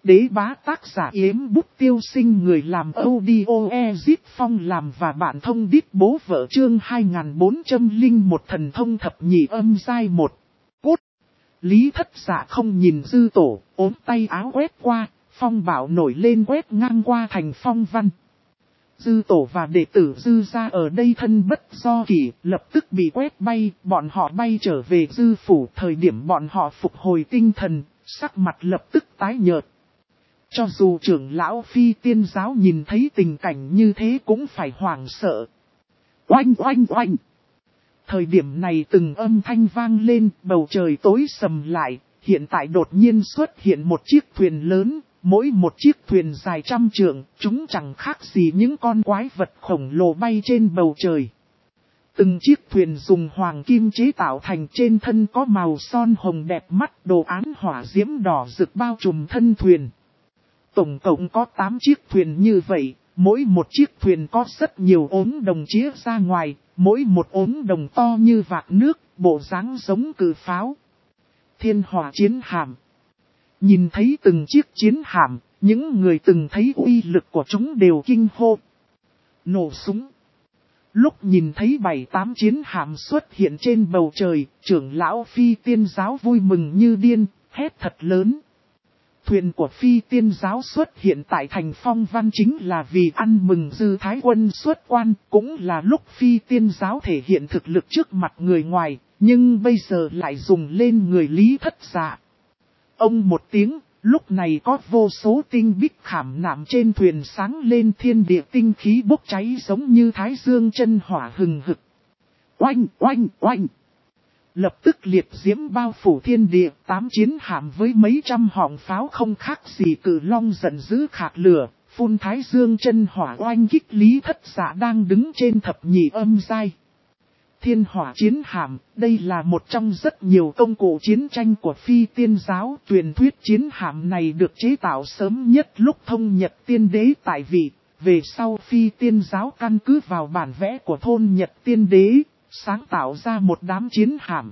Đế bá tác giả Yếm Bút Tiêu Sinh, người làm audio Ezip Phong làm và bạn thông đít bố vợ, chương 2401 thần thông thập nhị âm giai 1. Cút! Lý Thất Dạ không nhìn Dư Tổ, ốm tay áo quét qua, phong bạo nổi lên quét ngang qua thành phong văn. Dư Tổ và đệ tử Dư gia ở đây thân bất do kỷ, lập tức bị quét bay, bọn họ bay trở về Dư phủ. Thời điểm bọn họ phục hồi tinh thần, sắc mặt lập tức tái nhợt. Cho dù trưởng lão Phi Tiên giáo nhìn thấy tình cảnh như thế cũng phải hoảng sợ. Oanh oanh oanh! Thời điểm này từng âm thanh vang lên, bầu trời tối sầm lại, hiện tại đột nhiên xuất hiện một chiếc thuyền lớn, mỗi một chiếc thuyền dài 100 trượng, chúng chẳng khác gì những con quái vật khổng lồ bay trên bầu trời. Từng chiếc thuyền dùng hoàng kim chế tạo thành, trên thân có màu son hồng đẹp mắt, đồ án hỏa diễm đỏ rực bao trùm thân thuyền. Tổng cộng có 8 chiếc thuyền như vậy, mỗi một chiếc thuyền có rất nhiều ốm đồng chĩa ra ngoài, mỗi một ốm đồng to như vạc nước, bộ dáng giống cự pháo. Thiên hỏa chiến hạm. Nhìn thấy từng chiếc chiến hạm, những người từng thấy uy lực của chúng đều kinh hô. Nổ súng. Lúc nhìn thấy 7-8 chiến hạm xuất hiện trên bầu trời, trưởng lão Phi Tiên giáo vui mừng như điên, hét thật lớn. Thuyền của Phi Tiên giáo xuất hiện tại thành phong văn chính là vì ăn mừng Dư Thái Quân xuất quan, cũng là lúc Phi Tiên giáo thể hiện thực lực trước mặt người ngoài, nhưng bây giờ lại dùng lên người Lý Thất Dạ. Ông một tiếng, lúc này có vô số tinh bích khảm nạm trên thuyền sáng lên, thiên địa tinh khí bốc cháy giống như thái dương chân hỏa hừng hực. Oanh oanh oanh! Lập tức liệt diễm bao phủ thiên địa, 8 chiến hạm với mấy trăm họng pháo không khác gì cự long giận dữ khạc lửa, phun thái dương chân hỏa oanh kích Lý Thất Dạ đang đứng trên thập nhị âm giai. Thiên hỏa chiến hạm, đây là một trong rất nhiều công cụ chiến tranh của Phi Tiên giáo. Truyền thuyết chiến hạm này được chế tạo sớm nhất lúc Thông Nhật Tiên Đế tại vị, về sau Phi Tiên giáo căn cứ vào bản vẽ của Thôn Nhật Tiên Đế, sáng tạo ra một đám chiến hạm.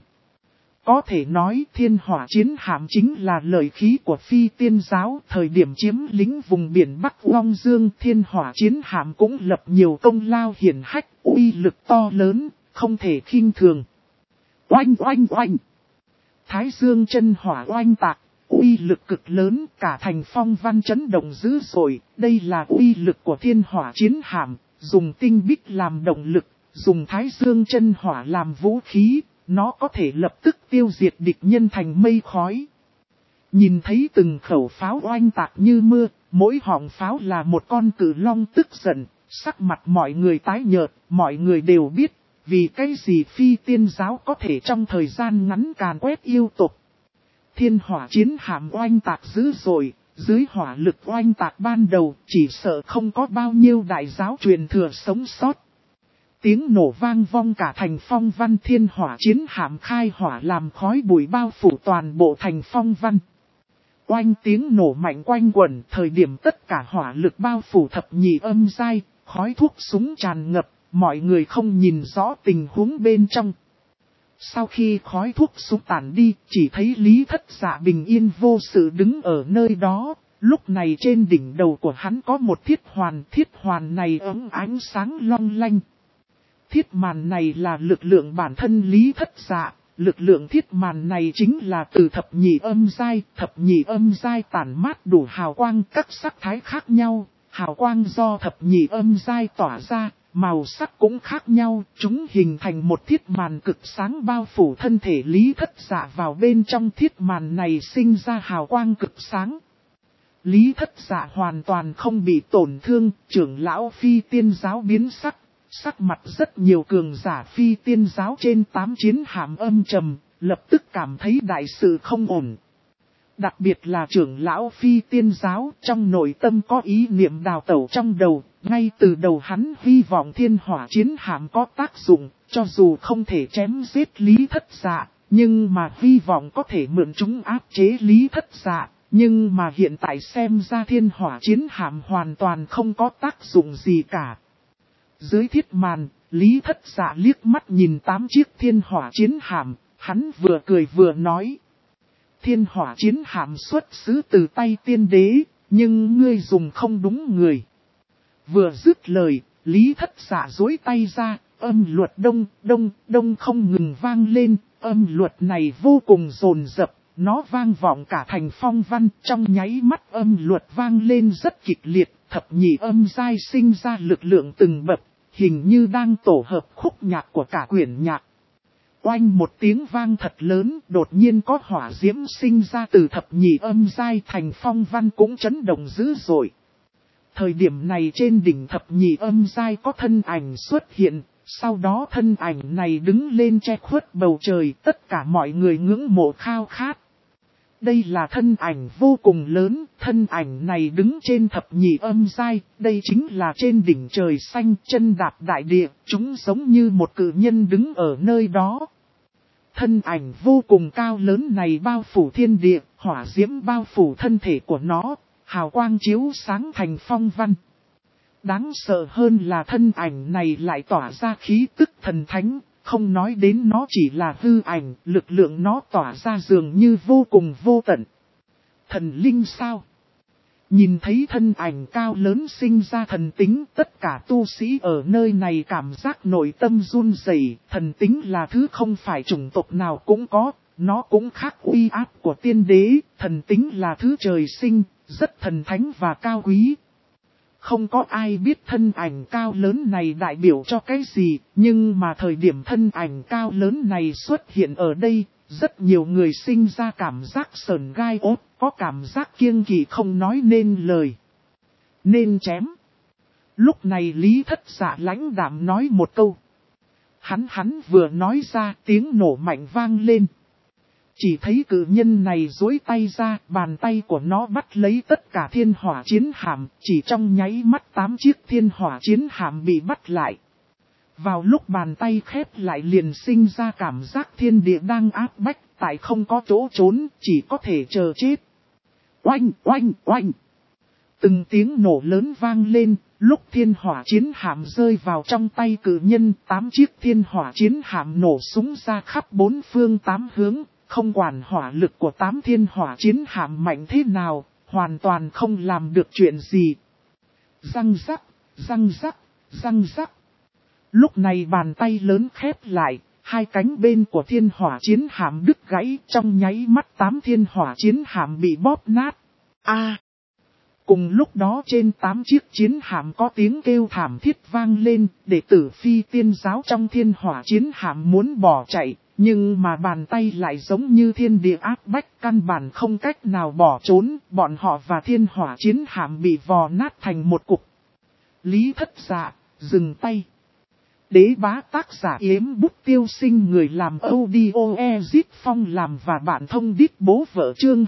Có thể nói thiên hỏa chiến hạm chính là lợi khí của Phi Tiên giáo. Thời điểm chiếm lĩnh vùng biển Bắc Long Dương, thiên hỏa chiến hạm cũng lập nhiều công lao hiển hách, uy lực to lớn, không thể khinh thường. Oanh oanh oanh! Thái dương chân hỏa oanh tạc, uy lực cực lớn, cả thành phong văn chấn động dữ dội. Đây là uy lực của thiên hỏa chiến hạm, dùng tinh bích làm động lực, dùng thái dương chân hỏa làm vũ khí, nó có thể lập tức tiêu diệt địch nhân thành mây khói. Nhìn thấy từng khẩu pháo oanh tạc như mưa, mỗi họng pháo là một con cự long tức giận, sắc mặt mọi người tái nhợt, mọi người đều biết, vì cái gì Phi Tiên giáo có thể trong thời gian ngắn càn quét yêu tộc. Thiên hỏa chiến hạm oanh tạc dữ dội, dưới hỏa lực oanh tạc ban đầu, chỉ sợ không có bao nhiêu đại giáo truyền thừa sống sót. Tiếng nổ vang vong cả thành phong văn, thiên hỏa chiến hạm khai hỏa làm khói bụi bao phủ toàn bộ thành phong văn. Oanh tiếng nổ mạnh quanh quẩn, thời điểm tất cả hỏa lực bao phủ thập nhị âm giai, khói thuốc súng tràn ngập, mọi người không nhìn rõ tình huống bên trong. Sau khi khói thuốc súng tàn đi, chỉ thấy Lý Thất Dạ bình yên vô sự đứng ở nơi đó. Lúc này trên đỉnh đầu của hắn có một thiết hoàn này ấm ánh sáng long lanh. Thiết màn này là lực lượng bản thân Lý Thất Dạ, lực lượng thiết màn này chính là từ thập nhị âm giai tản mát đủ hào quang các sắc thái khác nhau, hào quang do thập nhị âm giai tỏa ra, màu sắc cũng khác nhau, chúng hình thành một thiết màn cực sáng bao phủ thân thể Lý Thất Dạ, vào bên trong thiết màn này sinh ra hào quang cực sáng. Lý Thất Dạ hoàn toàn không bị tổn thương, trưởng lão Phi Tiên giáo biến sắc. Sắc mặt rất nhiều cường giả Phi Tiên giáo trên 8 chiến hạm âm trầm, lập tức cảm thấy đại sự không ổn. Đặc biệt là trưởng lão Phi Tiên giáo, trong nội tâm có ý niệm đào tẩu trong đầu, ngay từ đầu hắn hy vọng thiên hỏa chiến hạm có tác dụng, cho dù không thể chém giết Lý Thất Dạ, nhưng mà hy vọng có thể mượn chúng áp chế Lý Thất Dạ. Nhưng mà hiện tại xem ra thiên hỏa chiến hạm hoàn toàn không có tác dụng gì cả. Dưới thiết màn, Lý Thất Dạ liếc mắt nhìn 8 chiếc thiên hỏa chiến hạm, hắn vừa cười vừa nói. thiên hỏa chiến hạm xuất xứ từ tay tiên đế, nhưng ngươi dùng không đúng người. Vừa dứt lời, Lý Thất Dạ duỗi tay ra, âm luật đông, đông, đông không ngừng vang lên, âm luật này vô cùng dồn dập, nó vang vọng cả thành phong văn, trong nháy mắt âm luật vang lên rất kịch liệt, thập nhị âm giai sinh ra lực lượng từng bậc, hình như đang tổ hợp khúc nhạc của cả quyển nhạc. Oanh một tiếng vang thật lớn, đột nhiên có hỏa diễm sinh ra từ thập nhị âm giai, thành phong văn cũng chấn động dữ dội. Thời điểm này trên đỉnh thập nhị âm giai có thân ảnh xuất hiện, sau đó thân ảnh này đứng lên che khuất bầu trời, tất cả mọi người ngưỡng mộ khao khát. Đây là thân ảnh vô cùng lớn, thân ảnh này đứng trên thập nhị âm giai, đây chính là trên đỉnh trời xanh, chân đạp đại địa, chúng giống như một cự nhân đứng ở nơi đó. Thân ảnh vô cùng cao lớn này bao phủ thiên địa, hỏa diễm bao phủ thân thể của nó, hào quang chiếu sáng thành phong văn. Đáng sợ hơn là thân ảnh này lại tỏa ra khí tức thần thánh, không nói đến nó chỉ là hư ảnh, lực lượng nó tỏa ra dường như vô cùng vô tận. Thần linh sao? Nhìn thấy thân ảnh cao lớn sinh ra thần tính, tất cả tu sĩ ở nơi này cảm giác nội tâm run rẩy. Thần tính là thứ không phải chủng tộc nào cũng có, nó cũng khác uy áp của tiên đế, thần tính là thứ trời sinh, rất thần thánh và cao quý. Không có ai biết thân ảnh cao lớn này đại biểu cho cái gì, nhưng mà thời điểm thân ảnh cao lớn này xuất hiện ở đây, rất nhiều người sinh ra cảm giác sởn gai ốt, có cảm giác kiêng kỵ không nói nên lời. Nên chém. Lúc này Lý Thất Dạ lãnh đạm nói một câu. Hắn vừa nói ra tiếng nổ mạnh vang lên. Chỉ thấy cự nhân này duỗi tay ra, bàn tay của nó bắt lấy tất cả thiên hỏa chiến hạm, chỉ trong nháy mắt 8 chiếc thiên hỏa chiến hạm bị bắt lại. Vào lúc bàn tay khép lại liền sinh ra cảm giác thiên địa đang áp bách, tại không có chỗ trốn, chỉ có thể chờ chết. Oanh, oanh, oanh. Từng tiếng nổ lớn vang lên, lúc thiên hỏa chiến hạm rơi vào trong tay cự nhân, 8 chiếc thiên hỏa chiến hạm nổ súng ra khắp 4 phương 8 hướng. Không quản hỏa lực của 8 thiên hỏa chiến hạm mạnh thế nào, hoàn toàn không làm được chuyện gì. Răng rắc, răng rắc, răng rắc. Lúc này bàn tay lớn khép lại, hai cánh bên của thiên hỏa chiến hạm đứt gãy, trong nháy mắt 8 thiên hỏa chiến hạm bị bóp nát. Cùng lúc đó trên 8 chiếc chiến hạm có tiếng kêu thảm thiết vang lên, đệ tử Phi Tiên giáo trong thiên hỏa chiến hạm muốn bỏ chạy. Nhưng mà bàn tay lại giống như thiên địa áp bách, căn bản không cách nào bỏ trốn, bọn họ và thiên hỏa chiến hạm bị vò nát thành một cục. Lý Thất Dạ, dừng tay. Đế bá tác giả Yếm Bút Tiêu Sinh, người làm audio Ezit Phong làm và bạn thông đít bố vợ chương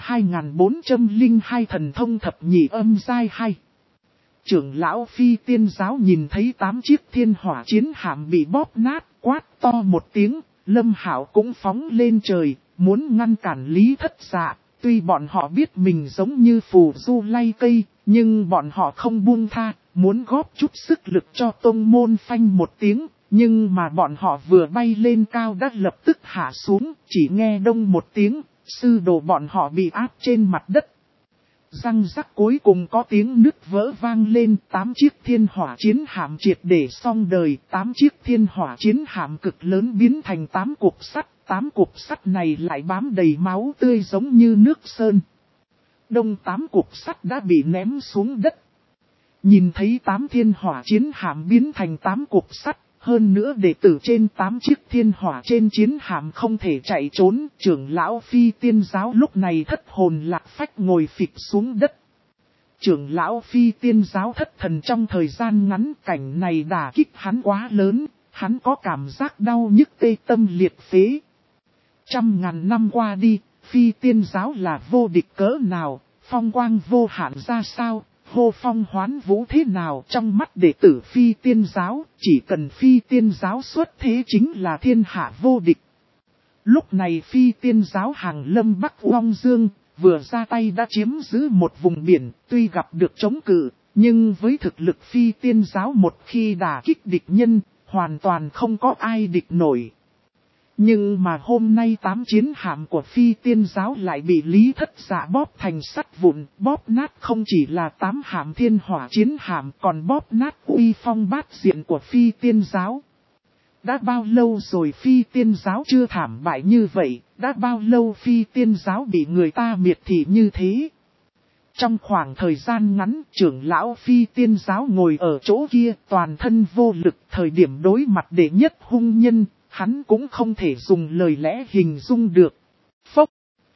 2402 thần thông thập nhị âm giai 2. Trưởng lão Phi Tiên giáo nhìn thấy 8 chiếc thiên hỏa chiến hạm bị bóp nát, quát to một tiếng. Lâm Hạo cũng phóng lên trời, muốn ngăn cản Lý Thất Dạ, tuy bọn họ biết mình giống như phù du lay cây, nhưng bọn họ không buông tha, muốn góp chút sức lực cho tông môn phanh một tiếng, nhưng mà bọn họ vừa bay lên cao đã lập tức hạ xuống, chỉ nghe đông một tiếng, sư đồ bọn họ bị áp trên mặt đất. Răng rắc cuối cùng có tiếng nứt vỡ vang lên, 8 chiếc thiên hỏa chiến hạm triệt để xong đời, 8 chiếc thiên hỏa chiến hạm cực lớn biến thành 8 cục sắt, 8 cục sắt này lại bám đầy máu tươi giống như nước sơn. Đông 8 cục sắt đã bị ném xuống đất. Nhìn thấy 8 thiên hỏa chiến hạm biến thành 8 cục sắt, hơn nữa đệ tử trên 8 chiếc thiên hỏa trên chiến hạm không thể chạy trốn, trưởng lão Phi Tiên giáo lúc này thất hồn lạc phách ngồi phịch xuống đất. Trưởng lão Phi Tiên giáo thất thần trong thời gian ngắn, cảnh này đả kích hắn quá lớn, hắn có cảm giác đau nhức tê tâm liệt phế. 100.000 năm qua đi, Phi Tiên giáo là vô địch cỡ nào, phong quang vô hạn ra sao? Hô phong hoán vũ thế nào trong mắt đệ tử Phi Tiên giáo, chỉ cần Phi Tiên giáo xuất thế chính là thiên hạ vô địch. Lúc này Phi Tiên giáo hàng lâm Bắc Uông Dương, vừa ra tay đã chiếm giữ một vùng biển, tuy gặp được chống cự, nhưng với thực lực Phi Tiên giáo một khi đả kích địch nhân, hoàn toàn không có ai địch nổi. Nhưng mà hôm nay 8 chiến hạm của phi tiên giáo lại bị Lý Thất Dạ bóp thành sắt vụn, bóp nát không chỉ là 8 hạm thiên hỏa chiến hạm còn bóp nát uy phong bát diện của phi tiên giáo. Đã bao lâu rồi phi tiên giáo chưa thảm bại như vậy, đã bao lâu phi tiên giáo bị người ta miệt thị như thế. Trong khoảng thời gian ngắn, trưởng lão phi tiên giáo ngồi ở chỗ kia toàn thân vô lực, thời điểm đối mặt đệ nhất hung nhân, hắn cũng không thể dùng lời lẽ hình dung được. Phốc!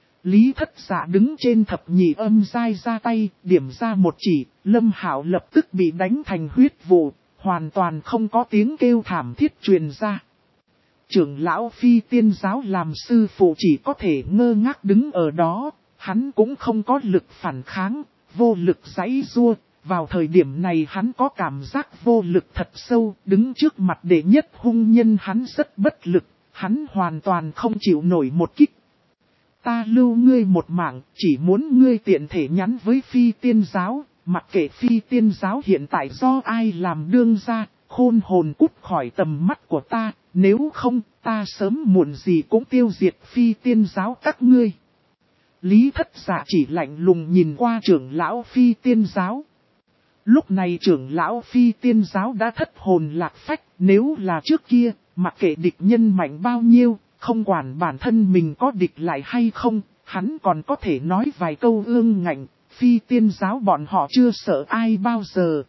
Lý Thất Dạ đứng trên thập nhị âm giai ra tay, điểm ra một chỉ, Lâm Hạo lập tức bị đánh thành huyết vụ, hoàn toàn không có tiếng kêu thảm thiết truyền ra. Trưởng lão phi tiên giáo làm sư phụ chỉ có thể ngơ ngác đứng ở đó, hắn cũng không có lực phản kháng, vô lực giãy giụa. Vào thời điểm này hắn có cảm giác vô lực thật sâu, đứng trước mặt đệ nhất hung nhân hắn rất bất lực, hắn hoàn toàn không chịu nổi một kích. Ta lưu ngươi một mạng, chỉ muốn ngươi tiện thể nhắn với phi tiên giáo, mặc kệ phi tiên giáo hiện tại do ai làm đương gia, khôn hồn cút khỏi tầm mắt của ta, nếu không ta sớm muộn gì cũng tiêu diệt phi tiên giáo các ngươi. Lý Thất Dạ chỉ lạnh lùng nhìn qua trưởng lão phi tiên giáo. Lúc này trưởng lão phi tiên giáo đã thất hồn lạc phách, nếu là trước kia, mặc kệ địch nhân mạnh bao nhiêu, không quản bản thân mình có địch lại hay không, hắn còn có thể nói vài câu ương ngạnh, phi tiên giáo bọn họ chưa sợ ai bao giờ.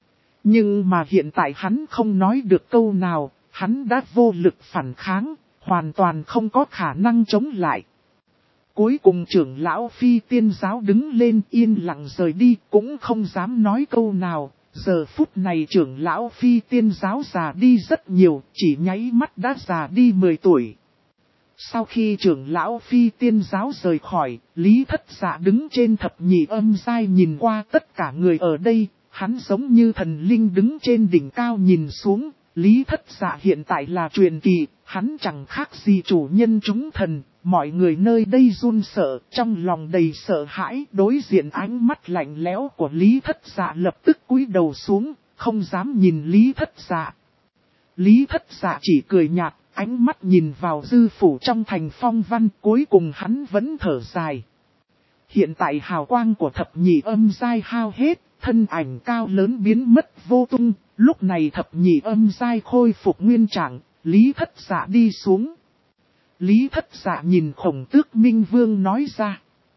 Nhưng mà hiện tại hắn không nói được câu nào, hắn đã vô lực phản kháng, hoàn toàn không có khả năng chống lại. Cuối cùng trưởng lão phi tiên giáo đứng lên yên lặng rời đi, cũng không dám nói câu nào. Giờ phút này trưởng lão phi tiên giáo già đi rất nhiều, chỉ nháy mắt đã già đi 10 tuổi. Sau khi trưởng lão phi tiên giáo rời khỏi, Lý Thất Dạ đứng trên thập nhị âm giai nhìn qua tất cả người ở đây, hắn giống như thần linh đứng trên đỉnh cao nhìn xuống. Lý Thất Dạ hiện tại là truyền kỳ, hắn chẳng khác gì chủ nhân chúng thần, mọi người nơi đây run sợ, trong lòng đầy sợ hãi, đối diện ánh mắt lạnh lẽo của Lý Thất Dạ lập tức cúi đầu xuống, không dám nhìn Lý Thất Dạ. Lý Thất Dạ chỉ cười nhạt, ánh mắt nhìn vào dư phủ trong thành phong văn, cuối cùng hắn vẫn thở dài. Hiện tại hào quang của thập nhị âm giai hao hết, thân ảnh cao lớn biến mất vô tung, lúc này thập nhị âm giai khôi phục nguyên trạng, Lý Thất Dạ đi xuống. Lý Thất Dạ nhìn Khổng Tước Minh Vương nói ra.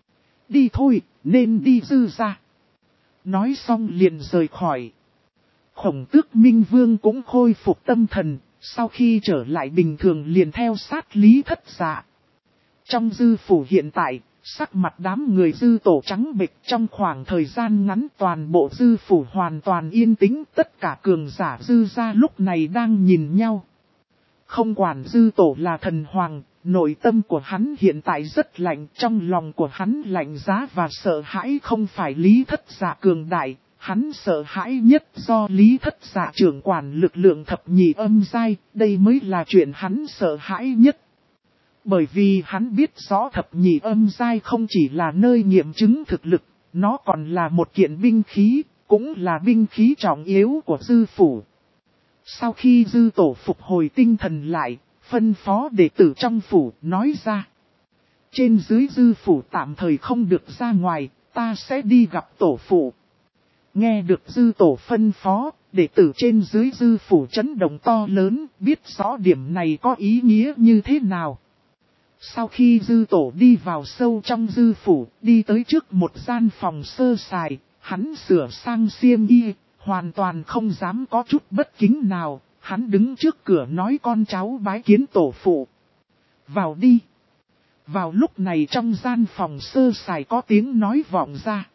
Đi thôi, nên đi dư ra. Nói xong liền rời khỏi. Khổng Tước Minh Vương cũng khôi phục tâm thần, sau khi trở lại bình thường liền theo sát Lý Thất Dạ. Trong dư phủ hiện tại, sắc mặt đám người dư tổ trắng bệch, trong khoảng thời gian ngắn toàn bộ dư phủ hoàn toàn yên tĩnh, tất cả cường giả dư ra lúc này đang nhìn nhau. Không quản dư tổ là thần hoàng, nội tâm của hắn hiện tại rất lạnh, trong lòng của hắn lạnh giá và sợ hãi không phải Lý Thất Dạ cường đại, hắn sợ hãi nhất do Lý Thất Dạ trưởng quản lực lượng thập nhị âm giai, đây mới là chuyện hắn sợ hãi nhất. Bởi vì hắn biết rõ thập nhị âm giai không chỉ là nơi nghiệm chứng thực lực, nó còn là một kiện binh khí, cũng là binh khí trọng yếu của dư phủ. Sau khi dư tổ phục hồi tinh thần lại, phân phó đệ tử trong phủ nói ra. Trên dưới dư phủ tạm thời không được ra ngoài, ta sẽ đi gặp tổ phụ. Nghe được dư tổ phân phó, đệ tử trên dưới dư phủ chấn động to lớn, biết rõ điểm này có ý nghĩa như thế nào. Sau khi dư tổ đi vào sâu trong dư phủ, đi tới trước một gian phòng sơ sài, hắn sửa sang xiêm y, hoàn toàn không dám có chút bất kính nào, hắn đứng trước cửa nói con cháu bái kiến tổ phụ. Vào đi. Vào lúc này trong gian phòng sơ sài có tiếng nói vọng ra.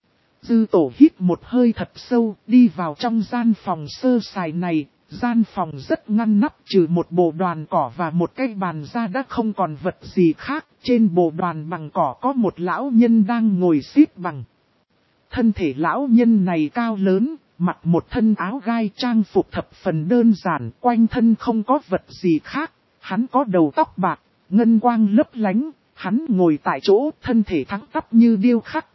Dư tổ hít một hơi thật sâu, đi vào trong gian phòng sơ sài này. Gian phòng rất ngăn nắp, trừ một bộ đoàn cỏ và một cái bàn ra đã không còn vật gì khác. Trên bộ đoàn bằng cỏ có một lão nhân đang ngồi xếp bằng. Thân thể lão nhân này cao lớn, mặc một thân áo gai trang phục thập phần đơn giản, quanh thân không có vật gì khác. Hắn có đầu tóc bạc, ngân quang lấp lánh, hắn ngồi tại chỗ, thân thể thẳng tắp như điêu khắc.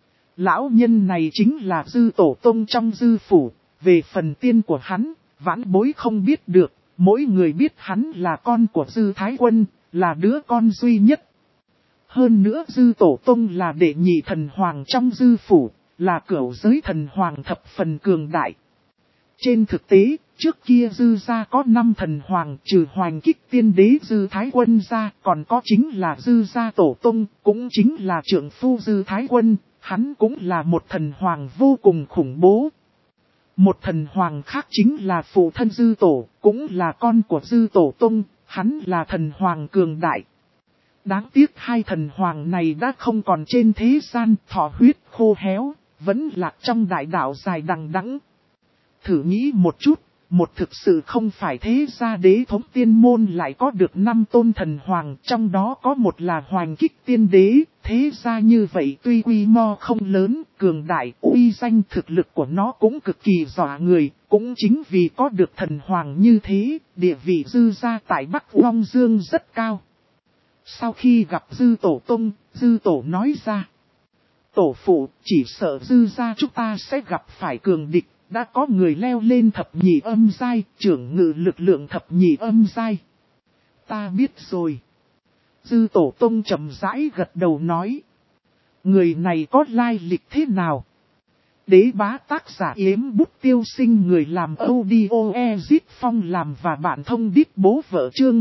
Lão nhân này chính là dư tổ tông trong dư phủ, về phần tiên của hắn, vãn bối không biết được, Mỗi người biết hắn là con của Dư Thái Quân, là đứa con duy nhất. Hơn nữa Dư Tổ Tông là đệ nhị thần hoàng trong Dư Phủ, là cửu giới thần hoàng thập phần cường đại. Trên thực tế, trước kia Dư gia có 5 thần hoàng, trừ Hoành Kích Tiên Đế Dư Thái Quân ra, còn có chính là Dư gia Tổ Tông, cũng chính là trượng phu Dư Thái Quân, hắn cũng là một thần hoàng vô cùng khủng bố. Một thần hoàng khác chính là phụ thân Dư Tổ, cũng là con của Dư Tổ Tông, hắn là thần hoàng cường đại. Đáng tiếc hai thần hoàng này đã không còn trên thế gian, thọ huyết khô héo, vẫn lạc trong đại đạo dài đằng đẵng. Thử nghĩ một chút, một thực sự không phải thế gia đế thống tiên môn lại có được 5 tôn thần hoàng, trong đó có một là Hoành Kích Tiên Đế, thế gia như vậy tuy quy mô không lớn, cường đại, uy danh thực lực của nó cũng cực kỳ dọa người, cũng chính vì có được thần hoàng như thế, địa vị Dư gia tại Bắc Long Dương rất cao. Sau khi gặp Dư Tổ Tông, Dư Tổ nói ra: Tổ phụ, chỉ sợ Dư gia chúng ta sẽ gặp phải cường địch. Đã có người leo lên thập nhị âm giai, trưởng ngự lực lượng thập nhị âm giai. Ta biết rồi. Dư Tổ Tông chậm rãi gật đầu nói. Người này có lai lịch thế nào? Đế bá tác giả Yếm Bút Tiêu Sinh, người làm audio Ezit Phong làm và bạn thông đít bố vợ chương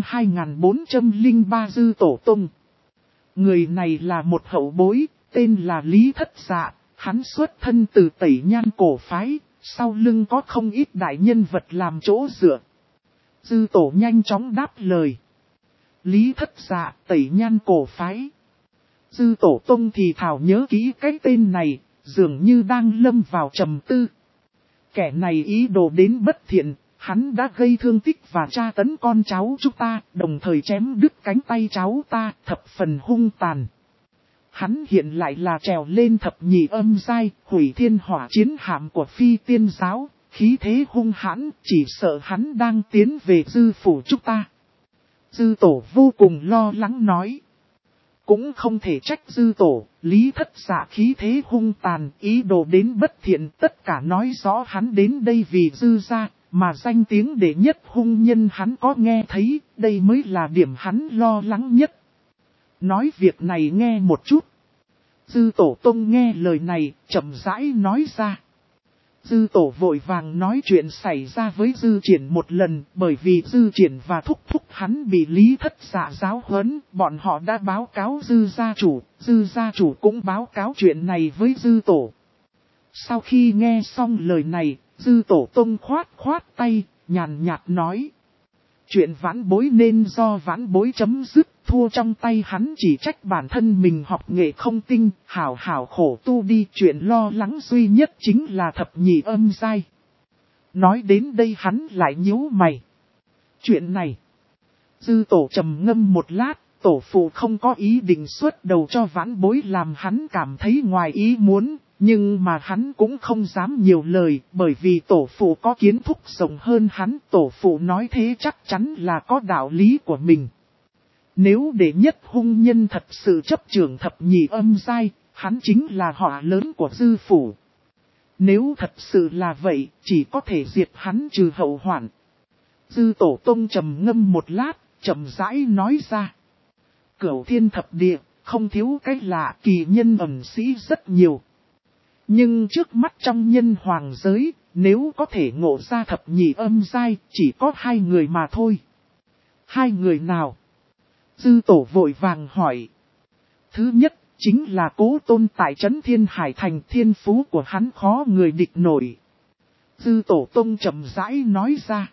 2403 Dư Tổ Tông. Người này là một hậu bối, tên là Lý Thất Dạ, hắn xuất thân từ Tẩy Nhan cổ phái. Sau lưng có không ít đại nhân vật làm chỗ dựa. Dư Tổ nhanh chóng đáp lời. Lý Thất Dạ, Tẩy Nhan cổ phái. Dư Tổ Tông thì thảo nhớ kỹ cái tên này, dường như đang lâm vào trầm tư. Kẻ này ý đồ đến bất thiện, hắn đã gây thương tích và tra tấn con cháu chúng ta, đồng thời chém đứt cánh tay cháu ta, thập phần hung tàn. Hắn hiện lại là trèo lên thập nhị âm giai, hủy thiên hỏa chiến hạm của Phi Tiên giáo, khí thế hung hãn, chỉ sợ hắn đang tiến về Dư phủ chúng ta. Dư Tổ vô cùng lo lắng nói. Cũng không thể trách Dư Tổ, Lý Thất Dạ khí thế hung tàn, ý đồ đến bất thiện, tất cả nói rõ hắn đến đây vì Dư gia, mà danh tiếng đệ nhất hung nhân hắn có nghe thấy, đây mới là điểm hắn lo lắng nhất. Nói việc này nghe một chút. Dư Tổ Tông nghe lời này, chậm rãi nói ra. Dư Tổ vội vàng nói chuyện xảy ra với Dư Triển một lần, bởi vì Dư Triển và thúc thúc hắn bị Lý Thất Dạ giáo huấn, bọn họ đã báo cáo Dư gia chủ cũng báo cáo chuyện này với Dư Tổ. Sau khi nghe xong lời này, Dư Tổ Tông khoát tay, nhàn nhạt nói. Chuyện vãn bối nên do vãn bối chấm dứt, thua trong tay hắn chỉ trách bản thân mình học nghệ không tinh, hảo khổ tu đi. Chuyện lo lắng duy nhất chính là thập nhị âm giai. Nói đến đây hắn lại nhíu mày. Chuyện này, Dư Tổ trầm ngâm một lát, tổ phụ không có ý định xuất đầu cho vãn bối làm hắn cảm thấy ngoài ý muốn. Nhưng mà hắn cũng không dám nhiều lời, bởi vì tổ phụ có kiến thức rộng hơn hắn, tổ phụ nói thế chắc chắn là có đạo lý của mình. Nếu đệ nhất hung nhân thật sự chấp trưởng thập nhị âm giai, hắn chính là họa lớn của Dư phủ. Nếu thật sự là vậy, chỉ có thể diệt hắn trừ hậu hoạn. Dư Tổ Tông trầm ngâm một lát, chậm rãi nói ra. Cửu thiên thập địa, không thiếu cái lạ, kỳ nhân ẩn sĩ rất nhiều. Nhưng trước mắt trong nhân hoàng giới, nếu có thể ngộ ra thập nhị âm giai, chỉ có 2 người mà thôi. 2 người nào? Dư Tổ vội vàng hỏi. Thứ nhất, chính là Cố Tôn tại trấn Thiên Hải Thành, thiên phú của hắn khó người địch nổi. Dư Tổ Tông chậm rãi nói ra.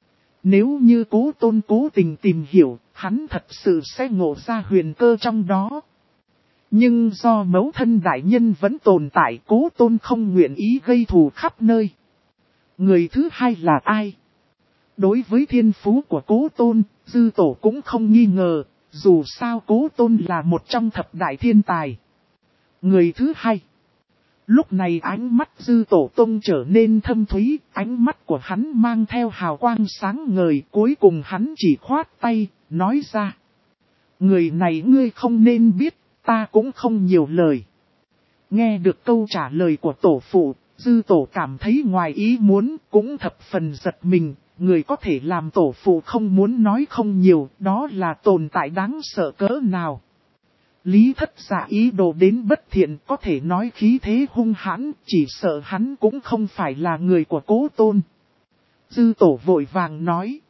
Nếu như Cố Tôn cố tình tìm hiểu, hắn thật sự sẽ ngộ ra huyền cơ trong đó. Nhưng do mẫu thân đại nhân vẫn tồn tại, Cố Tôn không nguyện ý gây thù khắp nơi. Người thứ hai là ai? Đối với thiên phú của Cố Tôn, Dư Tổ cũng không nghi ngờ, dù sao Cố Tôn là một trong thập đại thiên tài. Người thứ hai. Lúc này ánh mắt Dư Tổ Tông trở nên thâm thúy, ánh mắt của hắn mang theo hào quang sáng ngời, cuối cùng hắn chỉ khoát tay, nói ra. Người này ngươi không nên biết, ta cũng không nhiều lời. Nghe được câu trả lời của tổ phụ, Dư Tổ cảm thấy ngoài ý muốn, cũng thập phần giật mình, người có thể làm tổ phụ không muốn nói không nhiều, đó là tồn tại đáng sợ cỡ nào. Lý Thất Dạ ý đồ đến bất thiện, có thể nói khí thế hung hãn, chỉ sợ hắn cũng không phải là người của Cố Tôn. Dư tổ vội vàng nói.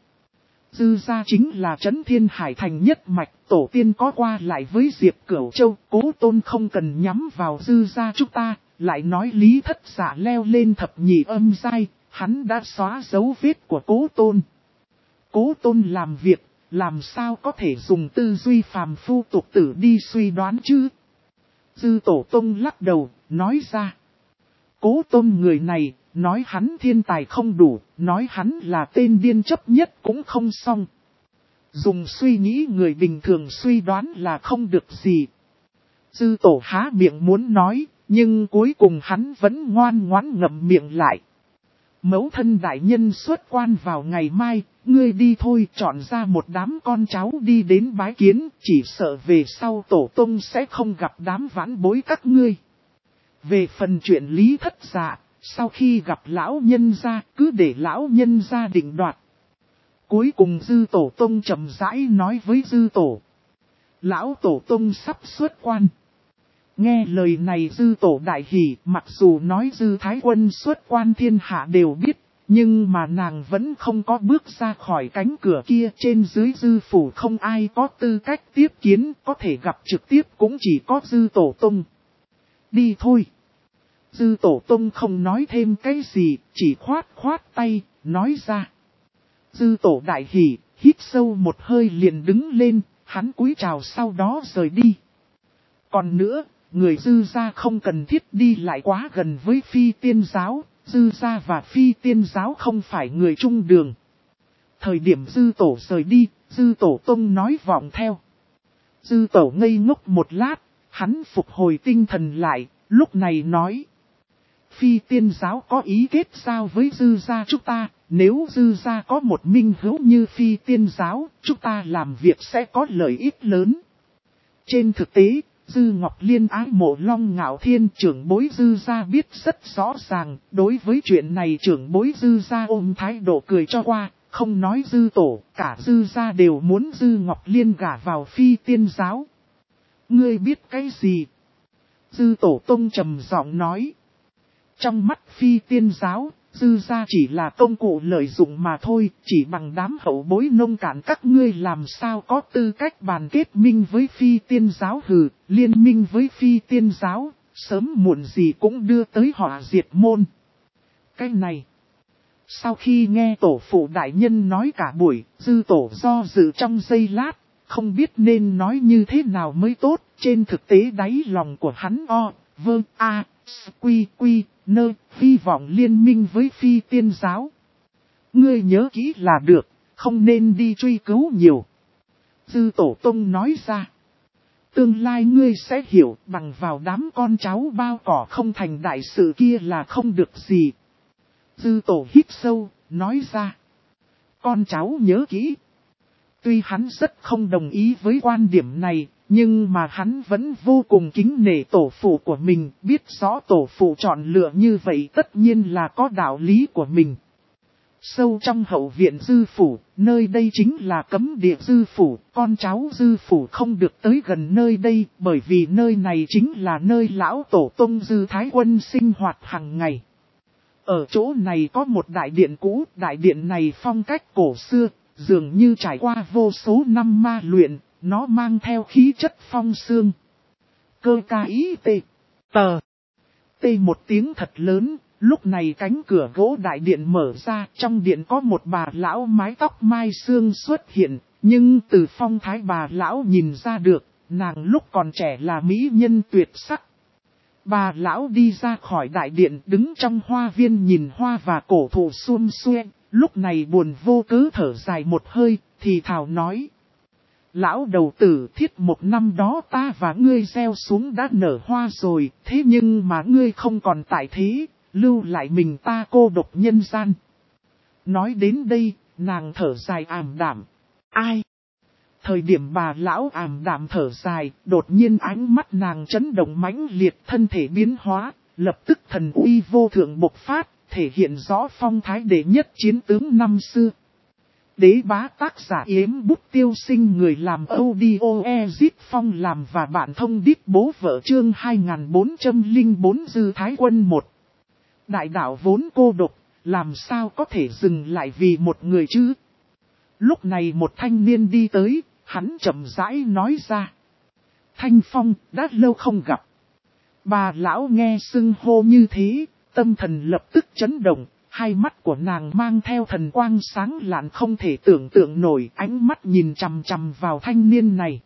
Dư gia chính là Trấn Thiên Hải Thành nhất mạch, tổ tiên có qua lại với Diệp Cửu Châu, Cố Tôn không cần nhắm vào dư gia chúng ta, lại nói Lý Thất Dạ leo lên thập nhị âm giai, hắn đã xóa dấu vết của Cố Tôn. Cố Tôn làm việc, làm sao có thể dùng tư duy phàm phu tục tử đi suy đoán chứ? Dư tổ tông lắc đầu, nói ra. Cố Tôn người này, nói hắn thiên tài không đủ, nói hắn là tên điên chấp nhất cũng không xong. Dùng suy nghĩ người bình thường suy đoán là không được gì. Dư tổ há miệng muốn nói, nhưng cuối cùng hắn vẫn ngoan ngoãn ngậm miệng lại. Mẫu thân đại nhân xuất quan vào ngày mai, ngươi đi thôi, chọn ra một đám con cháu đi đến bái kiến, chỉ sợ về sau tổ tông sẽ không gặp đám vãn bối các ngươi. Về phần chuyện Lý Thất Dạ, sau khi gặp lão nhân gia, cứ để lão nhân gia định đoạt. Cuối cùng dư tổ tông chậm rãi nói với dư tổ. Lão tổ tông sắp xuất quan. Nghe lời này dư tổ đại hỉ, mặc dù nói dư thái quân xuất quan thiên hạ đều biết, nhưng mà nàng vẫn không có bước ra khỏi cánh cửa kia. Trên dưới dư phủ không ai có tư cách tiếp kiến, có thể gặp trực tiếp cũng chỉ có dư tổ tông. Đi thôi. Dư tổ tông không nói thêm cái gì, chỉ khoát khoát tay, nói ra. Dư tổ đại hỉ, hít sâu một hơi liền đứng lên, hắn cúi chào sau đó rời đi. Còn nữa, người dư gia không cần thiết đi lại quá gần với phi tiên giáo, dư gia và phi tiên giáo không phải người chung đường. Thời điểm dư tổ rời đi, dư tổ tông nói vọng theo. Dư tổ ngây ngốc một lát, hắn phục hồi tinh thần lại, lúc này nói. Phi tiên giáo có ý kết giao với dư gia chúng ta, nếu dư gia có một minh hữu như phi tiên giáo, chúng ta làm việc sẽ có lợi ích lớn. Trên thực tế, Dư Ngọc Liên ái mộ Long Ngạo Thiên, trưởng bối dư gia biết rất rõ ràng, đối với chuyện này trưởng bối dư gia ôm thái độ cười cho qua, không nói dư tổ, cả dư gia đều muốn Dư Ngọc Liên gả vào phi tiên giáo. Ngươi biết cái gì? Dư tổ tông trầm giọng nói. Trong mắt phi tiên giáo, dư gia chỉ là công cụ lợi dụng mà thôi, chỉ bằng đám hậu bối nông cạn các ngươi làm sao có tư cách bàn kết minh với phi tiên giáo hừ, liên minh với phi tiên giáo, sớm muộn gì cũng đưa tới họ diệt môn. Cái này, sau khi nghe tổ phụ đại nhân nói cả buổi, dư tổ do dự trong giây lát, không biết nên nói như thế nào mới tốt, trên thực tế đáy lòng của hắn nơ, hy vọng liên minh với phi tiên giáo. Ngươi nhớ kỹ là được, không nên đi truy cứu nhiều. Dư tổ tông nói ra. Tương lai ngươi sẽ hiểu, bằng vào đám con cháu bao cỏ không thành đại sự kia là không được gì. Dư tổ hít sâu, nói ra. Con cháu nhớ kỹ. Tuy hắn rất không đồng ý với quan điểm này, nhưng mà hắn vẫn vô cùng kính nể tổ phụ của mình, biết rõ tổ phụ chọn lựa như vậy tất nhiên là có đạo lý của mình. Sâu trong hậu viện dư phủ, nơi đây chính là cấm địa dư phủ, con cháu dư phủ không được tới gần nơi đây, bởi vì nơi này chính là nơi lão tổ tông Dư Thái Quân sinh hoạt hàng ngày. Ở chỗ này có một đại điện cũ, đại điện này phong cách cổ xưa, dường như trải qua vô số năm ma luyện, nó mang theo khí chất phong xương. Cơ ca ý tê, tờ, tê một tiếng thật lớn, lúc này cánh cửa gỗ đại điện mở ra, trong điện có một bà lão mái tóc mai xương xuất hiện, nhưng từ phong thái bà lão nhìn ra được, nàng lúc còn trẻ là mỹ nhân tuyệt sắc. Bà lão đi ra khỏi đại điện đứng trong hoa viên nhìn hoa và cổ thụ sum xuê, lúc này buồn vô cớ thở dài một hơi, thì thào nói. Lão đầu tử Thiết một năm đó ta và ngươi gieo xuống đã nở hoa rồi, thế nhưng mà ngươi không còn tại thế, lưu lại mình ta cô độc nhân gian. Nói đến đây, nàng thở dài ảm đạm. Ai? Thời điểm bà lão ảm đạm thở dài, đột nhiên ánh mắt nàng chấn động mãnh liệt, thân thể biến hóa, lập tức thần uy vô thượng bộc phát, thể hiện rõ phong thái đệ nhất chiến tướng năm xưa. Đế bá tác giả Yếm Bút Tiêu Sinh, người làm audio Ezit Phong làm và bạn thông đít bố vợ, chương 2404 Dư Thái Quân 1. Đại đạo vốn cô độc, làm sao có thể dừng lại vì một người chứ? Lúc này một thanh niên đi tới, hắn chậm rãi nói ra. Thanh Phong, đã lâu không gặp. Bà lão nghe xưng hô như thế, tâm thần lập tức chấn động. Hai mắt của nàng mang theo thần quang sáng lạn không thể tưởng tượng nổi, ánh mắt nhìn chằm chằm vào thanh niên này.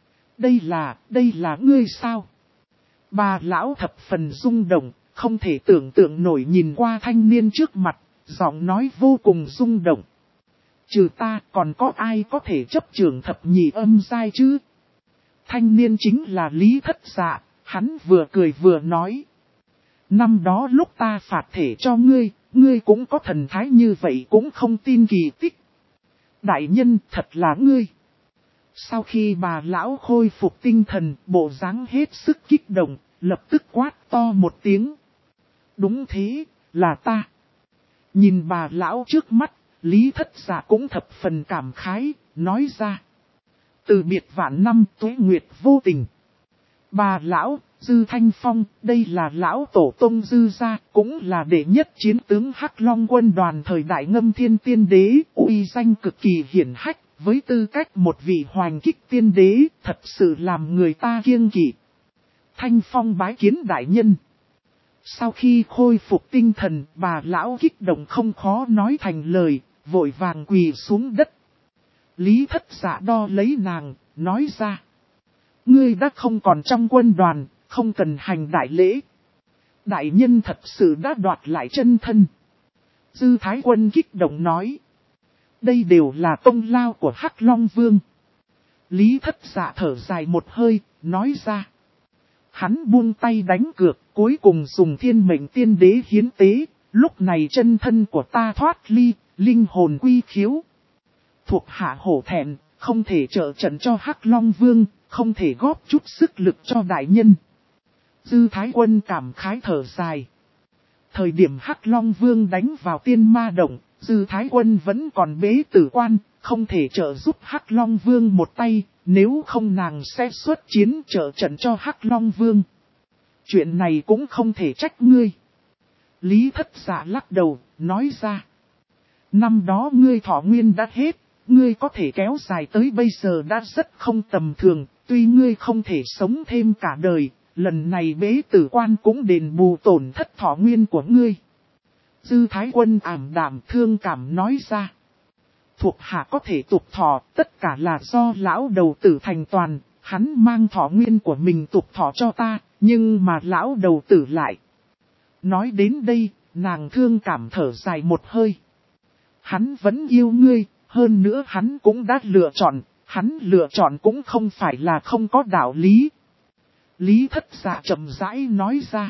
Đây là ngươi sao? Bà lão thập phần rung động, không thể tưởng tượng nổi nhìn qua thanh niên trước mặt, giọng nói vô cùng rung động. Trừ ta còn có ai có thể chấp trưởng thập nhị âm giai chứ? Thanh niên chính là Lý Thất Dạ, hắn vừa cười vừa nói. Năm đó lúc ta phạt thể cho ngươi cũng có thần thái như vậy cũng không tin kỳ tích. Đại nhân thật là ngươi. Sau khi bà lão khôi phục tinh thần, bộ dáng hết sức kích động, lập tức quát to một tiếng. Đúng thế, là ta. Nhìn bà lão trước mắt, Lý Thất Dạ cũng thập phần cảm khái, nói ra. Từ biệt vạn năm tuế nguyệt vô tình. Bà lão, Dư Thanh Phong, đây là lão tổ tông Dư gia, cũng là đệ nhất chiến tướng Hắc Long quân đoàn thời đại Ngâm Thiên Tiên Đế, uy danh cực kỳ hiển hách, với tư cách một vị hoành kích tiên đế, thật sự làm người ta kiêng kỵ. Thanh Phong bái kiến đại nhân. Sau khi khôi phục tinh thần, bà lão kích động không khó nói thành lời, vội vàng quỳ xuống đất. Lý Thất Dạ đo lấy nàng, nói ra. Ngươi đã không còn trong quân đoàn, không cần hành đại lễ. Đại nhân thật sự đã đoạt lại chân thân. Dư Thái Quân kích động nói. Đây đều là công lao của Hắc Long Vương. Lý Thất Dạ thở dài một hơi, nói ra. Hắn buông tay đánh cược, cuối cùng dùng thiên mệnh tiên đế hiến tế. Lúc này chân thân của ta thoát ly, linh hồn quy khiếu. Thuộc hạ hổ thẹn, không thể trợ trận cho Hắc Long Vương, không thể góp chút sức lực cho đại nhân. Dư Thái Quân cảm khái thở dài. Thời điểm Hắc Long Vương đánh vào Tiên Ma Động, Dư Thái Quân vẫn còn bế tử quan, không thể trợ giúp Hắc Long Vương một tay, nếu không nàng sẽ xuất chiến trợ trận cho Hắc Long Vương. Chuyện này cũng không thể trách ngươi. Lý Thất Dạ lắc đầu, nói ra. Năm đó ngươi thọ nguyên đã hết, ngươi có thể kéo dài tới bây giờ đã rất không tầm thường, tuy ngươi không thể sống thêm cả đời, lần này bế tử quan cũng đền bù tổn thất thọ nguyên của ngươi. Dư Thái Quân ảm đạm thương cảm nói ra. Thuộc hạ có thể tục thọ, tất cả là do lão đầu tử thành toàn, hắn mang thọ nguyên của mình tục thọ cho ta, nhưng mà lão đầu tử lại. Nói đến đây, nàng thương cảm thở dài một hơi. Hắn vẫn yêu ngươi, hơn nữa hắn cũng đã lựa chọn, hắn lựa chọn cũng không phải là không có đạo lý. Lý Thất Dạ chậm rãi nói ra.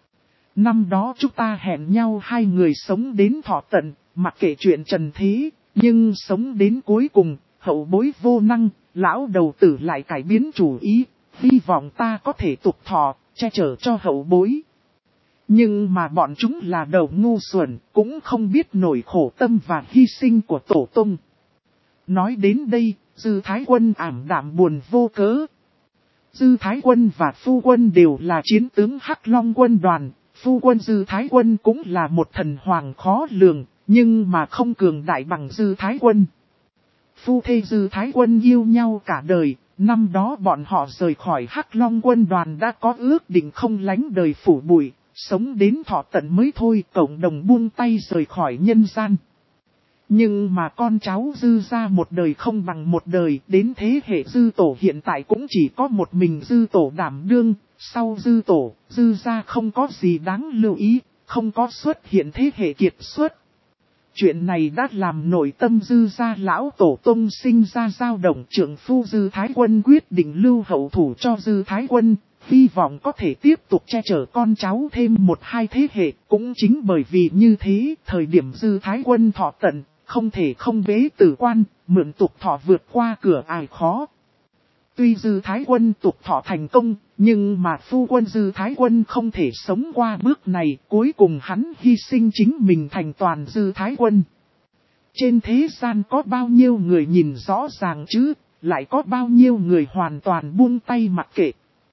Năm đó chúng ta hẹn nhau hai người sống đến thọ tận, mặc kệ chuyện trần thế, nhưng sống đến cuối cùng, hậu bối vô năng, lão đầu tử lại cải biến chủ ý, hy vọng ta có thể tục thọ, che chở cho hậu bối. Nhưng mà bọn chúng là đầu ngu xuẩn, cũng không biết nổi khổ tâm và hy sinh của tổ tông. Nói đến đây, Dư Thái Quân ảm đạm buồn vô cớ. Dư Thái Quân và Phu Quân đều là chiến tướng Hắc Long quân đoàn, Phu Quân Dư Thái Quân cũng là một thần hoàng khó lường, nhưng mà không cường đại bằng Dư Thái Quân. Phu thê Dư Thái Quân yêu nhau cả đời, năm đó bọn họ rời khỏi Hắc Long quân đoàn đã có ước định không lánh đời phủ bụi, sống đến thọ tận mới thôi, cộng đồng buông tay rời khỏi nhân gian. Nhưng mà con cháu Dư gia một đời không bằng một đời, đến thế hệ Dư tổ hiện tại cũng chỉ có một mình Dư tổ đảm đương, sau Dư tổ, Dư gia không có gì đáng lưu ý, không có xuất hiện thế hệ kiệt xuất. Chuyện này đã làm nội tâm Dư gia lão tổ tông sinh ra dao động, trưởng phu Dư Thái Quân quyết định lưu hậu thủ cho Dư Thái Quân, hy vọng có thể tiếp tục che chở con cháu thêm một hai thế hệ. Cũng chính bởi vì như thế, thời điểm Dư Thái Quân thọ tận, không thể không bế tử quan, mượn tục thọ vượt qua cửa ải khó. Tuy Dư Thái Quân tục thọ thành công, nhưng mà Phu Quân Dư Thái Quân không thể sống qua bước này, cuối cùng hắn hy sinh chính mình thành toàn Dư Thái Quân. Trên thế gian có bao nhiêu người nhìn rõ ràng chứ, lại có bao nhiêu người hoàn toàn buông tay mặc kệ.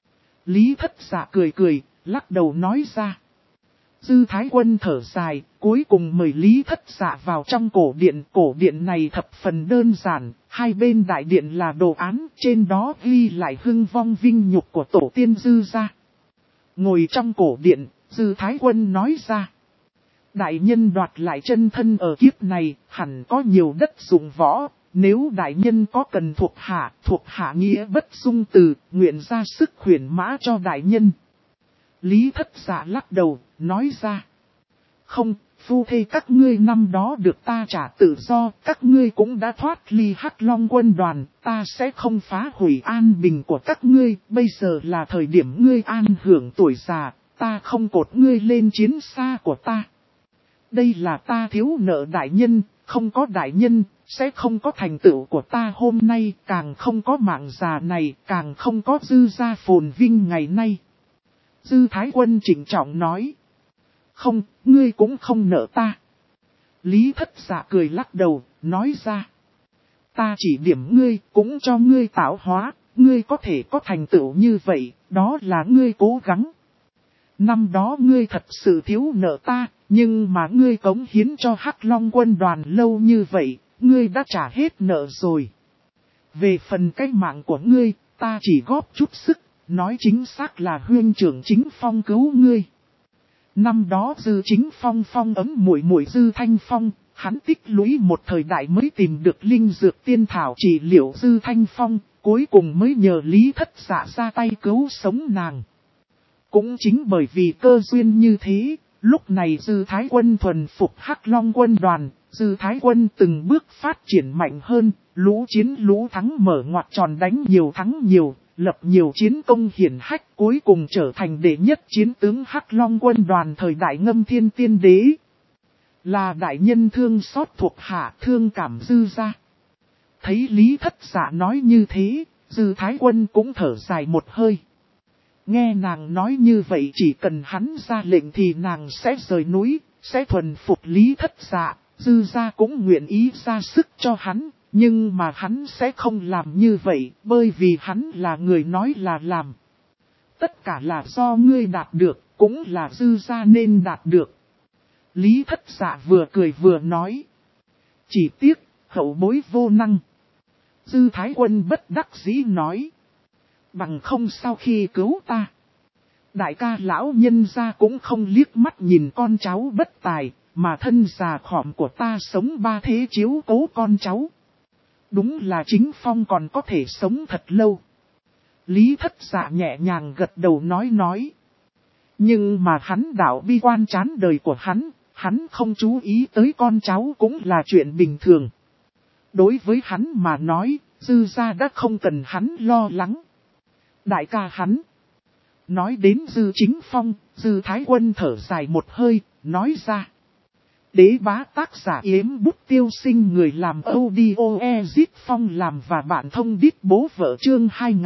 Lý Thất Dạ cười cười, lắc đầu nói ra. Dư Thái Quân thở dài, cuối cùng mời Lý Thất Dạ vào trong cổ điện. Cổ điện này thập phần đơn giản, hai bên đại điện là đồ án, trên đó ghi lại hưng vong vinh nhục của tổ tiên Dư gia. Ngồi trong cổ điện, Dư Thái Quân nói ra. Đại nhân đoạt lại chân thân ở kiếp này, hẳn có nhiều đất dụng võ. Nếu đại nhân có cần thuộc hạ nghĩa bất dung từ, nguyện ra sức khuyển mã cho đại nhân. Lý Thất Dạ lắc đầu, nói ra. Không, phu thê các ngươi năm đó được ta trả tự do, các ngươi cũng đã thoát ly Hắc Long quân đoàn, ta sẽ không phá hủy an bình của các ngươi, bây giờ là thời điểm ngươi an hưởng tuổi già, ta không cột ngươi lên chiến xa của ta. Đây là ta thiếu nợ đại nhân, không có đại nhân, sẽ không có thành tựu của ta hôm nay, càng không có mạng già này, càng không có Dư gia phồn vinh ngày nay. Dư Thái Quân trịnh trọng nói. Không, ngươi cũng không nợ ta. Lý Thất Dạ cười lắc đầu, nói ra. Ta chỉ điểm ngươi, cũng cho ngươi tạo hóa, ngươi có thể có thành tựu như vậy, đó là ngươi cố gắng. Năm đó ngươi thật sự thiếu nợ ta, nhưng mà ngươi cống hiến cho Hắc Long quân đoàn lâu như vậy, ngươi đã trả hết nợ rồi. Về phần cái mạng của ngươi, ta chỉ góp chút sức, nói chính xác là huynh trưởng Chính Phong cứu ngươi. Năm đó Dư Chính Phong phong ấm muội muội Dư Thanh Phong, hắn tích lũy một thời đại mới tìm được linh dược tiên thảo trị liệu Dư Thanh Phong, cuối cùng mới nhờ Lý Thất Dạ ra tay cứu sống nàng. Cũng chính bởi vì cơ duyên như thế, lúc này Dư Thái Quân thuần phục Hắc Long quân đoàn, Dư Thái Quân từng bước phát triển mạnh hơn, lũ chiến lũ thắng mở ngoặt tròn đánh nhiều thắng nhiều, lập nhiều chiến công hiển hách, cuối cùng trở thành đệ nhất chiến tướng Hắc Long quân đoàn thời đại Ngâm Thiên Tiên Đế. Là đại nhân thương xót thuộc hạ, thương cảm Dư gia. Thấy Lý Thất Dạ nói như thế, Dư Thái Quân cũng thở dài một hơi. Nghe nàng nói như vậy, chỉ cần hắn ra lệnh thì nàng sẽ rời núi, sẽ thuần phục Lý Thất Dạ, Dư gia cũng nguyện ý ra sức cho hắn, nhưng mà hắn sẽ không làm như vậy, bởi vì hắn là người nói là làm. Tất cả là do ngươi đạt được, cũng là Dư gia nên đạt được. Lý Thất Dạ vừa cười vừa nói. Chỉ tiếc, hậu bối vô năng. Dư Thái Quân bất đắc dĩ nói. Bằng không sau khi cứu ta. Đại ca lão nhân gia cũng không liếc mắt nhìn con cháu bất tài, mà thân già khỏm của ta sống ba thế chiếu cố con cháu. Đúng là Chính Phong còn có thể sống thật lâu. Lý Thất Dạ nhẹ nhàng gật đầu nói. Nhưng mà hắn đạo bi quan chán đời của hắn không chú ý tới con cháu cũng là chuyện bình thường. Đối với hắn mà nói, Dư gia đã không cần hắn lo lắng. Đại ca hắn. Nói đến Dư Chính Phong, Dư Thái Quân thở dài một hơi, nói ra. Đế bá tác giả Yếm Bút Tiêu Sinh, người làm audio Ezit Phong làm và bạn thông đít bố vợ chương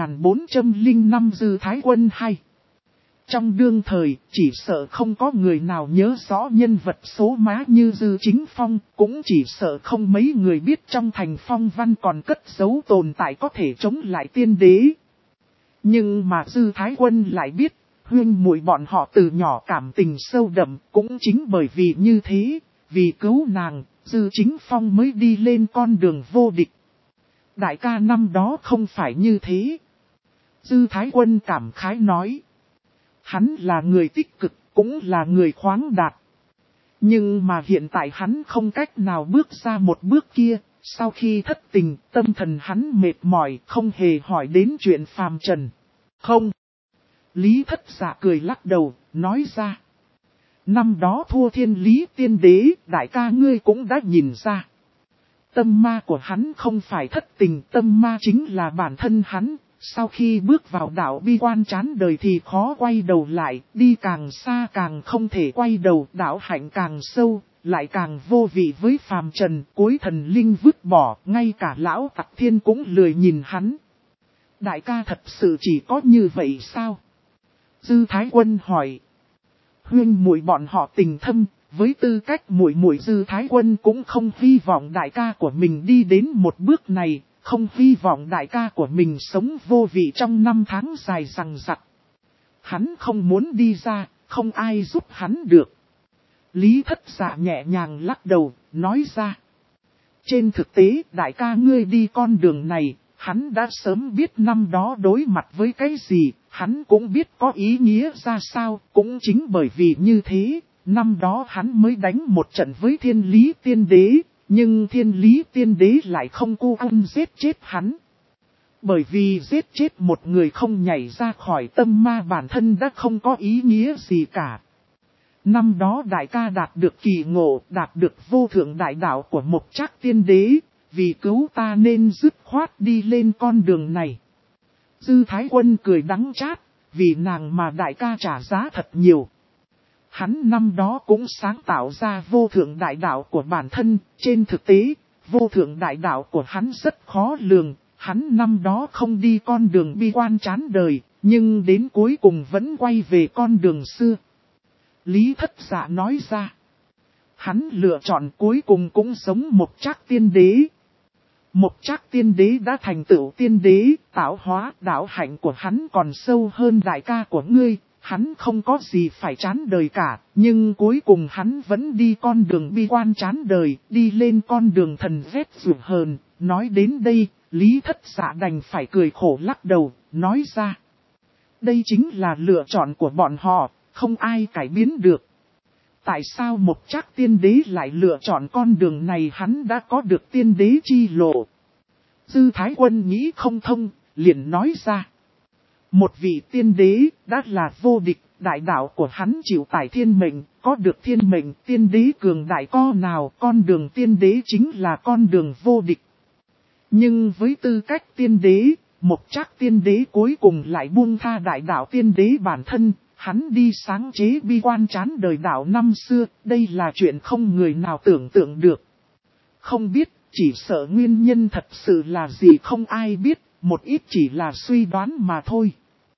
2405 Dư Thái Quân hay. Trong đương thời, chỉ sợ không có người nào nhớ rõ nhân vật số má như Dư Chính Phong, cũng chỉ sợ không mấy người biết trong thành phong văn còn cất giấu tồn tại có thể chống lại tiên đế. Nhưng mà Dư Thái Quân lại biết, huynh muội bọn họ từ nhỏ cảm tình sâu đậm, cũng chính bởi vì như thế, vì cứu nàng, Dư Chính Phong mới đi lên con đường vô địch. Đại ca năm đó không phải như thế. Dư Thái Quân cảm khái nói. Hắn là người tích cực, cũng là người khoáng đạt. Nhưng mà hiện tại hắn không cách nào bước ra một bước kia, sau khi thất tình, tâm thần hắn mệt mỏi, không hề hỏi đến chuyện phàm trần. Không. Lý Thất Dạ cười lắc đầu, nói ra. Năm đó thua Thiên Lý Tiên Đế, đại ca ngươi cũng đã nhìn ra. Tâm ma của hắn không phải thất tình, tâm ma chính là bản thân hắn. Sau khi bước vào đạo bi quan chán đời thì khó quay đầu lại, đi càng xa càng không thể quay đầu, đạo hạnh càng sâu, lại càng vô vị với phàm trần, cuối thần linh vứt bỏ, ngay cả lão tặc thiên cũng lười nhìn hắn. Đại ca thật sự chỉ có như vậy sao? Dư Thái Quân hỏi. Huynh muội bọn họ tình thâm, Với tư cách muội muội Dư Thái Quân cũng không hy vọng đại ca của mình đi đến một bước này, không hy vọng đại ca của mình sống vô vị trong 5 tháng dài dằng dặc. Hắn không muốn đi ra, không ai giúp hắn được. Lý Thất Dạ nhẹ nhàng lắc đầu, nói ra. Trên thực tế, đại ca ngươi đi con đường này, hắn đã sớm biết năm đó đối mặt với cái gì, hắn cũng biết có ý nghĩa ra sao, cũng chính bởi vì như thế, năm đó hắn mới đánh một trận với Thiên Lý Tiên Đế, nhưng Thiên Lý Tiên Đế lại không cu giết chết hắn. Bởi vì giết chết một người không nhảy ra khỏi tâm ma bản thân đã không có ý nghĩa gì cả. Năm đó đại ca đạt được kỳ ngộ, đạt được vô thượng đại đạo của Mộc Trác Tiên Đế, vì cứu ta nên dứt khoát đi lên con đường này. Dư Thái Quân cười đắng chát, vì nàng mà đại ca trả giá thật nhiều. Hắn năm đó cũng sáng tạo ra vô thượng đại đạo của bản thân, trên thực tế, vô thượng đại đạo của hắn rất khó lường, hắn năm đó không đi con đường bi quan chán đời, nhưng đến cuối cùng vẫn quay về con đường xưa. Lý Thất Dạ nói ra, hắn lựa chọn cuối cùng cũng giống Mộc Trác Tiên Đế. Mộc Trác Tiên Đế đã thành tựu tiên đế, tạo hóa, đạo hạnh của hắn còn sâu hơn đại ca của ngươi, hắn không có gì phải chán đời cả, nhưng cuối cùng hắn vẫn đi con đường bi quan chán đời, đi lên con đường thần ghét dược hờn. Nói đến đây, Lý Thất Dạ đành phải cười khổ lắc đầu, nói ra. Đây chính là lựa chọn của bọn họ, không ai cải biến được. Tại sao Mộc Trác Tiên Đế lại lựa chọn con đường này, hắn đã có được tiên đế chi lộ. Dư Thái Quân nghĩ không thông, liền nói ra. Một vị tiên đế đã là vô địch, đại đạo của hắn chịu tải thiên mệnh, có được thiên mệnh, tiên đế cường đại co nào, con đường tiên đế chính là con đường vô địch. Nhưng với tư cách tiên đế, Mộc Trác Tiên Đế cuối cùng lại buông tha đại đạo tiên đế bản thân, hắn đi sáng chế bi quan chán đời đạo năm xưa, đây là chuyện không người nào tưởng tượng được. Không biết, chỉ sợ nguyên nhân thật sự là gì không ai biết, một ít chỉ là suy đoán mà thôi.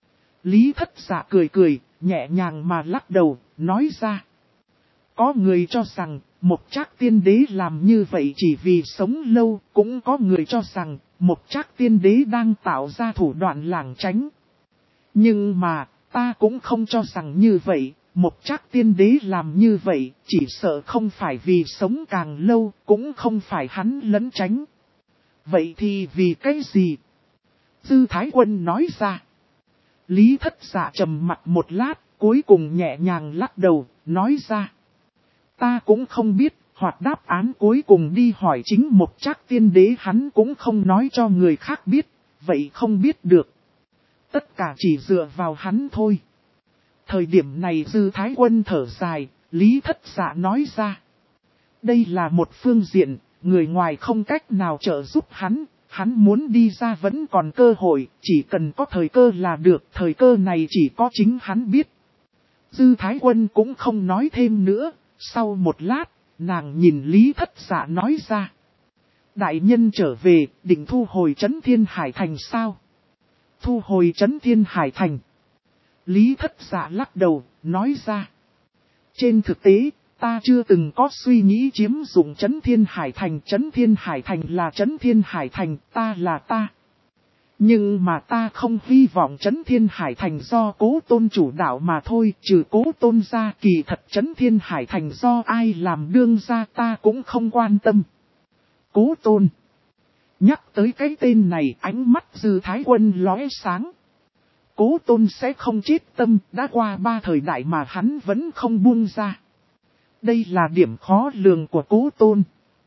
Lý Thất Dạ cười cười, nhẹ nhàng mà lắc đầu, nói ra. Có người cho rằng, Mộc Trác Tiên Đế làm như vậy chỉ vì sống lâu, cũng có người cho rằng, Mộc Trác Tiên Đế đang tạo ra thủ đoạn lảng tránh. Nhưng mà, ta cũng không cho rằng như vậy, Mộc Trác Tiên Đế làm như vậy, chỉ sợ không phải vì sống càng lâu, cũng không phải hắn lẩn tránh. Vậy thì vì cái gì? Dư Thái Quân nói ra. Lý Thất Dạ trầm mặt một lát, cuối cùng nhẹ nhàng lắc đầu, nói ra. Ta cũng không biết, hoặc đáp án cuối cùng đi hỏi chính Mộc Trác Tiên Đế, hắn cũng không nói cho người khác biết, vậy không biết được. Tất cả chỉ dựa vào hắn thôi. Thời điểm này Dư Thái Quân thở dài, Lý Thất Dạ nói ra. Đây là một phương diện, người ngoài không cách nào trợ giúp hắn muốn đi ra vẫn còn cơ hội, chỉ cần có thời cơ là được, thời cơ này chỉ có chính hắn biết. Dư Thái Quân cũng không nói thêm nữa, sau một lát, nàng nhìn Lý Thất Dạ nói ra. Đại nhân trở về, định thu hồi Trấn Thiên Hải Thành sao? Thu hồi Trấn Thiên Hải Thành. Lý Thất Dạ lắc đầu, nói ra. Trên thực tế, ta chưa từng có suy nghĩ chiếm dụng Trấn Thiên Hải Thành. Trấn Thiên Hải Thành là Trấn Thiên Hải Thành, ta là ta. Nhưng mà ta không hy vọng Trấn Thiên Hải Thành do Cố Tôn chủ đạo mà thôi. Trừ Cố Tôn ra, kỳ thật Trấn Thiên Hải Thành do ai làm đương ra ta cũng không quan tâm. Cố Tôn. Nhắc tới cái tên này, ánh mắt Dư Thái Quân lóe sáng. Cố Tôn sẽ không chết tâm, đã qua 3 thời đại mà hắn vẫn không buông ra. Đây là điểm khó lường của Cố Tôn.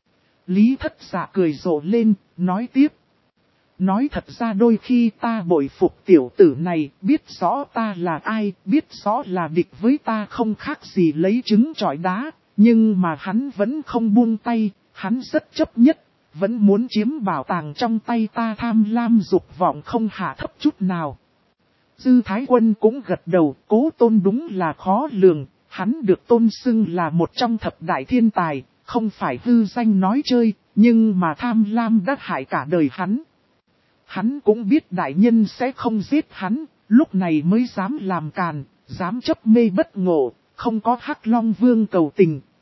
Lý Thất Dạ cười rộ lên, nói tiếp. Nói thật ra đôi khi ta bội phục tiểu tử này, biết rõ ta là ai, biết rõ là địch với ta không khác gì lấy trứng trọi đá, nhưng mà hắn vẫn không buông tay, hắn rất chấp nhất, vẫn muốn chiếm bảo tàng trong tay ta, tham lam dục vọng không hạ thấp chút nào. Dư Thái Quân cũng gật đầu, Cố Tôn đúng là khó lường, hắn được tôn xưng là một trong thập đại thiên tài, không phải hư danh nói chơi, nhưng mà tham lam đã hại cả đời hắn. Hắn cũng biết đại nhân sẽ không giết hắn, lúc này mới dám làm càn, dám chấp mê bất ngộ, không có Hắc Long Vương cầu tình,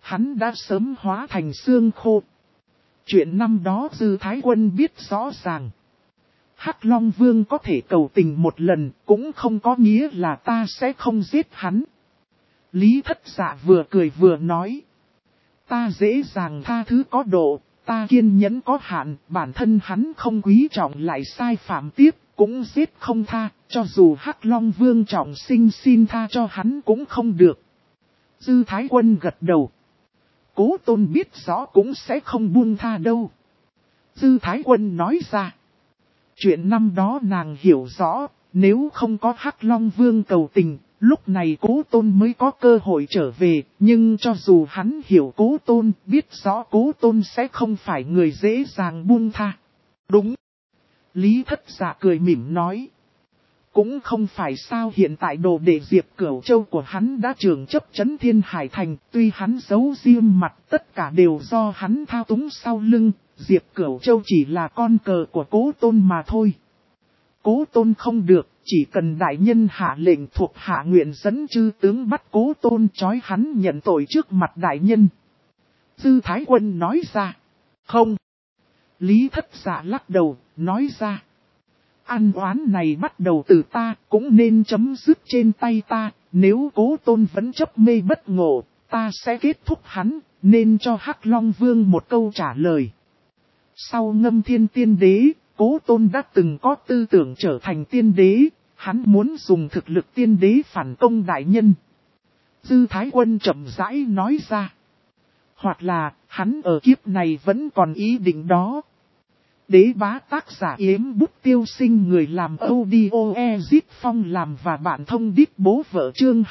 hắn đã sớm hóa thành xương khô. Chuyện năm đó Dư Thái Quân biết rõ ràng. Hắc Long Vương có thể cầu tình một lần cũng không có nghĩa là ta sẽ không giết hắn. Lý Thất Dạ vừa cười vừa nói. Ta dễ dàng tha thứ có độ, ta kiên nhẫn có hạn, bản thân hắn không quý trọng lại sai phạm tiếp, cũng giết không tha, cho dù Hắc Long Vương trọng sinh xin tha cho hắn cũng không được. Dư Thái Quân gật đầu. Cố Tôn biết rõ cũng sẽ không buông tha đâu. Dư Thái Quân nói ra. Chuyện năm đó nàng hiểu rõ, nếu không có Hắc Long Vương cầu tình, lúc này Cố Tôn mới có cơ hội trở về, nhưng cho dù hắn hiểu Cố Tôn, biết rõ Cố Tôn sẽ không phải người dễ dàng buông tha. Đúng. Lý Thất Dạ cười mỉm nói. Cũng không phải sao hiện tại đồ đệ Diệp Cửu Châu của hắn đã trường chấp chấn Thiên Hải Thành, tuy hắn giấu riêng mặt tất cả đều do hắn thao túng sau lưng, Diệp Cửu Châu chỉ là con cờ của Cố Tôn mà thôi. Cố Tôn không được, chỉ cần đại nhân hạ lệnh thuộc hạ nguyện dẫn chư tướng bắt Cố Tôn trói hắn nhận tội trước mặt đại nhân. Dư Thái Quân nói ra. Không. Lý Thất Dạ lắc đầu, nói ra. Ăn oán này bắt đầu từ ta, cũng nên chấm dứt trên tay ta, nếu Cố Tôn vẫn chấp mê bất ngộ, ta sẽ kết thúc hắn, nên cho Hắc Long Vương một câu trả lời. Sau Ngâm Thiên Tiên Đế, Cố Tôn đã từng có tư tưởng trở thành tiên đế, hắn muốn dùng thực lực tiên đế phản công đại nhân. Dư Thái Quân chậm rãi nói ra. Hoặc là, hắn ở kiếp này vẫn còn ý định đó. Đế bá tác giả Yếm Bút Tiêu Sinh, người làm audio Ezit Phong làm và bạn thông điệp bố vợ, chương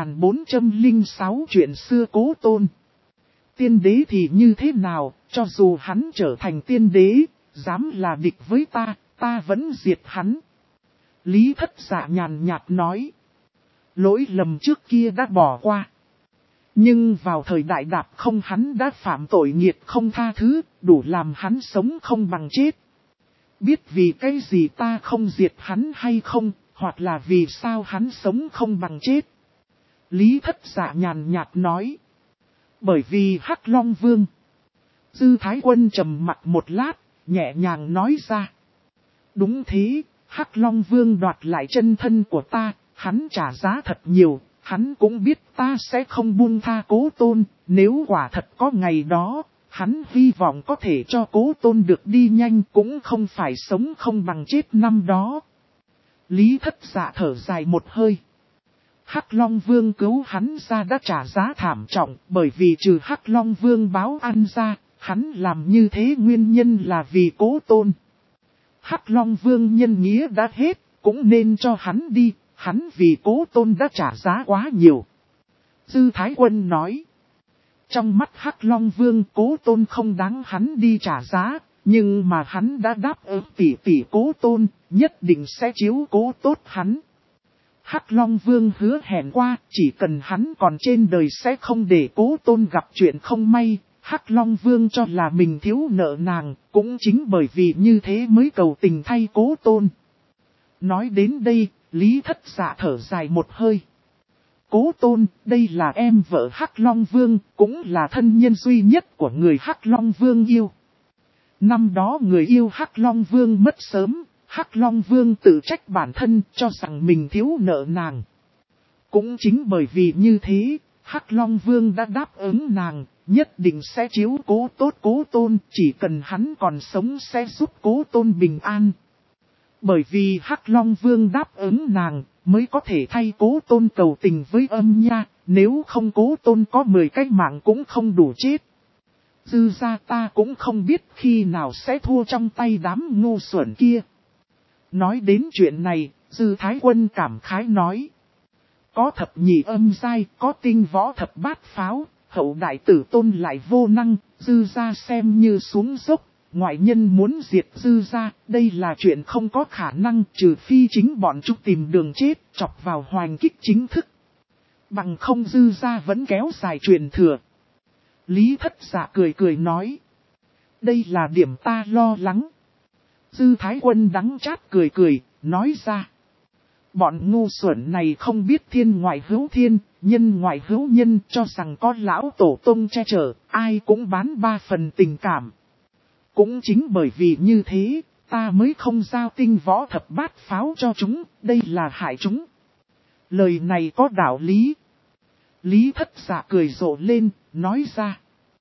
2406 chuyện xưa Cố Tôn. Tiên đế thì như thế nào, cho dù hắn trở thành tiên đế, dám là địch với ta, ta vẫn diệt hắn. Lý Thất Dạ nhàn nhạt nói. Lỗi lầm trước kia đã bỏ qua. Nhưng vào thời đại đạp không hắn đã phạm tội nghiệt không tha thứ, đủ làm hắn sống không bằng chết. Biết vì cái gì ta không diệt hắn hay không, hoặc là vì sao hắn sống không bằng chết. Lý Thất Dạ nhàn nhạt nói. Bởi vì Hắc Long Vương. Dư Thái Quân trầm mặt một lát, nhẹ nhàng nói ra. Đúng thế, Hắc Long Vương đoạt lại chân thân của ta, hắn trả giá thật nhiều. Hắn cũng biết ta sẽ không buông tha Cố Tôn, nếu quả thật có ngày đó, hắn hy vọng có thể cho Cố Tôn được đi nhanh cũng không phải sống không bằng chết năm đó. Lý Thất Dạ thở dài một hơi. Hắc Long Vương cứu hắn ra đã trả giá thảm trọng, bởi vì trừ Hắc Long Vương báo ăn ra, hắn làm như thế nguyên nhân là vì Cố Tôn. Hắc Long Vương nhân nghĩa đã hết, cũng nên cho hắn đi. Hắn vì Cố Tôn đã trả giá quá nhiều. Dư Thái Quân nói. Trong mắt Hắc Long Vương Cố Tôn không đáng hắn đi trả giá. Nhưng mà hắn đã đáp ứng tỷ Cố Tôn, nhất định sẽ chiếu cố tốt hắn. Hắc Long Vương hứa hẹn qua, chỉ cần hắn còn trên đời sẽ không để Cố Tôn gặp chuyện không may. Hắc Long Vương cho là mình thiếu nợ nàng, cũng chính bởi vì như thế mới cầu tình thay Cố Tôn. Nói đến đây, Lý Thất Dạ thở dài một hơi. Cố Tôn, đây là em vợ Hắc Long Vương, cũng là thân nhân duy nhất của người Hắc Long Vương yêu. Năm đó người yêu Hắc Long Vương mất sớm, Hắc Long Vương tự trách bản thân cho rằng mình thiếu nợ nàng. Cũng chính bởi vì như thế, Hắc Long Vương đã đáp ứng nàng, nhất định sẽ chiếu cố tốt Cố Tôn, chỉ cần hắn còn sống sẽ giúp Cố Tôn bình an. Bởi vì Hắc Long Vương đáp ứng nàng, mới có thể thay Cố Tôn cầu tình với Âm Nha, nếu không Cố Tôn có 10 cái mạng cũng không đủ chết. Dư ra ta cũng không biết khi nào sẽ thua trong tay đám ngu xuẩn kia. Nói đến chuyện này, Dư Thái Quân cảm khái nói. Có thập nhị âm giai, có tinh võ thập bát pháo, hậu đại tử Tôn lại vô năng, Dư ra xem như xuống dốc. Ngoại nhân muốn diệt Dư ra, đây là chuyện không có khả năng, trừ phi chính bọn chúng tìm đường chết, chọc vào hoành kích chính thức. Bằng không Dư ra vẫn kéo dài truyền thừa. Lý Thất Dạ cười nói. Đây là điểm ta lo lắng. Dư Thái Quân đắng chát cười, nói ra. Bọn ngu xuẩn này không biết thiên ngoại hữu thiên, nhân ngoại hữu nhân, cho rằng có lão tổ tông che chở, ai cũng bán 3 phần tình cảm. Cũng chính bởi vì như thế, ta mới không giao tinh võ thập bát pháo cho chúng, đây là hại chúng. Lời này có đạo lý. Lý Thất Dạ cười rộ lên, nói ra.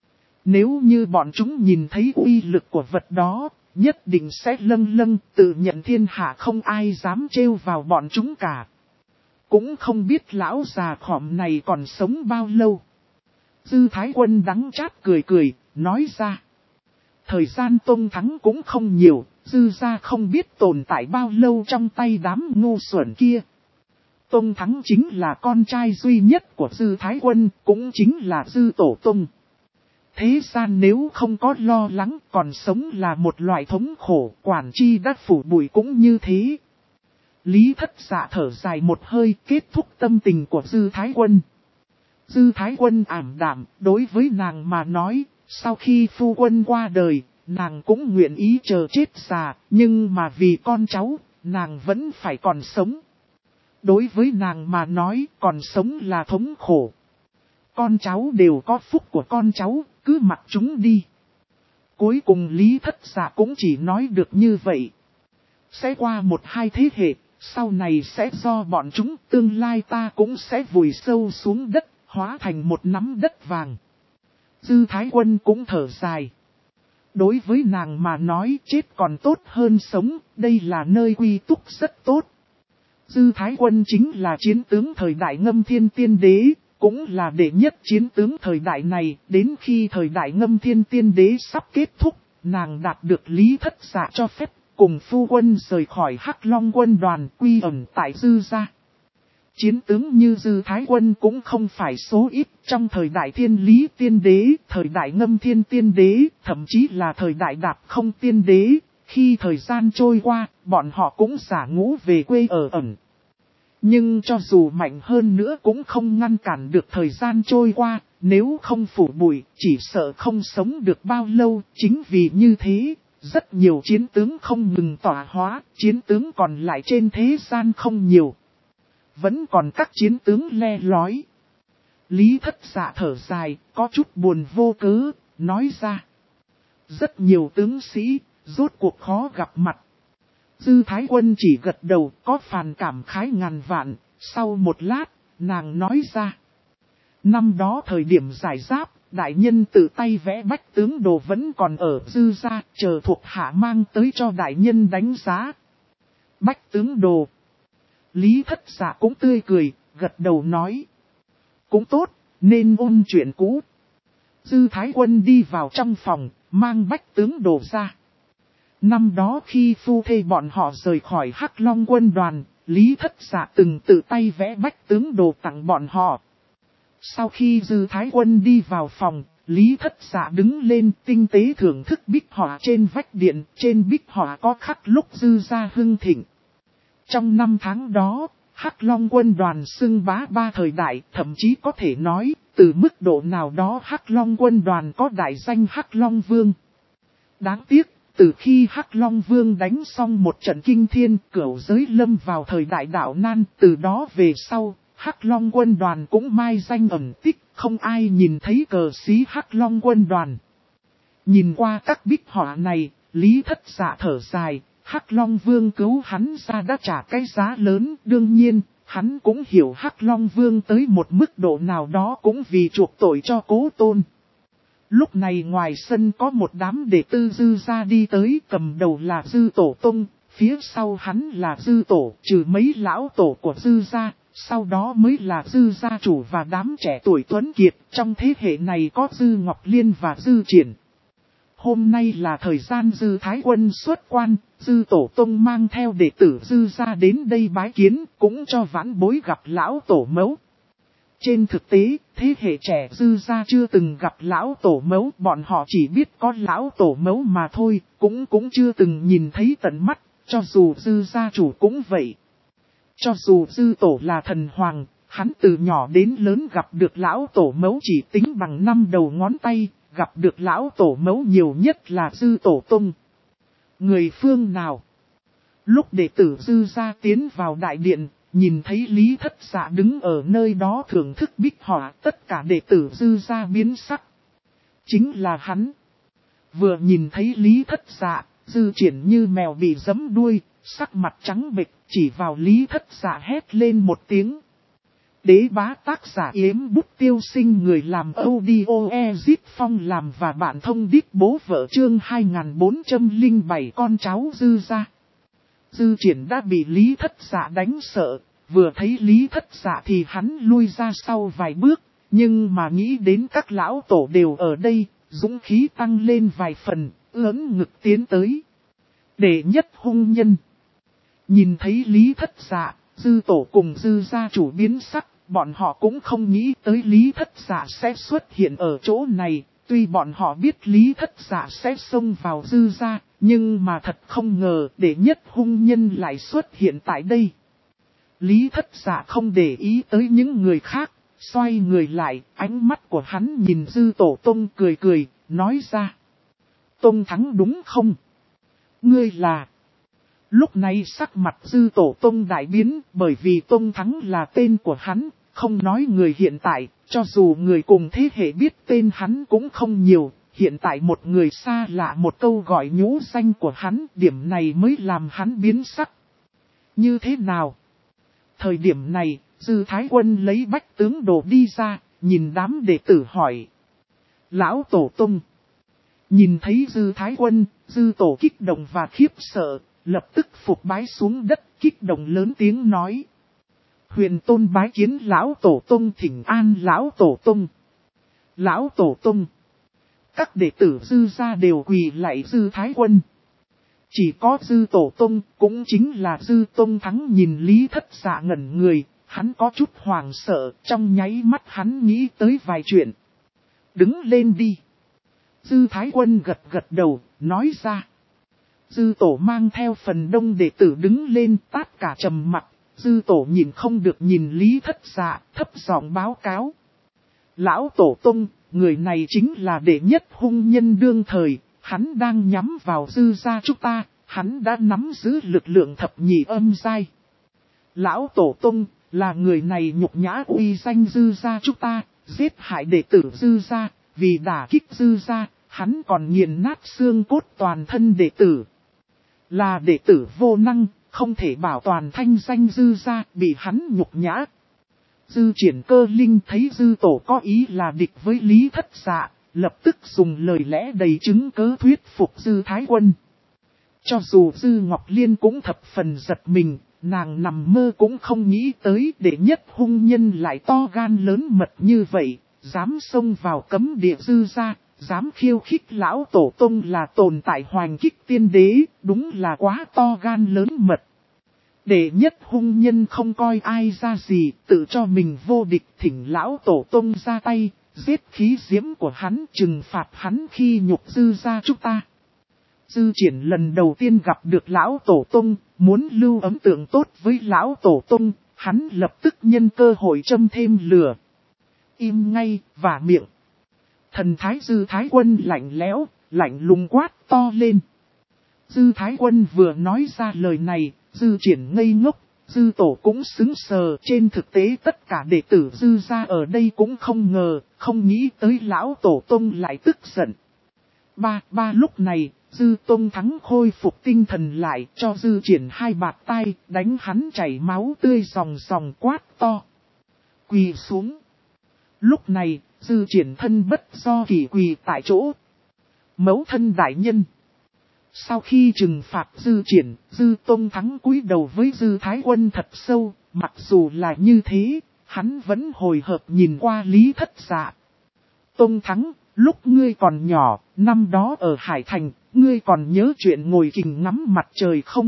Nếu như bọn chúng nhìn thấy uy lực của vật đó, nhất định sẽ lâng lâng, tự nhận thiên hạ không ai dám trêu vào bọn chúng cả. Cũng không biết lão già khỏm này còn sống bao lâu. Dư Thái Quân đắng chát cười cười, nói ra. Thời gian Tông Thắng cũng không nhiều, Dư gia không biết tồn tại bao lâu trong tay đám ngu xuẩn kia. Tông Thắng chính là con trai duy nhất của Dư Thái Quân, cũng chính là Dư Tổ Tông. Thế gian nếu không có lo lắng, còn sống là một loại thống khổ, quản chi đã phủ bụi cũng như thế. Lý Thất Dạ thở dài một hơi, kết thúc tâm tình của Dư Thái Quân. Dư Thái Quân ảm đạm, đối với nàng mà nói, sau khi phu quân qua đời, nàng cũng nguyện ý chờ chết già, nhưng mà vì con cháu, nàng vẫn phải còn sống. Đối với nàng mà nói, còn sống là thống khổ. Con cháu đều có phúc của con cháu, cứ mặc chúng đi. Cuối cùng Lý Thất Dạ cũng chỉ nói được như vậy. Sẽ qua 1-2 thế hệ, sau này sẽ do bọn chúng, tương lai ta cũng sẽ vùi sâu xuống đất, hóa thành một nắm đất vàng. Dư Thái Quân cũng thở dài. Đối với nàng mà nói chết còn tốt hơn sống, đây là nơi quy túc rất tốt. Dư Thái Quân chính là chiến tướng thời đại Ngâm Thiên Tiên Đế, cũng là đệ nhất chiến tướng thời đại này. Đến khi thời đại Ngâm Thiên Tiên Đế sắp kết thúc, nàng đạt được Lý Thất Dạ cho phép, cùng phu quân rời khỏi Hắc Long quân đoàn quy ẩn tại Dư gia. Chiến tướng như Dư Thái Quân cũng không phải số ít, trong thời đại Thiên Lý Tiên Đế, thời đại Ngâm Thiên Tiên Đế, thậm chí là thời đại Đạp Không Tiên Đế. Khi thời gian trôi qua, bọn họ cũng xả ngũ về quê ở ẩn. Nhưng cho dù mạnh hơn nữa cũng không ngăn cản được thời gian trôi qua, nếu không phủ bụi, chỉ sợ không sống được bao lâu. Chính vì như thế, rất nhiều chiến tướng không ngừng tỏa hóa, chiến tướng còn lại trên thế gian không nhiều. Vẫn còn các chiến tướng le lói. Lý Thất Dạ thở dài, có chút buồn vô cớ, nói ra. Rất nhiều tướng sĩ, rốt cuộc khó gặp mặt. Dư Thái Quân chỉ gật đầu, có phàn cảm khái ngàn vạn. Sau một lát, nàng nói ra. Năm đó thời điểm giải giáp, đại nhân tự tay vẽ bách tướng đồ vẫn còn ở Dư gia, chờ thuộc hạ mang tới cho đại nhân đánh giá. Bách tướng đồ. Lý Thất Dạ cũng tươi cười, gật đầu nói. Cũng tốt, nên ôn chuyện cũ. Dư Thái Quân đi vào trong phòng, mang bách tướng đồ ra. Năm đó khi phu thê bọn họ rời khỏi Hắc Long quân đoàn, Lý Thất Dạ từng tự tay vẽ bách tướng đồ tặng bọn họ. Sau khi Dư Thái Quân đi vào phòng, Lý Thất Dạ đứng lên tinh tế thưởng thức bích họa trên vách điện, trên bích họa có khắc lúc Dư gia hưng thịnh. Trong 5 tháng đó, Hắc Long quân đoàn xưng bá 3 thời đại, thậm chí có thể nói, từ mức độ nào đó Hắc Long quân đoàn có đại danh Hắc Long Vương. Đáng tiếc, từ khi Hắc Long Vương đánh xong một trận kinh thiên, cửu giới lâm vào thời đại đạo nan, từ đó về sau, Hắc Long quân đoàn cũng mai danh ẩn tích, không ai nhìn thấy cờ xí Hắc Long quân đoàn. Nhìn qua các bích họa này, Lý Thất Dạ thở dài. Hắc Long Vương cứu hắn ra đã trả cái giá lớn, đương nhiên, hắn cũng hiểu Hắc Long Vương tới một mức độ nào đó cũng vì chuộc tội cho Cố Tôn. Lúc này ngoài sân có một đám đệ tử Dư gia đi tới, cầm đầu là Dư Tổ Tông, phía sau hắn là Dư Tổ, trừ mấy lão tổ của Dư gia, sau đó mới là Dư gia chủ và đám trẻ tuổi tuấn kiệt, trong thế hệ này có Dư Ngọc Liên và Dư Triển. Hôm nay là thời gian Dư Thái Quân xuất quan, Dư Tổ Tông mang theo đệ tử Dư gia đến đây bái kiến, cũng cho vãn bối gặp lão tổ mẫu. Trên thực tế, thế hệ trẻ Dư gia chưa từng gặp lão tổ mẫu, bọn họ chỉ biết có lão tổ mẫu mà thôi, cũng chưa từng nhìn thấy tận mắt, cho dù Dư gia chủ cũng vậy. Cho dù Dư Tổ là thần hoàng, hắn từ nhỏ đến lớn gặp được lão tổ mẫu chỉ tính bằng 5 đầu ngón tay. Gặp được lão tổ mẫu nhiều nhất là Dư Tổ Tông. Người phương nào? Lúc đệ tử Dư gia tiến vào đại điện, Nhìn thấy Lý Thất Dạ đứng ở nơi đó thưởng thức bích họa, tất cả đệ tử Dư gia biến sắc. Chính là hắn. Vừa nhìn thấy Lý Thất Dạ, Dư Triển như mèo bị giẫm đuôi, sắc mặt trắng bệch, chỉ vào Lý Thất Dạ hét lên một tiếng. Đế bá tác giả Yếm Bút Tiêu Sinh, người làm audio Ezit Phong làm và bạn thông điệp bố vợ, chương 2407 con cháu Dư gia. Dư Triển đã bị Lý Thất Dạ đánh sợ, vừa thấy Lý Thất Dạ thì hắn lui ra sau vài bước, nhưng mà nghĩ đến các lão tổ đều ở đây, dũng khí tăng lên vài phần, ưỡn ngực tiến tới. Đệ nhất hung nhân. Nhìn thấy Lý Thất Dạ, Dư tổ cùng Dư gia chủ biến sắc, bọn họ cũng không nghĩ tới Lý Thất Dạ sẽ xuất hiện ở chỗ này. Tuy bọn họ biết Lý Thất Dạ sẽ xông vào Dư gia, nhưng mà thật không ngờ đệ nhất hung nhân lại xuất hiện tại đây. Lý Thất Dạ không để ý tới những người khác, xoay người lại, ánh mắt của hắn nhìn Dư tổ Tông cười cười, nói ra. Tông thắng đúng không? Ngươi là... Lúc này sắc mặt Dư tổ Tông đại biến, bởi vì Tông thắng là tên của hắn, không nói người hiện tại, cho dù người cùng thế hệ biết tên hắn cũng không nhiều. Hiện tại một người xa lạ một câu gọi nhũ danh của hắn, điểm này mới làm hắn biến sắc. Như thế nào? Thời điểm này, Dư Thái Quân lấy bách tướng đồ đi ra, nhìn đám đệ tử hỏi. Lão Tổ Tông. Nhìn thấy Dư Thái Quân, Dư Tổ kích động và khiếp sợ, lập tức phục bái xuống đất, kích động lớn tiếng nói. Huyền Tôn bái kiến Lão Tổ Tông, thỉnh an Lão Tổ Tông. Lão Tổ Tông. Các đệ tử Dư gia đều quỳ lạy Dư Thái Quân. Chỉ có Dư Tổ Tông, cũng chính là Dư Tông Thắng nhìn Lý Thất Dạ ngẩn người, hắn có chút hoảng sợ, trong nháy mắt hắn nghĩ tới vài chuyện. Đứng lên đi. Dư Thái Quân gật gật đầu, nói ra. Dư Tổ mang theo phần đông đệ tử đứng lên, tất cả trầm mặc. Dư Tổ nhìn không được nhìn Lý Thất Dạ, thấp giọng báo cáo. Lão Tổ Tông, người này chính là đệ nhất hung nhân đương thời, hắn đang nhắm vào Dư gia chúng ta, hắn đã nắm giữ lực lượng thập nhị âm giai. Lão Tổ Tông, là người này nhục nhã uy danh Dư gia chúng ta, giết hại đệ tử Dư gia, vì đả kích Dư gia, hắn còn nghiền nát xương cốt toàn thân đệ tử. Là đệ tử vô năng, không thể bảo toàn thanh danh Dư gia, bị hắn nhục nhã. Dư Triển Cơ Linh thấy Dư Tổ có ý là địch với Lý Thất Dạ, lập tức dùng lời lẽ đầy chứng cớ thuyết phục Dư Thái Quân. Cho dù Dư Ngọc Liên cũng thập phần giật mình, nàng nằm mơ cũng không nghĩ tới đệ nhất hung nhân lại to gan lớn mật như vậy, dám xông vào cấm địa Dư gia, dám khiêu khích Lão Tổ Tông là tồn tại hoành kích tiên đế, đúng là quá to gan lớn mật. Đệ nhất hung nhân không coi ai ra gì, tự cho mình vô địch, thỉnh Lão Tổ Tông ra tay, giết khí diễm của hắn, trừng phạt hắn khi nhục Dư gia chúng ta. Dư Triển lần đầu tiên gặp được Lão Tổ Tông, muốn lưu ấn tượng tốt với Lão Tổ Tông, hắn lập tức nhân cơ hội châm thêm lửa. Im ngay, và miệng. Thần thái Dư Thái Quân lạnh lẽo, lạnh lùng quát to lên. Dư Thái Quân vừa nói ra lời này, Dư Triển ngây ngốc, Dư Tổ cũng sững sờ. Trên thực tế tất cả đệ tử Dư gia ở đây cũng không ngờ, không nghĩ tới Lão Tổ Tông lại tức giận. Ba lúc này, Dư Tông Thắng khôi phục tinh thần lại, cho Dư Triển hai bạt tay, đánh hắn chảy máu tươi ròng ròng, quát to. Quỳ xuống. Lúc này, Dư Triển thân bất do kỳ quỳ tại chỗ. Mẫu thân đại nhân. Sau khi trừng phạt Dư Triển, Dư Tông Thắng cúi đầu với Dư Thái Quân thật sâu, mặc dù là như thế, hắn vẫn hồi hộp nhìn qua Lý Thất Dạ. Tông Thắng, lúc ngươi còn nhỏ, năm đó ở Hải Thành, ngươi còn nhớ chuyện ngồi kình ngắm mặt trời không?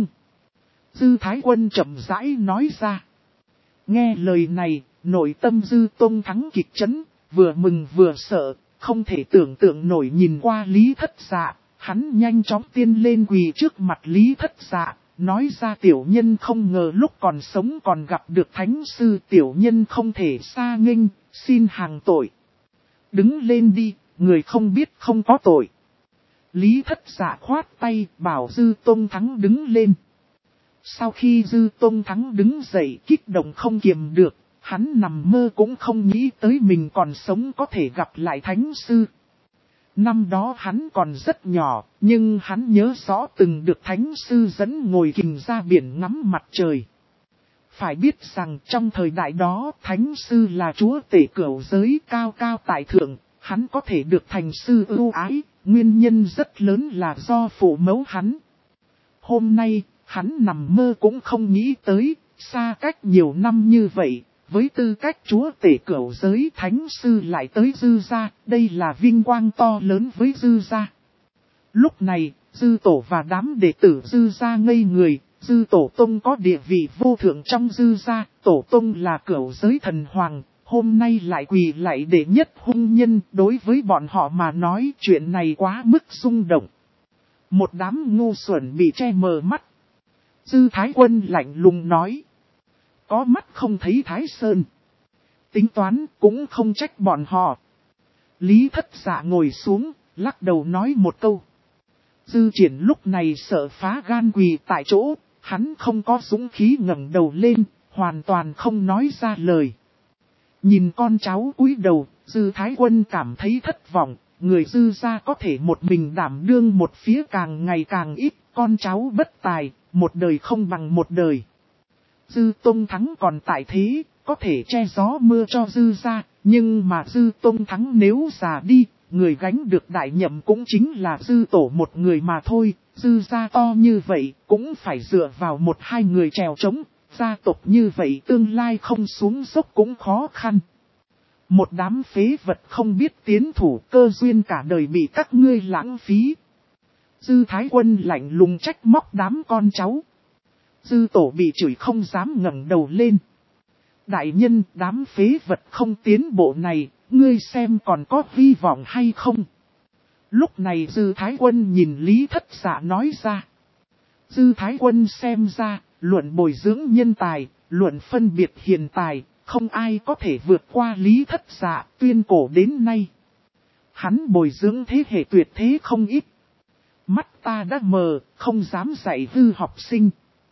Dư Thái Quân chậm rãi nói ra. Nghe lời này, nội tâm Dư Tông Thắng kịch chấn, vừa mừng vừa sợ, không thể tưởng tượng nổi nhìn qua Lý Thất Dạ. Hắn nhanh chóng tiên lên quỳ trước mặt Lý Thất Dạ, nói ra tiểu nhân không ngờ lúc còn sống còn gặp được thánh sư, tiểu nhân không thể xa nghênh, xin hàng tội. Đứng lên đi, người không biết không có tội. Lý Thất Dạ khoát tay bảo Dư Tông Thắng đứng lên. Sau khi Dư Tông Thắng đứng dậy kích động không kiềm được, hắn nằm mơ cũng không nghĩ tới mình còn sống có thể gặp lại Thánh Sư. Năm đó hắn còn rất nhỏ, nhưng hắn nhớ rõ từng được Thánh Sư dẫn ngồi kình ra biển ngắm mặt trời. Phải biết rằng trong thời đại đó Thánh Sư là chúa tể cửu giới cao cao tại thượng, hắn có thể được thành sư ưu ái, nguyên nhân rất lớn là do phụ mẫu hắn. Hôm nay, hắn nằm mơ cũng không nghĩ tới, xa cách nhiều năm như vậy, với tư cách chúa tể cửu giới Thánh Sư lại tới Dư gia, đây là vinh quang to lớn với Dư gia. Lúc này, Dư Tổ và đám đệ tử Dư gia ngây người. Dư Tổ Tông có địa vị vô thượng trong Dư gia, Tổ Tông là cửu giới thần hoàng, hôm nay lại quỳ lạy đệ nhất hung nhân, đối với bọn họ mà nói chuyện này quá mức rung động. Một đám ngu xuẩn bị che mờ mắt. Dư Thái Quân lạnh lùng nói, có mắt không thấy Thái Sơn. Tính toán cũng không trách bọn họ. Lý Thất Dạ ngồi xuống, lắc đầu nói một câu. Dư Triển lúc này sợ phá gan quỳ tại chỗ. Hắn không có dũng khí ngẩng đầu lên, hoàn toàn không nói ra lời. Nhìn con cháu cúi đầu, Dư Thái Quân cảm thấy thất vọng, người Dư gia có thể một mình đảm đương một phía càng ngày càng ít, con cháu bất tài, một đời không bằng một đời. Dư Tông Thắng còn tại thế, có thể che gió mưa cho Dư gia, nhưng mà Dư Tông Thắng nếu già đi, người gánh được đại nhậm cũng chính là Dư Tổ một người mà thôi. Dư gia to như vậy cũng phải dựa vào một hai người trèo trống, gia tộc như vậy tương lai không xuống dốc cũng khó khăn. Một đám phế vật không biết tiến thủ, cơ duyên cả đời bị các ngươi lãng phí. Dư Thái Quân lạnh lùng trách móc đám con cháu. Dư Tổ bị chửi không dám ngẩng đầu lên. Đại nhân, đám phế vật không tiến bộ này, ngươi xem còn có hy vọng hay không? Lúc này Dư Thái Quân nhìn Lý Thất Dạ nói ra. Dư Thái Quân xem ra, luận bồi dưỡng nhân tài, luận phân biệt hiền tài, không ai có thể vượt qua Lý Thất Dạ tuyên cổ đến nay. Hắn bồi dưỡng thế hệ tuyệt thế không ít. Mắt ta đã mờ, không dám dạy hư học sinh.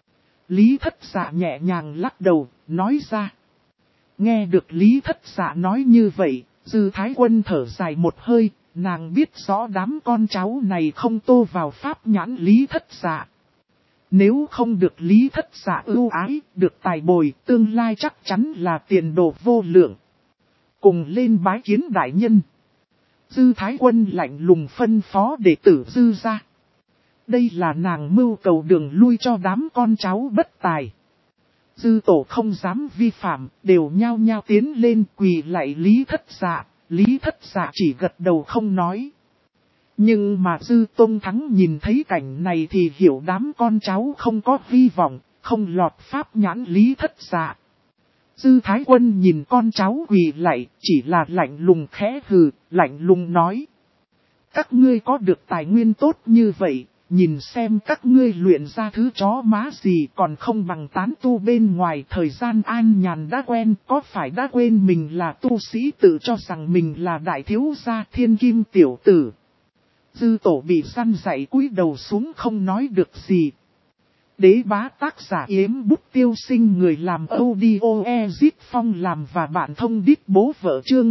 Lý Thất Dạ nhẹ nhàng lắc đầu, nói ra. Nghe được Lý Thất Dạ nói như vậy, Dư Thái Quân thở dài một hơi. Nàng biết rõ đám con cháu này không tô vào pháp nhãn Lý Thất Dạ. Nếu không được Lý Thất Dạ ưu ái, được tài bồi, tương lai chắc chắn là tiền đồ vô lượng. Cùng lên bái kiến đại nhân. Dư Thái Quân lạnh lùng phân phó đệ tử Dư gia. Đây là nàng mưu cầu đường lui cho đám con cháu bất tài. Dư Tổ không dám vi phạm, đều nhao nhao tiến lên quỳ lạy Lý Thất Dạ. Lý Thất Dạ chỉ gật đầu không nói. Nhưng mà Dư Tông Thắng nhìn thấy cảnh này thì hiểu đám con cháu không có hy vọng, không lọt pháp nhãn Lý Thất Dạ. Dư Thái Quân nhìn con cháu quỳ lạy, chỉ là lạnh lùng khẽ hừ, lạnh lùng nói. Các ngươi có được tài nguyên tốt như vậy, nhìn xem các ngươi luyện ra thứ chó má gì còn không bằng tán tu bên ngoài. Thời gian an nhàn đã quen, có phải đã quên mình là tu sĩ tự cho rằng mình là đại thiếu gia thiên kim tiểu tử. Dư Tổ bị săn dạy cúi đầu xuống không nói được gì. Đế bá tác giả Yếm Bút Tiêu Sinh, người làm audio Ezit Phong làm và bạn thông đít bố vợ chương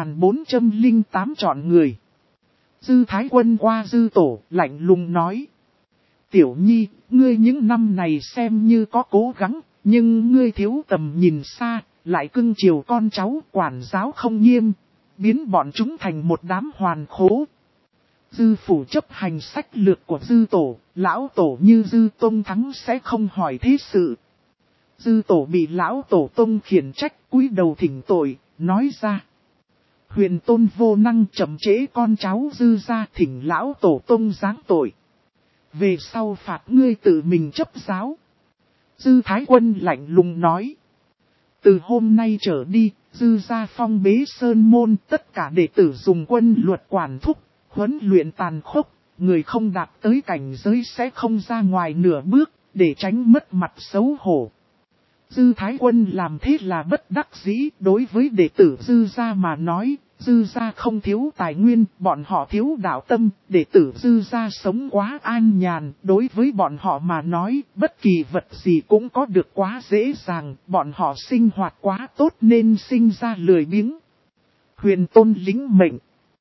2408 chọn người. Dư Thái Quân qua Dư Tổ, lạnh lùng nói. Tiểu Nhi, ngươi những năm này xem như có cố gắng, nhưng ngươi thiếu tầm nhìn xa, lại cưng chiều con cháu, quản giáo không nghiêm, biến bọn chúng thành một đám hoàn khố. Dư phủ chấp hành sách lược của Dư Tổ, lão tổ như Dư Tông Thắng sẽ không hỏi thế sự. Dư Tổ bị lão tổ tông khiển trách, cúi đầu thỉnh tội, nói ra. Huyền Tôn vô năng chậm trễ con cháu Dư gia, thỉnh lão tổ tông giáng tội. Về sau phạt ngươi tự mình chấp giáo. Dư Thái Quân lạnh lùng nói. Từ hôm nay trở đi, Dư gia phong bế sơn môn, tất cả đệ tử dùng quân luật quản thúc, huấn luyện tàn khốc, người không đạt tới cảnh giới sẽ không ra ngoài nửa bước, để tránh mất mặt xấu hổ. Dư Thái Quân làm thế là bất đắc dĩ, đối với đệ tử Dư gia mà nói, Dư gia không thiếu tài nguyên, bọn họ thiếu đạo tâm, đệ tử dư gia sống quá an nhàn, đối với bọn họ mà nói, bất kỳ vật gì cũng có được quá dễ dàng, bọn họ sinh hoạt quá tốt nên sinh ra lười biếng. Huyền Tôn lĩnh mệnh.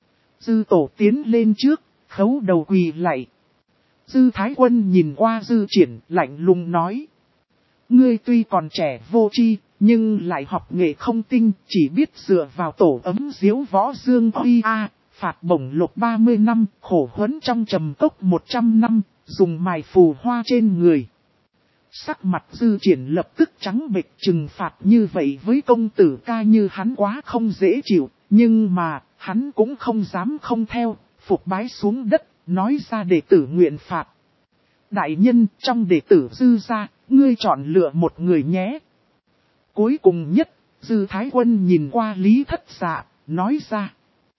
Dư tổ tiến lên trước, khấu đầu quỳ lạy. Dư Thái Quân nhìn qua Dư Triển, lạnh lùng nói. Ngươi tuy còn trẻ vô tri, nhưng lại học nghệ không tinh, chỉ biết dựa vào tổ ấm diếu võ dương uy a, phạt bổng lục 30 năm, khổ huấn trong trầm cốc 100 năm, dùng mài phù hoa trên người. Sắc mặt Dư Triển lập tức trắng bệch, trừng phạt như vậy với công tử ca như hắn quá không dễ chịu, nhưng mà, hắn cũng không dám không theo, phục bái xuống đất, nói ra đệ tử nguyện phạt. Đại nhân, trong đệ tử Dư gia, ngươi chọn lựa một người nhé. Cuối cùng nhất, Dư Thái Quân nhìn qua Lý Thất Dạ, nói ra.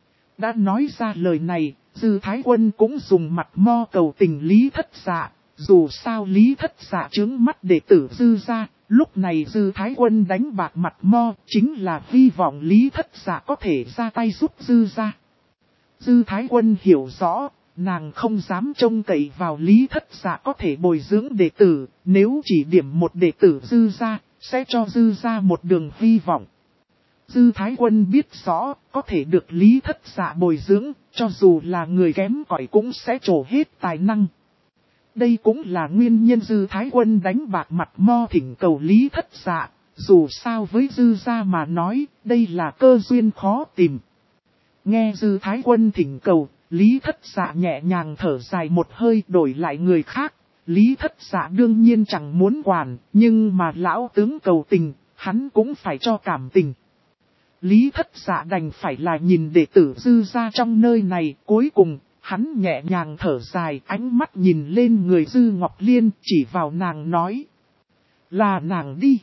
Đã nói ra lời này, Dư Thái Quân cũng dùng mặt mo cầu tình Lý Thất Dạ. Dù sao Lý Thất Dạ trướng mắt đệ tử Dư gia, lúc này Dư Thái Quân đánh bạc mặt mo, chính là hy vọng Lý Thất Dạ có thể ra tay giúp Dư gia. Dư Thái Quân hiểu rõ, nàng không dám trông cậy vào Lý Thất Dạ có thể bồi dưỡng đệ tử, nếu chỉ điểm một đệ tử Dư gia, sẽ cho Dư gia một đường hy vọng. Dư Thái Quân biết rõ, có thể được Lý Thất Dạ bồi dưỡng, cho dù là người kém cỏi cũng sẽ trổ hết tài năng. Đây cũng là nguyên nhân Dư Thái Quân đánh bạc mặt mo thỉnh cầu Lý Thất Dạ, dù sao với Dư gia mà nói, đây là cơ duyên khó tìm. Nghe Dư Thái Quân thỉnh cầu, Lý Thất Dạ nhẹ nhàng thở dài một hơi đổi lại người khác. Lý Thất Dạ đương nhiên chẳng muốn quản, nhưng mà lão tướng cầu tình, hắn cũng phải cho cảm tình. Lý Thất Dạ đành phải là nhìn đệ tử Dư gia trong nơi này, cuối cùng, hắn nhẹ nhàng thở dài, ánh mắt nhìn lên người Dư Ngọc Liên, chỉ vào nàng nói. Là nàng đi.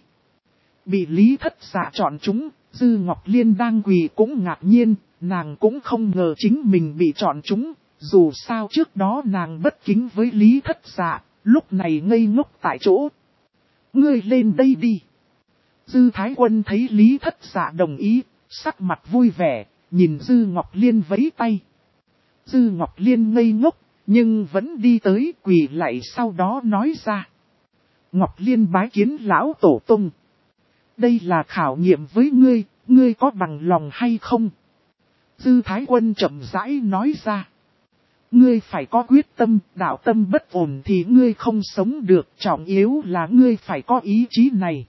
Bị Lý Thất Dạ chọn chúng, Dư Ngọc Liên đang quỳ cũng ngạc nhiên, nàng cũng không ngờ chính mình bị chọn chúng, dù sao trước đó nàng bất kính với Lý Thất Dạ, lúc này ngây ngốc tại chỗ. Ngươi lên đây đi. Dư Thái Quân thấy Lý Thất Dạ đồng ý, sắc mặt vui vẻ, nhìn Dư Ngọc Liên vẫy tay. Dư Ngọc Liên ngây ngốc, nhưng vẫn đi tới quỳ lạy sau đó nói ra. Ngọc Liên bái kiến lão tổ tông. Đây là khảo nghiệm với ngươi, ngươi có bằng lòng hay không? Dư Thái Quân chậm rãi nói ra. Ngươi phải có quyết tâm, đạo tâm bất ổn thì ngươi không sống được, trọng yếu là ngươi phải có ý chí này.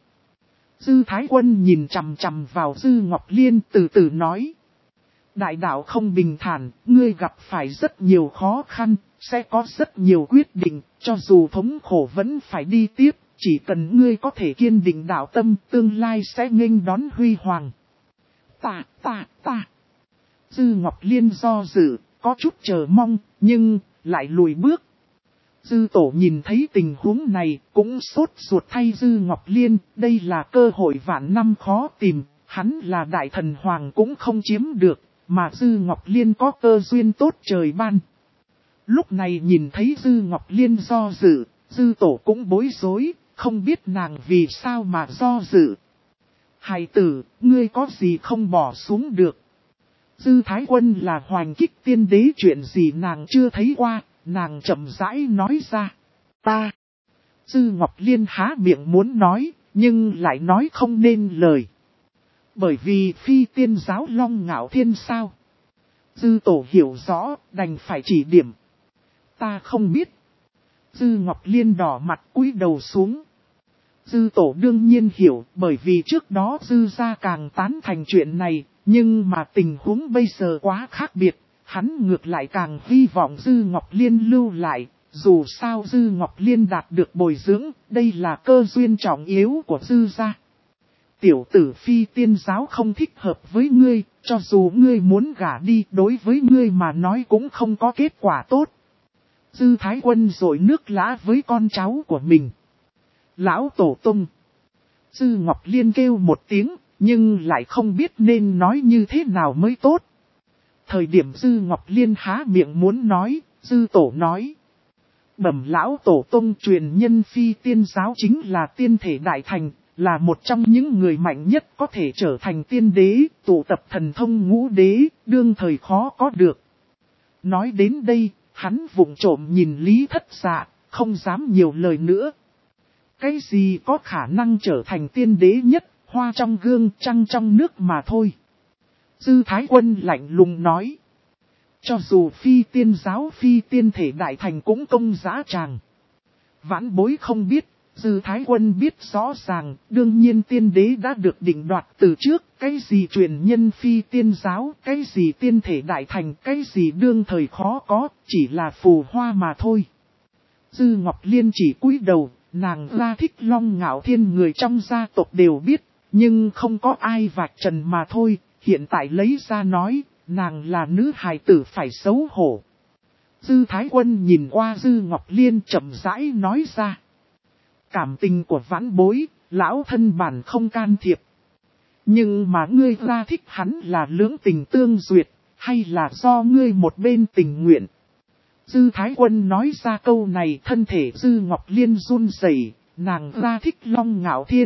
Dư Thái Quân nhìn chằm chằm vào Dư Ngọc Liên từ từ nói. Đại đạo không bình thản, ngươi gặp phải rất nhiều khó khăn, sẽ có rất nhiều quyết định, cho dù thống khổ vẫn phải đi tiếp, chỉ cần ngươi có thể kiên định đạo tâm, tương lai sẽ nghênh đón huy hoàng. Ta. Dư Ngọc Liên do dự, có chút chờ mong, nhưng lại lùi bước. Dư tổ nhìn thấy tình huống này, cũng sốt ruột thay Dư Ngọc Liên, đây là cơ hội vạn năm khó tìm, hắn là đại thần hoàng cũng không chiếm được, mà Dư Ngọc Liên có cơ duyên tốt trời ban. Lúc này nhìn thấy Dư Ngọc Liên do dự, Dư tổ cũng bối rối, không biết nàng vì sao mà do dự. Hài tử, ngươi có gì không bỏ xuống được. Dư Thái Quân là hoành kích tiên đế, chuyện gì nàng chưa thấy qua, nàng chậm rãi nói ra. Ta. Dư Ngọc Liên há miệng muốn nói, nhưng lại nói không nên lời. Bởi vì phi tiên giáo Long Ngạo Thiên sao. Dư tổ hiểu rõ, đành phải chỉ điểm. Ta không biết. Dư Ngọc Liên đỏ mặt cúi đầu xuống. Dư tổ đương nhiên hiểu, bởi vì trước đó Dư gia càng tán thành chuyện này, nhưng mà tình huống bây giờ quá khác biệt, hắn ngược lại càng hy vọng Dư Ngọc Liên lưu lại, dù sao Dư Ngọc Liên đạt được bồi dưỡng, đây là cơ duyên trọng yếu của Dư gia. Tiểu tử phi tiên giáo không thích hợp với ngươi, cho dù ngươi muốn gả đi, đối với ngươi mà nói cũng không có kết quả tốt. Dư Thái Quân rồi nước lã với con cháu của mình. Lão tổ tông. Dư Ngọc Liên kêu một tiếng, nhưng lại không biết nên nói như thế nào mới tốt. Thời điểm Dư Ngọc Liên há miệng muốn nói, Dư tổ nói. Bẩm lão tổ tông, truyền nhân phi tiên giáo chính là tiên thể đại thành, là một trong những người mạnh nhất có thể trở thành tiên đế, tụ tập thần thông ngũ đế, đương thời khó có được. Nói đến đây, hắn vụng trộm nhìn Lý Thất Dạ, không dám nhiều lời nữa. Cái gì có khả năng trở thành tiên đế nhất, hoa trong gương trăng trong nước mà thôi. Dư Thái Quân lạnh lùng nói. Cho dù phi tiên giáo phi tiên thể đại thành cũng công giá tràng. Vãn bối không biết, Dư Thái Quân biết rõ ràng, đương nhiên tiên đế đã được định đoạt từ trước, cái gì truyền nhân phi tiên giáo, cái gì tiên thể đại thành, cái gì đương thời khó có, chỉ là phù hoa mà thôi. Dư Ngọc Liên chỉ cúi đầu, nàng ra thích Long Ngạo Thiên người trong gia tộc đều biết, nhưng không có ai vạch trần mà thôi, hiện tại lấy ra nói, nàng là nữ hài tử phải xấu hổ. Dư Thái Quân nhìn qua Dư Ngọc Liên chậm rãi nói ra. Cảm tình của vãn bối, lão thân bản không can thiệp. Nhưng mà ngươi ra thích hắn là lưỡng tình tương duyệt, hay là do ngươi một bên tình nguyện? Dư Thái Quân nói ra câu này, thân thể Dư Ngọc Liên run rẩy, nàng ra thích Long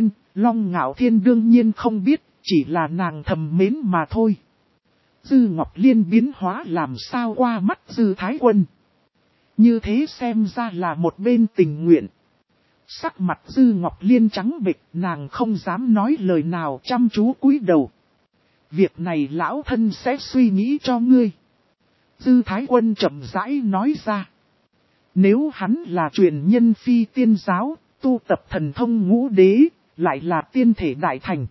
Ngạo Thiên đương nhiên không biết, chỉ là nàng thầm mến mà thôi. Dư Ngọc Liên biến hóa làm sao qua mắt Dư Thái Quân. Như thế xem ra là một bên tình nguyện. Sắc mặt Dư Ngọc Liên trắng bệch, nàng không dám nói lời nào, chăm chú cúi đầu. Việc này lão thân sẽ suy nghĩ cho ngươi. Dư Thái Quân chậm rãi nói ra. Nếu hắn là truyền nhân phi tiên giáo, tu tập thần thông ngũ đế, lại là tiên thể đại thành.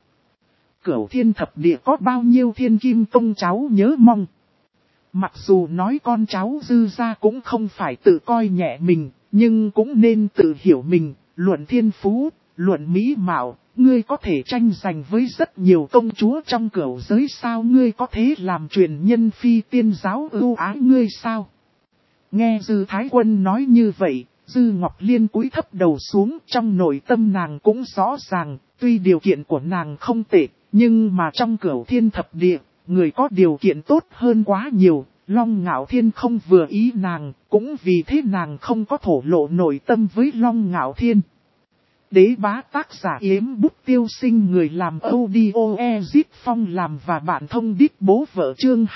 Cửu thiên thập địa có bao nhiêu thiên kim công cháu nhớ mong. Mặc dù nói con cháu Dư gia cũng không phải tự coi nhẹ mình, nhưng cũng nên tự hiểu mình, luận thiên phú, luận mỹ mạo, ngươi có thể tranh giành với rất nhiều công chúa trong cửu giới sao, ngươi có thế làm truyền nhân phi tiên giáo ưu ái ngươi sao? Nghe Dư Thái Quân nói như vậy, Dư Ngọc Liên cúi thấp đầu xuống, trong nội tâm nàng cũng rõ ràng, tuy điều kiện của nàng không tệ, nhưng mà trong cửu thiên thập địa, người có điều kiện tốt hơn quá nhiều, Long Ngạo Thiên không vừa ý nàng, cũng vì thế nàng không có thổ lộ nội tâm với Long Ngạo Thiên. Đế bá tác giả Yếm Bút Tiêu Sinh, người làm audio Ezit Phong làm và bạn thông đít bố vợ chương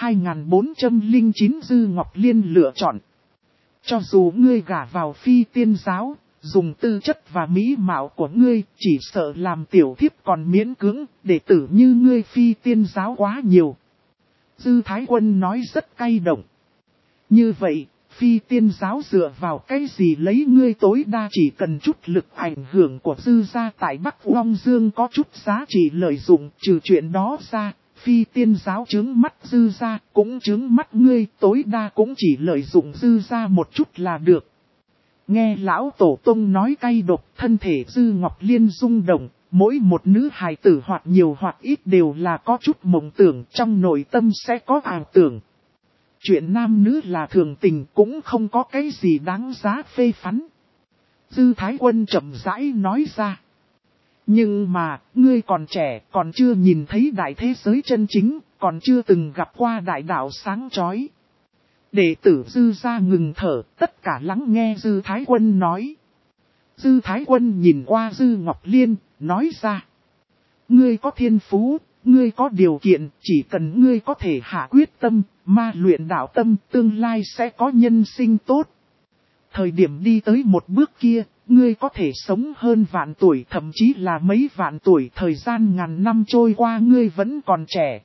2409. Dư Ngọc Liên lựa chọn. Cho dù ngươi gả vào phi tiên giáo, dùng tư chất và mỹ mạo của ngươi, chỉ sợ làm tiểu thiếp còn miễn cưỡng, đệ tử như ngươi phi tiên giáo quá nhiều. Dư Thái Quân nói rất cay động. Như vậy, phi tiên giáo dựa vào cái gì lấy ngươi, tối đa chỉ cần chút lực ảnh hưởng của Dư gia tại Bắc Long Dương có chút giá trị lợi dụng, trừ chuyện đó ra, phi tiên giáo trướng mắt Dư gia, cũng trướng mắt ngươi, tối đa cũng chỉ lợi dụng Dư gia một chút là được. Nghe lão tổ tông nói cay độc, thân thể Dư Ngọc Liên rung động, mỗi một nữ hài tử hoặc nhiều hoặc ít đều là có chút mộng tưởng, trong nội tâm sẽ có ảo tưởng. Chuyện nam nữ là thường tình, cũng không có cái gì đáng giá phê phán. Dư Thái Quân chậm rãi nói ra. Nhưng mà, ngươi còn trẻ, còn chưa nhìn thấy đại thế giới chân chính, còn chưa từng gặp qua đại đạo sáng chói. Đệ tử Dư gia ngừng thở, tất cả lắng nghe Dư Thái Quân nói. Dư Thái Quân nhìn qua Dư Ngọc Liên, nói ra. Ngươi có thiên phú, ngươi có điều kiện, chỉ cần ngươi có thể hạ quyết tâm, ma luyện đạo tâm, tương lai sẽ có nhân sinh tốt. Thời điểm đi tới một bước kia, ngươi có thể sống hơn vạn tuổi, thậm chí là mấy vạn tuổi, thời gian ngàn năm trôi qua ngươi vẫn còn trẻ.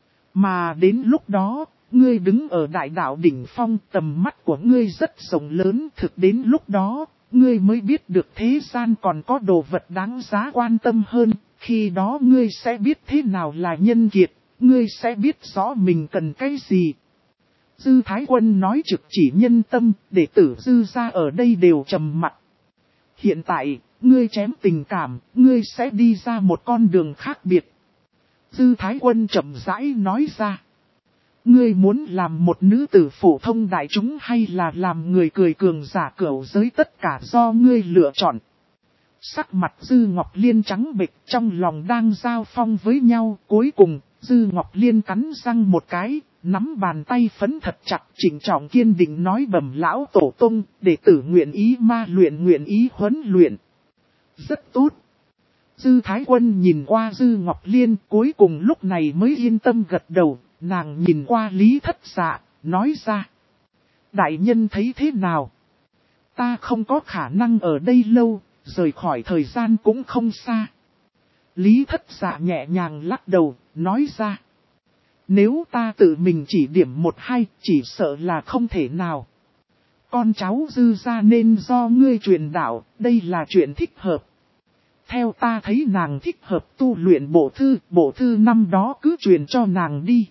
Mà đến lúc đó, ngươi đứng ở đại đạo đỉnh phong, tầm mắt của ngươi rất rộng lớn, thực đến lúc đó, ngươi mới biết được thế gian còn có đồ vật đáng giá quan tâm hơn, khi đó ngươi sẽ biết thế nào là nhân kiệt, ngươi sẽ biết rõ mình cần cái gì. Dư Thái Quân nói trực chỉ nhân tâm, đệ tử Dư gia ở đây đều trầm mặc. Hiện tại, ngươi chém tình cảm, ngươi sẽ đi ra một con đường khác biệt. Dư Thái Quân chậm rãi nói ra. Ngươi muốn làm một nữ tử phổ thông đại chúng hay là làm người cười cường giả cửu giới, tất cả do ngươi lựa chọn. Sắc mặt Dư Ngọc Liên trắng bệch, trong lòng đang giao phong với nhau. Cuối cùng, Dư Ngọc Liên cắn răng một cái, nắm bàn tay phấn thật chặt, chỉnh trọng kiên định nói bẩm lão tổ tông, đệ tử nguyện ý ma luyện, nguyện ý huấn luyện. Rất tốt. Dư Thái Quân nhìn qua Dư Ngọc Liên, cuối cùng lúc này mới yên tâm gật đầu, nàng nhìn qua Lý Thất Dạ, nói ra. Đại nhân thấy thế nào? Ta không có khả năng ở đây lâu, rời khỏi thời gian cũng không xa. Lý Thất Dạ nhẹ nhàng lắc đầu, nói ra. Nếu ta tự mình chỉ điểm 1-2, chỉ sợ là không thể nào. Con cháu Dư gia nên do ngươi truyền đạo, đây là chuyện thích hợp. Theo ta thấy nàng thích hợp tu luyện bộ thư năm đó cứ truyền cho nàng đi.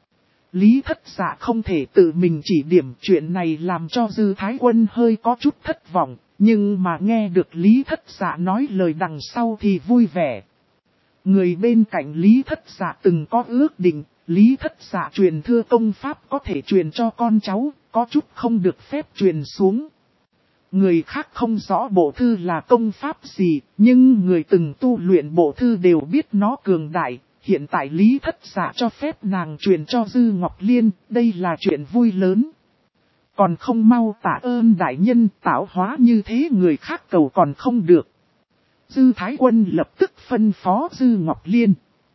Lý Thất Dạ không thể tự mình chỉ điểm, chuyện này làm cho Dư Thái Quân hơi có chút thất vọng, nhưng mà nghe được Lý Thất Dạ nói lời đằng sau thì vui vẻ. Người bên cạnh Lý Thất Dạ từng có ước định, Lý Thất Dạ truyền thừa công pháp có thể truyền cho con cháu, có chút không được phép truyền xuống. Người khác không rõ bộ thư là công pháp gì, nhưng người từng tu luyện bộ thư đều biết nó cường đại. Hiện tại Lý Thất Dạ cho phép nàng truyền cho Dư Ngọc Liên, đây là chuyện vui lớn. Còn không mau tạ ơn đại nhân, tạo hóa như thế người khác cầu còn không được. Dư Thái Quân lập tức phân phó Dư Ngọc Liên.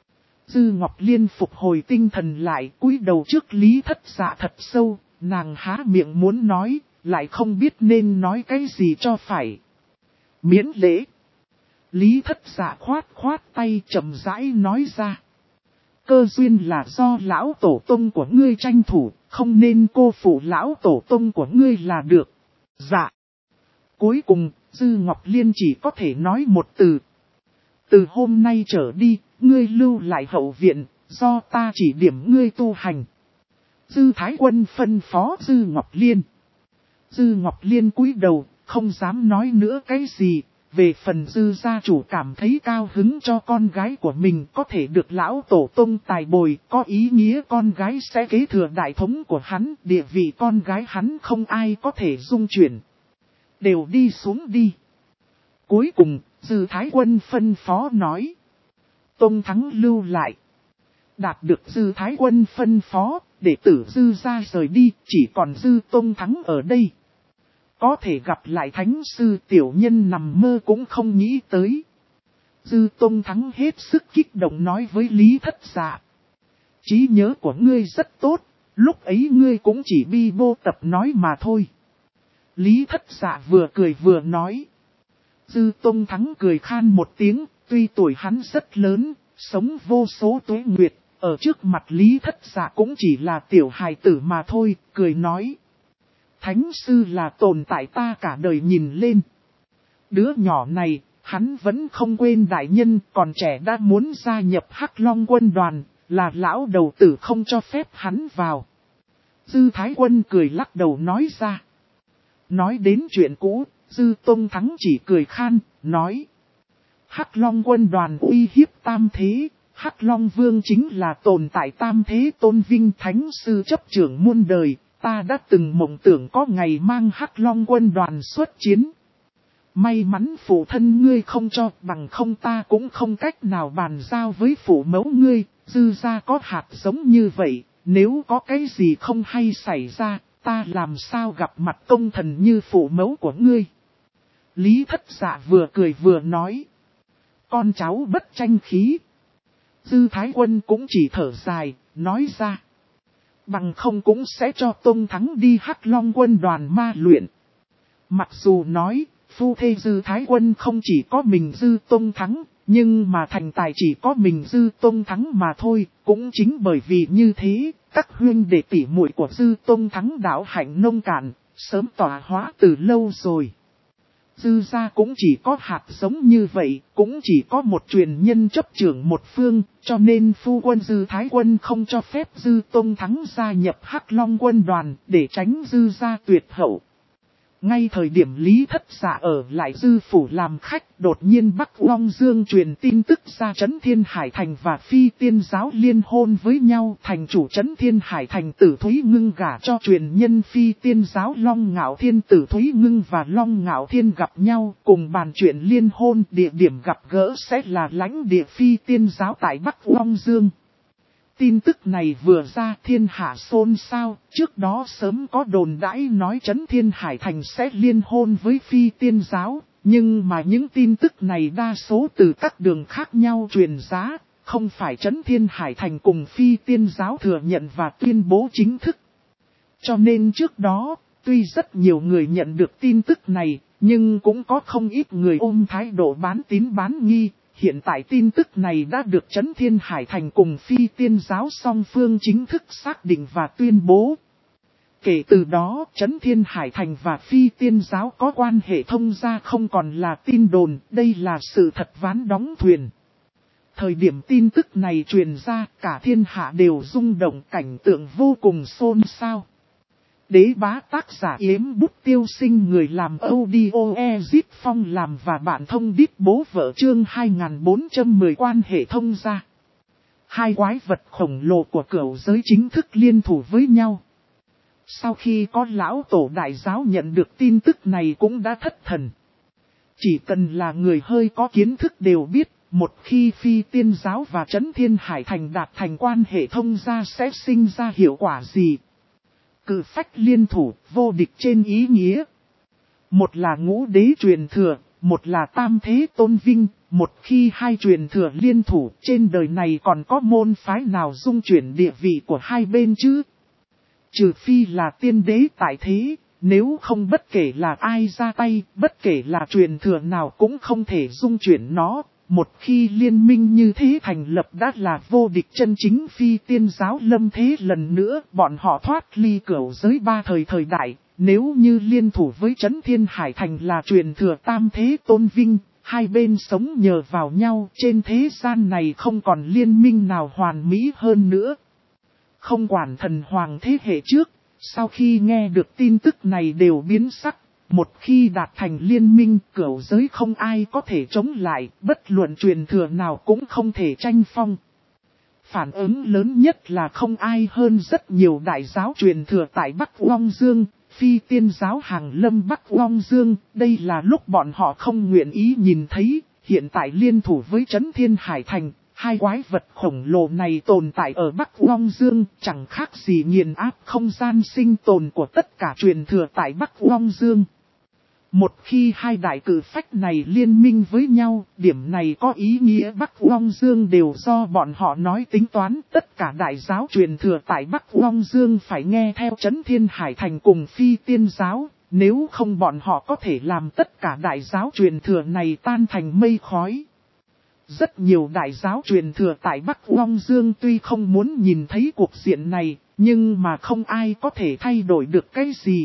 Dư Ngọc Liên phục hồi tinh thần lại, cúi đầu trước Lý Thất Dạ thật sâu, nàng há miệng muốn nói, lại không biết nên nói cái gì cho phải. Miễn lễ. Lý Thất Dạ khoát tay chậm rãi nói ra. Cơ duyên là do lão tổ tông của ngươi tranh thủ, không nên cô phụ lão tổ tông của ngươi là được. Dạ. Cuối cùng, Dư Ngọc Liên chỉ có thể nói một từ. Từ hôm nay trở đi, ngươi lưu lại hậu viện, do ta chỉ điểm ngươi tu hành. Dư Thái Quân phân phó Dư Ngọc Liên. Dư Ngọc Liên cúi đầu, không dám nói nữa cái gì. Về phần Dư gia chủ cảm thấy cao hứng cho con gái của mình có thể được lão tổ tông tài bồi, có ý nghĩa con gái sẽ kế thừa đại thống của hắn, địa vị con gái hắn không ai có thể dung chuyển. Đều đi xuống đi. Cuối cùng, Dư Thái Quân phân phó nói. Tông Thắng lưu lại. Đạt được Dư Thái Quân phân phó, đệ tử Dư gia rời đi, chỉ còn Dư Tông Thắng ở đây. Có thể gặp lại thánh sư tiểu nhân nằm mơ cũng không nghĩ tới. Dư Tông Thắng hết sức kích động nói với Lý Thất Dạ. Trí nhớ của ngươi rất tốt, lúc ấy ngươi cũng chỉ bi bô tập nói mà thôi. Lý Thất Dạ vừa cười vừa nói. Dư Tông Thắng cười khan một tiếng, tuy tuổi hắn rất lớn, sống vô số tuế nguyệt, ở trước mặt Lý Thất Dạ cũng chỉ là tiểu hài tử mà thôi, cười nói. Thánh sư là tồn tại ta cả đời nhìn lên. Đứa nhỏ này, hắn vẫn không quên đại nhân, còn trẻ đã muốn gia nhập Hắc Long quân đoàn, là lão đầu tử không cho phép hắn vào. Dư Thái Quân cười lắc đầu nói ra. Nói đến chuyện cũ, Dư Tông Thắng chỉ cười khan, nói. Hắc Long quân đoàn uy hiếp tam thế, Hắc Long Vương chính là tồn tại tam thế tôn vinh thánh sư chấp trưởng muôn đời. Ta đã từng mộng tưởng có ngày mang Hắc Long quân đoàn xuất chiến. May mắn phụ thân ngươi không cho, bằng không ta cũng không cách nào bàn giao với phụ mẫu ngươi. Dư gia có hạt giống như vậy, nếu có cái gì không hay xảy ra, ta làm sao gặp mặt công thần như phụ mẫu của ngươi. Lý Thất Dạ vừa cười vừa nói. Con cháu bất tranh khí. Dư Thái Quân cũng chỉ thở dài, nói ra. Bằng không cũng sẽ cho Tông Thắng đi Hắc Long quân đoàn ma luyện. Mặc dù nói, phu thê Dư Thái Quân không chỉ có mình Dư Tông Thắng, nhưng mà thành tài chỉ có mình Dư Tông Thắng mà thôi. Cũng chính bởi vì như thế, các huynh đệ tỷ muội của Dư Tông Thắng đạo hạnh nông cạn, sớm tỏa hóa từ lâu rồi. Dư gia cũng chỉ có hạt giống như vậy, cũng chỉ có một truyền nhân chấp trưởng một phương, cho nên phu quân Dư Thái Quân không cho phép Dư Tông Thắng gia nhập Hắc Long quân đoàn để tránh Dư gia tuyệt hậu. Ngay thời điểm Lý Thất Dạ ở lại Dư phủ làm khách, đột nhiên Bắc Long Dương truyền tin tức ra Trấn Thiên Hải Thành và Phi Tiên Giáo liên hôn với nhau. Thành chủ Trấn Thiên Hải Thành Tử Thúy Ngưng gả cho truyền nhân Phi Tiên Giáo Long Ngạo Thiên. Tử Thúy Ngưng và Long Ngạo Thiên gặp nhau cùng bàn chuyện liên hôn. Địa điểm gặp gỡ sẽ là lãnh địa Phi Tiên Giáo tại Bắc Long Dương. Tin tức này vừa ra thiên hạ xôn xao, trước đó sớm có đồn đãi nói Trấn Thiên Hải Thành sẽ liên hôn với Phi Tiên Giáo, Nhưng mà những tin tức này đa số từ các đường khác nhau truyền ra, không phải Trấn Thiên Hải Thành cùng Phi Tiên Giáo thừa nhận và tuyên bố chính thức. Cho nên trước đó, tuy rất nhiều người nhận được tin tức này, nhưng cũng có không ít người ôm thái độ bán tín bán nghi. Hiện tại tin tức này đã được Trấn Thiên Hải Thành cùng Phi Tiên Giáo song phương chính thức xác định và tuyên bố. Kể từ đó, Trấn Thiên Hải Thành và Phi Tiên Giáo có quan hệ thông gia không còn là tin đồn, đây là sự thật ván đóng thuyền. Thời điểm tin tức này truyền ra, cả thiên hạ đều rung động, cảnh tượng vô cùng xôn xao. Đế bá tác giả Yếm Bút Tiêu Sinh, người làm audio Ezip Phong làm và bạn thông đít bố vợ chương 2410 quan hệ thông gia. Hai quái vật khổng lồ của cửu giới chính thức liên thủ với nhau. Sau khi có lão tổ đại giáo nhận được tin tức này cũng đã thất thần. Chỉ cần là người hơi có kiến thức đều biết, một khi Phi Tiên Giáo và Trấn Thiên Hải Thành đạt thành quan hệ thông gia sẽ sinh ra hiệu quả gì. Cự phách liên thủ, vô địch trên ý nghĩa. Một là ngũ đế truyền thừa, một là tam thế tôn vinh, một khi hai truyền thừa liên thủ, trên đời này còn có môn phái nào dung chuyển địa vị của hai bên chứ? Trừ phi là tiên đế tại thế, nếu không bất kể là ai ra tay, bất kể là truyền thừa nào cũng không thể dung chuyển nó. Một khi liên minh như thế thành lập đã là vô địch chân chính. Phi Tiên Giáo lâm thế lần nữa, bọn họ thoát ly cửu giới ba thời đại. Nếu như liên thủ với Trấn Thiên Hải Thành là truyền thừa tam thế tôn vinh, hai bên sống nhờ vào nhau, trên thế gian này không còn liên minh nào hoàn mỹ hơn nữa. Không quản thần hoàng thế hệ trước, sau khi nghe được tin tức này đều biến sắc. Một khi đạt thành liên minh, cửu giới không ai có thể chống lại, bất luận truyền thừa nào cũng không thể tranh phong. Phản ứng lớn nhất là không ai hơn rất nhiều đại giáo truyền thừa tại Bắc Oong Dương, Phi Tiên Giáo hàng lâm Bắc Oong Dương, đây là lúc bọn họ không nguyện ý nhìn thấy, hiện tại liên thủ với Trấn Thiên Hải Thành, hai quái vật khổng lồ này tồn tại ở Bắc Oong Dương, chẳng khác gì nghiền áp không gian sinh tồn của tất cả truyền thừa tại Bắc Oong Dương. Một khi hai đại cử phách này liên minh với nhau, điểm này có ý nghĩa Bắc Oong Dương đều do bọn họ nói tính toán. Tất cả đại giáo truyền thừa tại Bắc Oong Dương phải nghe theo Trấn Thiên Hải Thành cùng Phi Tiên Giáo, nếu không bọn họ có thể làm tất cả đại giáo truyền thừa này tan thành mây khói. Rất nhiều đại giáo truyền thừa tại Bắc Oong Dương tuy không muốn nhìn thấy cuộc diện này, nhưng mà không ai có thể thay đổi được cái gì.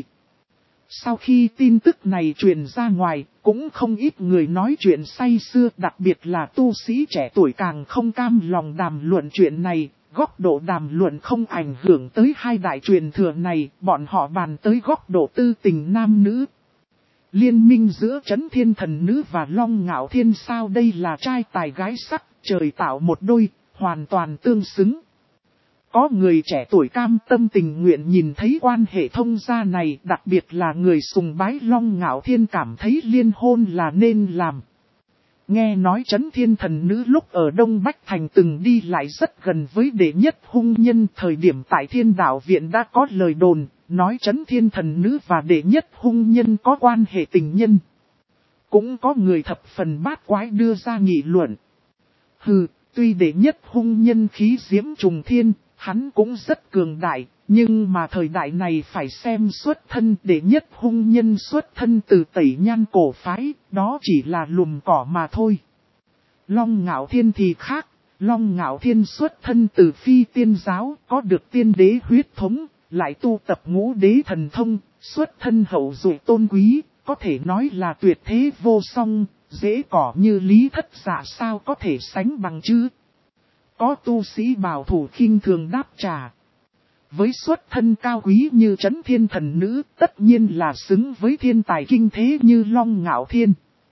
Sau khi tin tức này truyền ra ngoài, cũng không ít người nói chuyện say sưa, đặc biệt là tu sĩ trẻ tuổi càng không cam lòng đàm luận chuyện này, góc độ đàm luận không ảnh hưởng tới hai đại truyền thừa này, bọn họ bàn tới góc độ tư tình nam nữ. Liên minh giữa Trấn Thiên Thần Nữ và Long Ngạo Thiên sao đây là trai tài gái sắc, trời tạo một đôi, hoàn toàn tương xứng. Có người trẻ tuổi cam tâm tình nguyện nhìn thấy quan hệ thông gia này, đặc biệt là người sùng bái Long Ngạo Thiên cảm thấy liên hôn là nên làm. Nghe nói Trấn Thiên Thần Nữ lúc ở Đông Bách Thành từng đi lại rất gần với đệ nhất hung nhân, thời điểm tại Thiên Đạo Viện đã có lời đồn, nói Trấn Thiên Thần Nữ và đệ nhất hung nhân có quan hệ tình nhân. Cũng có người thập phần bát quái đưa ra nghị luận. Hừ, tuy đệ nhất hung nhân khí diễm trùng thiên, hắn cũng rất cường đại, nhưng mà thời đại này phải xem xuất thân. Đệ nhất hung nhân xuất thân từ Tẩy Nhan cổ phái, đó chỉ là lùm cỏ mà thôi. Long Ngạo Thiên thì khác, Long Ngạo Thiên xuất thân từ Phi Tiên Giáo, có được tiên đế huyết thống, lại tu tập ngũ đế thần thông, xuất thân hậu duệ tôn quý, có thể nói là tuyệt thế vô song, dễ cỏ như Lý Thất Dạ sao có thể sánh bằng chứ. Có tu sĩ bảo thủ khinh thường đáp trả. Với xuất thân cao quý như Trấn Thiên Thần Nữ, tất nhiên là xứng với thiên tài kinh thế như Long Ngạo Thiên.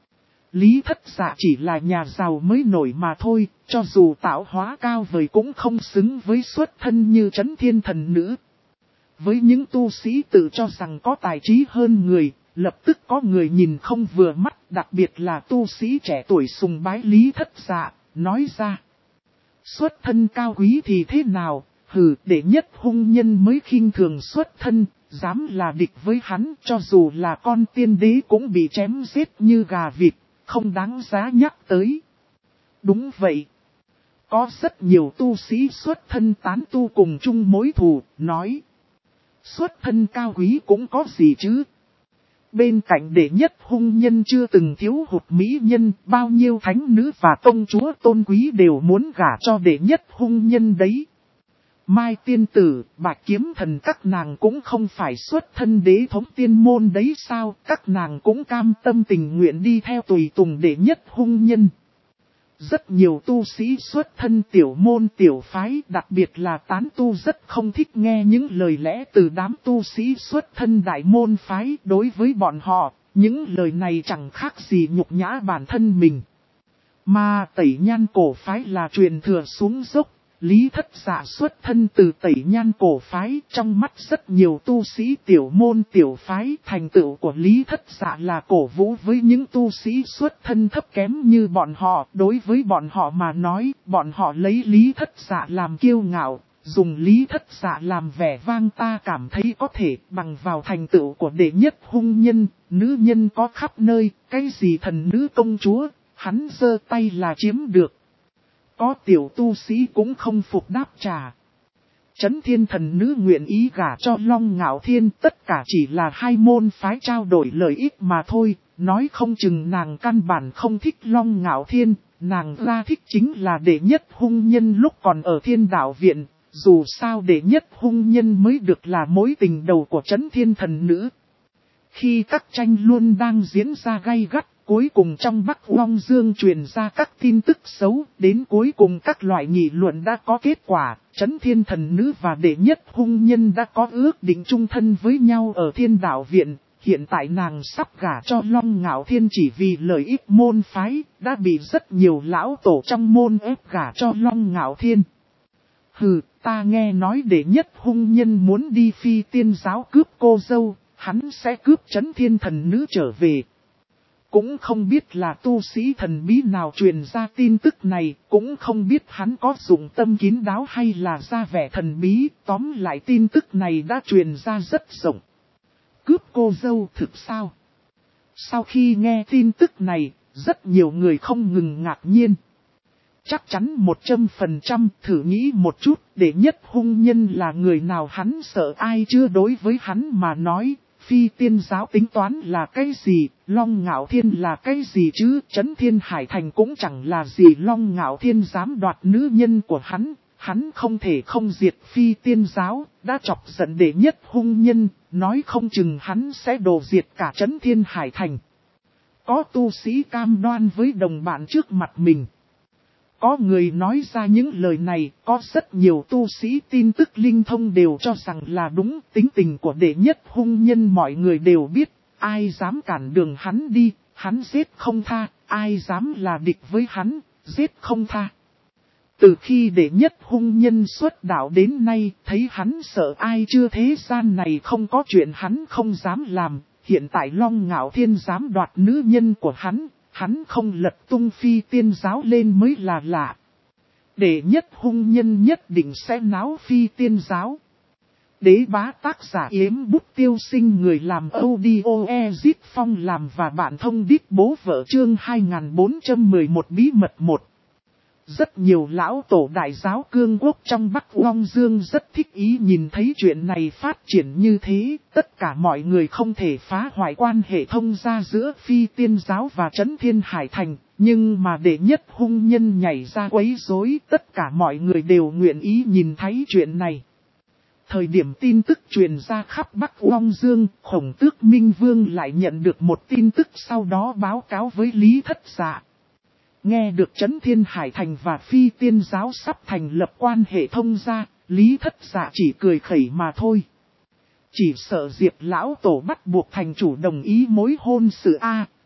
Lý Thất Dạ chỉ là nhà giàu mới nổi mà thôi, cho dù tạo hóa cao vời cũng không xứng với xuất thân như Trấn Thiên Thần Nữ. Với những tu sĩ tự cho rằng có tài trí hơn người, lập tức có người nhìn không vừa mắt, đặc biệt là tu sĩ trẻ tuổi sùng bái Lý Thất Dạ, nói ra. Xuất thân cao quý thì thế nào, hừ, đệ nhất hung nhân mới khinh thường xuất thân, dám là địch với hắn, cho dù là con tiên đế cũng bị chém giết như gà vịt, không đáng giá nhắc tới. Đúng vậy. Có rất nhiều tu sĩ xuất thân tán tu cùng chung mối thù, nói. Xuất thân cao quý cũng có gì chứ. Bên cạnh đệ nhất hung nhân chưa từng thiếu hụt mỹ nhân, bao nhiêu thánh nữ và công chúa tôn quý đều muốn gả cho đệ nhất hung nhân đấy. Mai tiên tử, Bạch kiếm thần các nàng cũng không phải xuất thân đế thống tiên môn đấy sao, các nàng cũng cam tâm tình nguyện đi theo tùy tùng đệ nhất hung nhân. Rất nhiều tu sĩ xuất thân tiểu môn tiểu phái, đặc biệt là tán tu rất không thích nghe những lời lẽ từ đám tu sĩ xuất thân đại môn phái. Đối với bọn họ, những lời này chẳng khác gì nhục nhã bản thân mình. Mà Tẩy Nhan cổ phái là truyền thừa xuống dốc. Lý Thất Dạ xuất thân từ Tẩy Nhan cổ phái, trong mắt rất nhiều tu sĩ tiểu môn tiểu phái. Thành tựu của Lý Thất Dạ là cổ vũ với những tu sĩ xuất thân thấp kém như bọn họ. Đối với bọn họ mà nói, bọn họ lấy Lý Thất Dạ làm kiêu ngạo, dùng Lý Thất Dạ làm vẻ vang. Ta cảm thấy có thể bằng vào thành tựu của đệ nhất hung nhân, nữ nhân có khắp nơi, cái gì thần nữ công chúa, hắn giơ tay là chiếm được. Có tiểu tu sĩ cũng không phục đáp trả. Chấn Thiên thần nữ nguyện ý gả cho Long Ngạo Thiên, tất cả chỉ là hai môn phái trao đổi lợi ích mà thôi. Nói không chừng nàng căn bản không thích Long Ngạo Thiên, nàng ra thích chính là đệ nhất hung nhân lúc còn ở Thiên Đạo Viện. Dù sao đệ nhất hung nhân mới được là mối tình đầu của Chấn Thiên thần nữ. Khi các tranh luôn đang diễn ra gay gắt, cuối cùng trong Bắc Long Dương truyền ra các tin tức xấu, đến cuối cùng các loại nghị luận đã có kết quả, Chấn Thiên thần nữ và đệ nhất hung nhân đã có ước định chung thân với nhau ở Thiên Đạo Viện. Hiện tại nàng sắp gả cho Long Ngạo Thiên chỉ vì lợi ích môn phái, đã bị rất nhiều lão tổ trong môn ép gả cho Long Ngạo Thiên. Hừ, ta nghe nói đệ nhất hung nhân muốn đi Phi Tiên giáo cướp cô dâu, hắn sẽ cướp Chấn Thiên thần nữ trở về. Cũng không biết là tu sĩ thần bí nào truyền ra tin tức này, cũng không biết hắn có dụng tâm kín đáo hay là ra vẻ thần bí, tóm lại tin tức này đã truyền ra rất rộng. Cướp cô dâu thực sao? Sau khi nghe tin tức này, rất nhiều người không ngừng ngạc nhiên. Chắc chắn 100% thử nghĩ một chút, đệ nhất hung nhân là người nào hắn sợ ai chưa. Đối với hắn mà nói, Phi Tiên giáo tính toán là cái gì, Long Ngạo Thiên là cái gì chứ, Chấn Thiên Hải Thành cũng chẳng là gì. Long Ngạo Thiên dám đoạt nữ nhân của hắn không thể không diệt Phi Tiên giáo, đã chọc giận đệ nhất hung nhân, nói không chừng hắn sẽ đổ diệt cả Chấn Thiên Hải Thành. Có tu sĩ cam đoan với đồng bạn trước mặt mình. Có người nói ra những lời này, có rất nhiều tu sĩ tin tức linh thông đều cho rằng là đúng. Tính tình của đệ nhất hung nhân mọi người đều biết, ai dám cản đường hắn đi, hắn giết không tha, ai dám là địch với hắn, giết không tha. Từ khi đệ nhất hung nhân xuất đạo đến nay, thấy hắn sợ ai chưa, thế gian này không có chuyện hắn không dám làm. Hiện tại Long Ngạo Thiên dám đoạt nữ nhân của hắn không lật tung Phi Tiên giáo lên mới là lạ. Đệ nhất hung nhân nhất định sẽ náo Phi Tiên giáo. Đế bá tác giả Yếm Bút Tiêu Sinh, người làm audio Ezit Phong làm và bạn thông đít bố vợ, chương 2411 bí mật 1. Rất nhiều lão tổ đại giáo cương quốc trong Bắc Long Dương rất thích ý nhìn thấy chuyện này phát triển như thế. Tất cả mọi người không thể phá hoại quan hệ thông gia giữa Phi Tiên giáo và Chấn Thiên Hải Thành. Nhưng mà đệ nhất hung nhân nhảy ra quấy rối, tất cả mọi người đều nguyện ý nhìn thấy chuyện này. Thời điểm tin tức truyền ra khắp Bắc Long Dương, Khổng Tước Minh Vương lại nhận được một tin tức, sau đó báo cáo với Lý Thất Dạ. Nghe được Chấn Thiên Hải Thành và Phi Tiên giáo sắp thành lập quan hệ thông gia, Lý Thất Dạ chỉ cười khẩy mà thôi. Chỉ sợ Diệp lão tổ bắt buộc thành chủ đồng ý mối hôn sự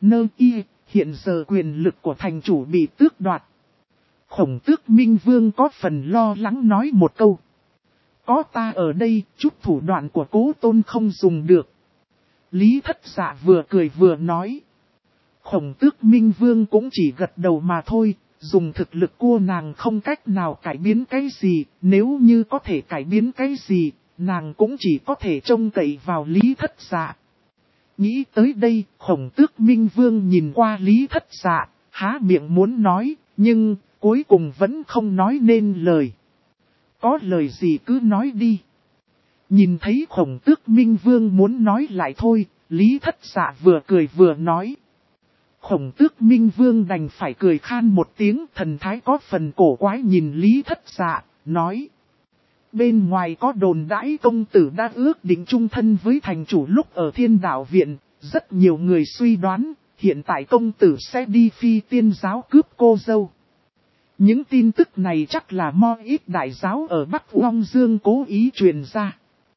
hiện giờ quyền lực của thành chủ bị tước đoạt. Khổng Tước Minh Vương có phần lo lắng nói một câu. Có ta ở đây, chút thủ đoạn của Cố Tôn không dùng được. Lý Thất Dạ vừa cười vừa nói. Khổng Tước Minh Vương cũng chỉ gật đầu mà thôi, dùng thực lực của nàng không cách nào cải biến cái gì, nếu như có thể cải biến cái gì, nàng cũng chỉ có thể trông cậy vào Lý Thất Dạ. Nghĩ tới đây, Khổng Tước Minh Vương nhìn qua Lý Thất Dạ, há miệng muốn nói, nhưng cuối cùng vẫn không nói nên lời. Có lời gì cứ nói đi. Nhìn thấy Khổng Tước Minh Vương muốn nói lại thôi, Lý Thất Dạ vừa cười vừa nói. Khổng Tước Minh Vương đành phải cười khan một tiếng, thần thái có phần cổ quái nhìn Lý Thất Dạ, nói. Bên ngoài có đồn đãi công tử đã ước định chung thân với thành chủ lúc ở Thiên Đạo Viện, rất nhiều người suy đoán, hiện tại công tử sẽ đi Phi Tiên giáo cướp cô dâu. Những tin tức này chắc là mo ít đại giáo ở Bắc Long Dương cố ý truyền ra.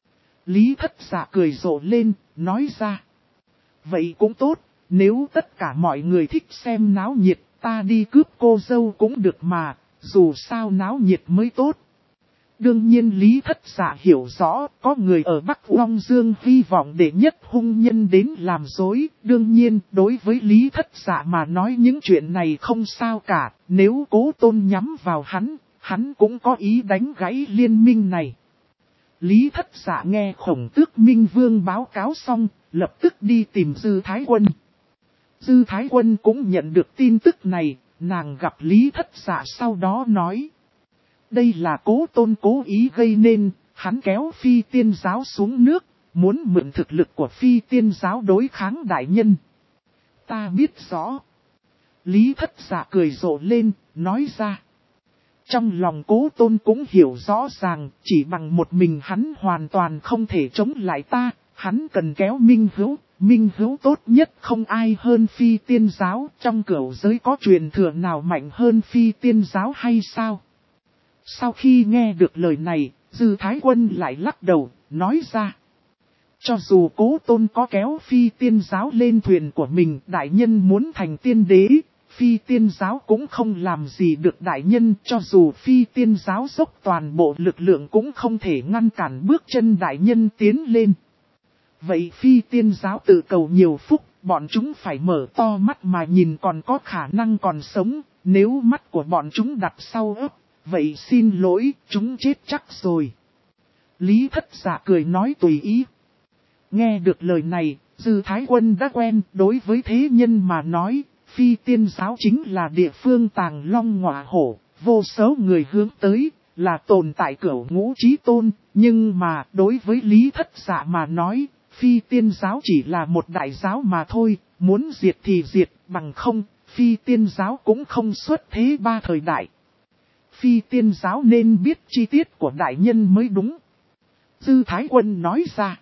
Lý Thất Dạ cười rộ lên, nói ra. Vậy cũng tốt, nếu tất cả mọi người thích xem náo nhiệt, ta đi cướp cô dâu cũng được mà, dù sao náo nhiệt mới tốt. Đương nhiên Lý Thất Dạ hiểu rõ, có người ở Bắc Long Dương hy vọng đệ nhất hung nhân đến làm dối. Đương nhiên, đối với Lý Thất Dạ mà nói những chuyện này không sao cả, nếu Cố Tôn nhắm vào hắn cũng có ý đánh gãy liên minh này. Lý Thất Dạ nghe Khổng Tước Minh Vương báo cáo xong, lập tức đi tìm Dư Thái Quân. Dư Thái Quân cũng nhận được tin tức này, nàng gặp Lý Thất Dạ sau đó nói. Đây là Cố Tôn cố ý gây nên, hắn kéo Phi Tiên giáo xuống nước, muốn mượn thực lực của Phi Tiên giáo đối kháng đại nhân. Ta biết rõ. Lý Thất Dạ cười rộ lên, nói ra. Trong lòng Cố Tôn cũng hiểu rõ ràng, chỉ bằng một mình hắn hoàn toàn không thể chống lại ta, hắn cần kéo Minh Hữu tốt nhất không ai hơn Phi Tiên giáo, trong cửu giới có truyền thừa nào mạnh hơn Phi Tiên giáo hay sao? Sau khi nghe được lời này, Dư Thái Quân lại lắc đầu, nói ra. Cho dù Cố Tôn có kéo Phi Tiên giáo lên thuyền của mình, đại nhân muốn thành tiên đế, Phi Tiên giáo cũng không làm gì được đại nhân, cho dù Phi Tiên giáo dốc toàn bộ lực lượng cũng không thể ngăn cản bước chân đại nhân tiến lên. Vậy Phi Tiên giáo tự cầu nhiều phúc, bọn chúng phải mở to mắt mà nhìn còn có khả năng còn sống, nếu mắt của bọn chúng đặt sau ấp, vậy xin lỗi, chúng chết chắc rồi. Lý Thất Dạ cười nói tùy ý. Nghe được lời này, Dư Thái Quân đã quen, đối với thế nhân mà nói, Phi Tiên giáo chính là địa phương tàng long ngọa hổ, vô số người hướng tới, là tồn tại cửu ngũ chí tôn, nhưng mà đối với Lý Thất Dạ mà nói, Phi Tiên giáo chỉ là một đại giáo mà thôi, muốn diệt thì diệt, bằng không, Phi Tiên giáo cũng không xuất thế ba thời đại. Phi Tiên giáo nên biết chi tiết của đại nhân mới đúng. Dư Thái Quân nói ra.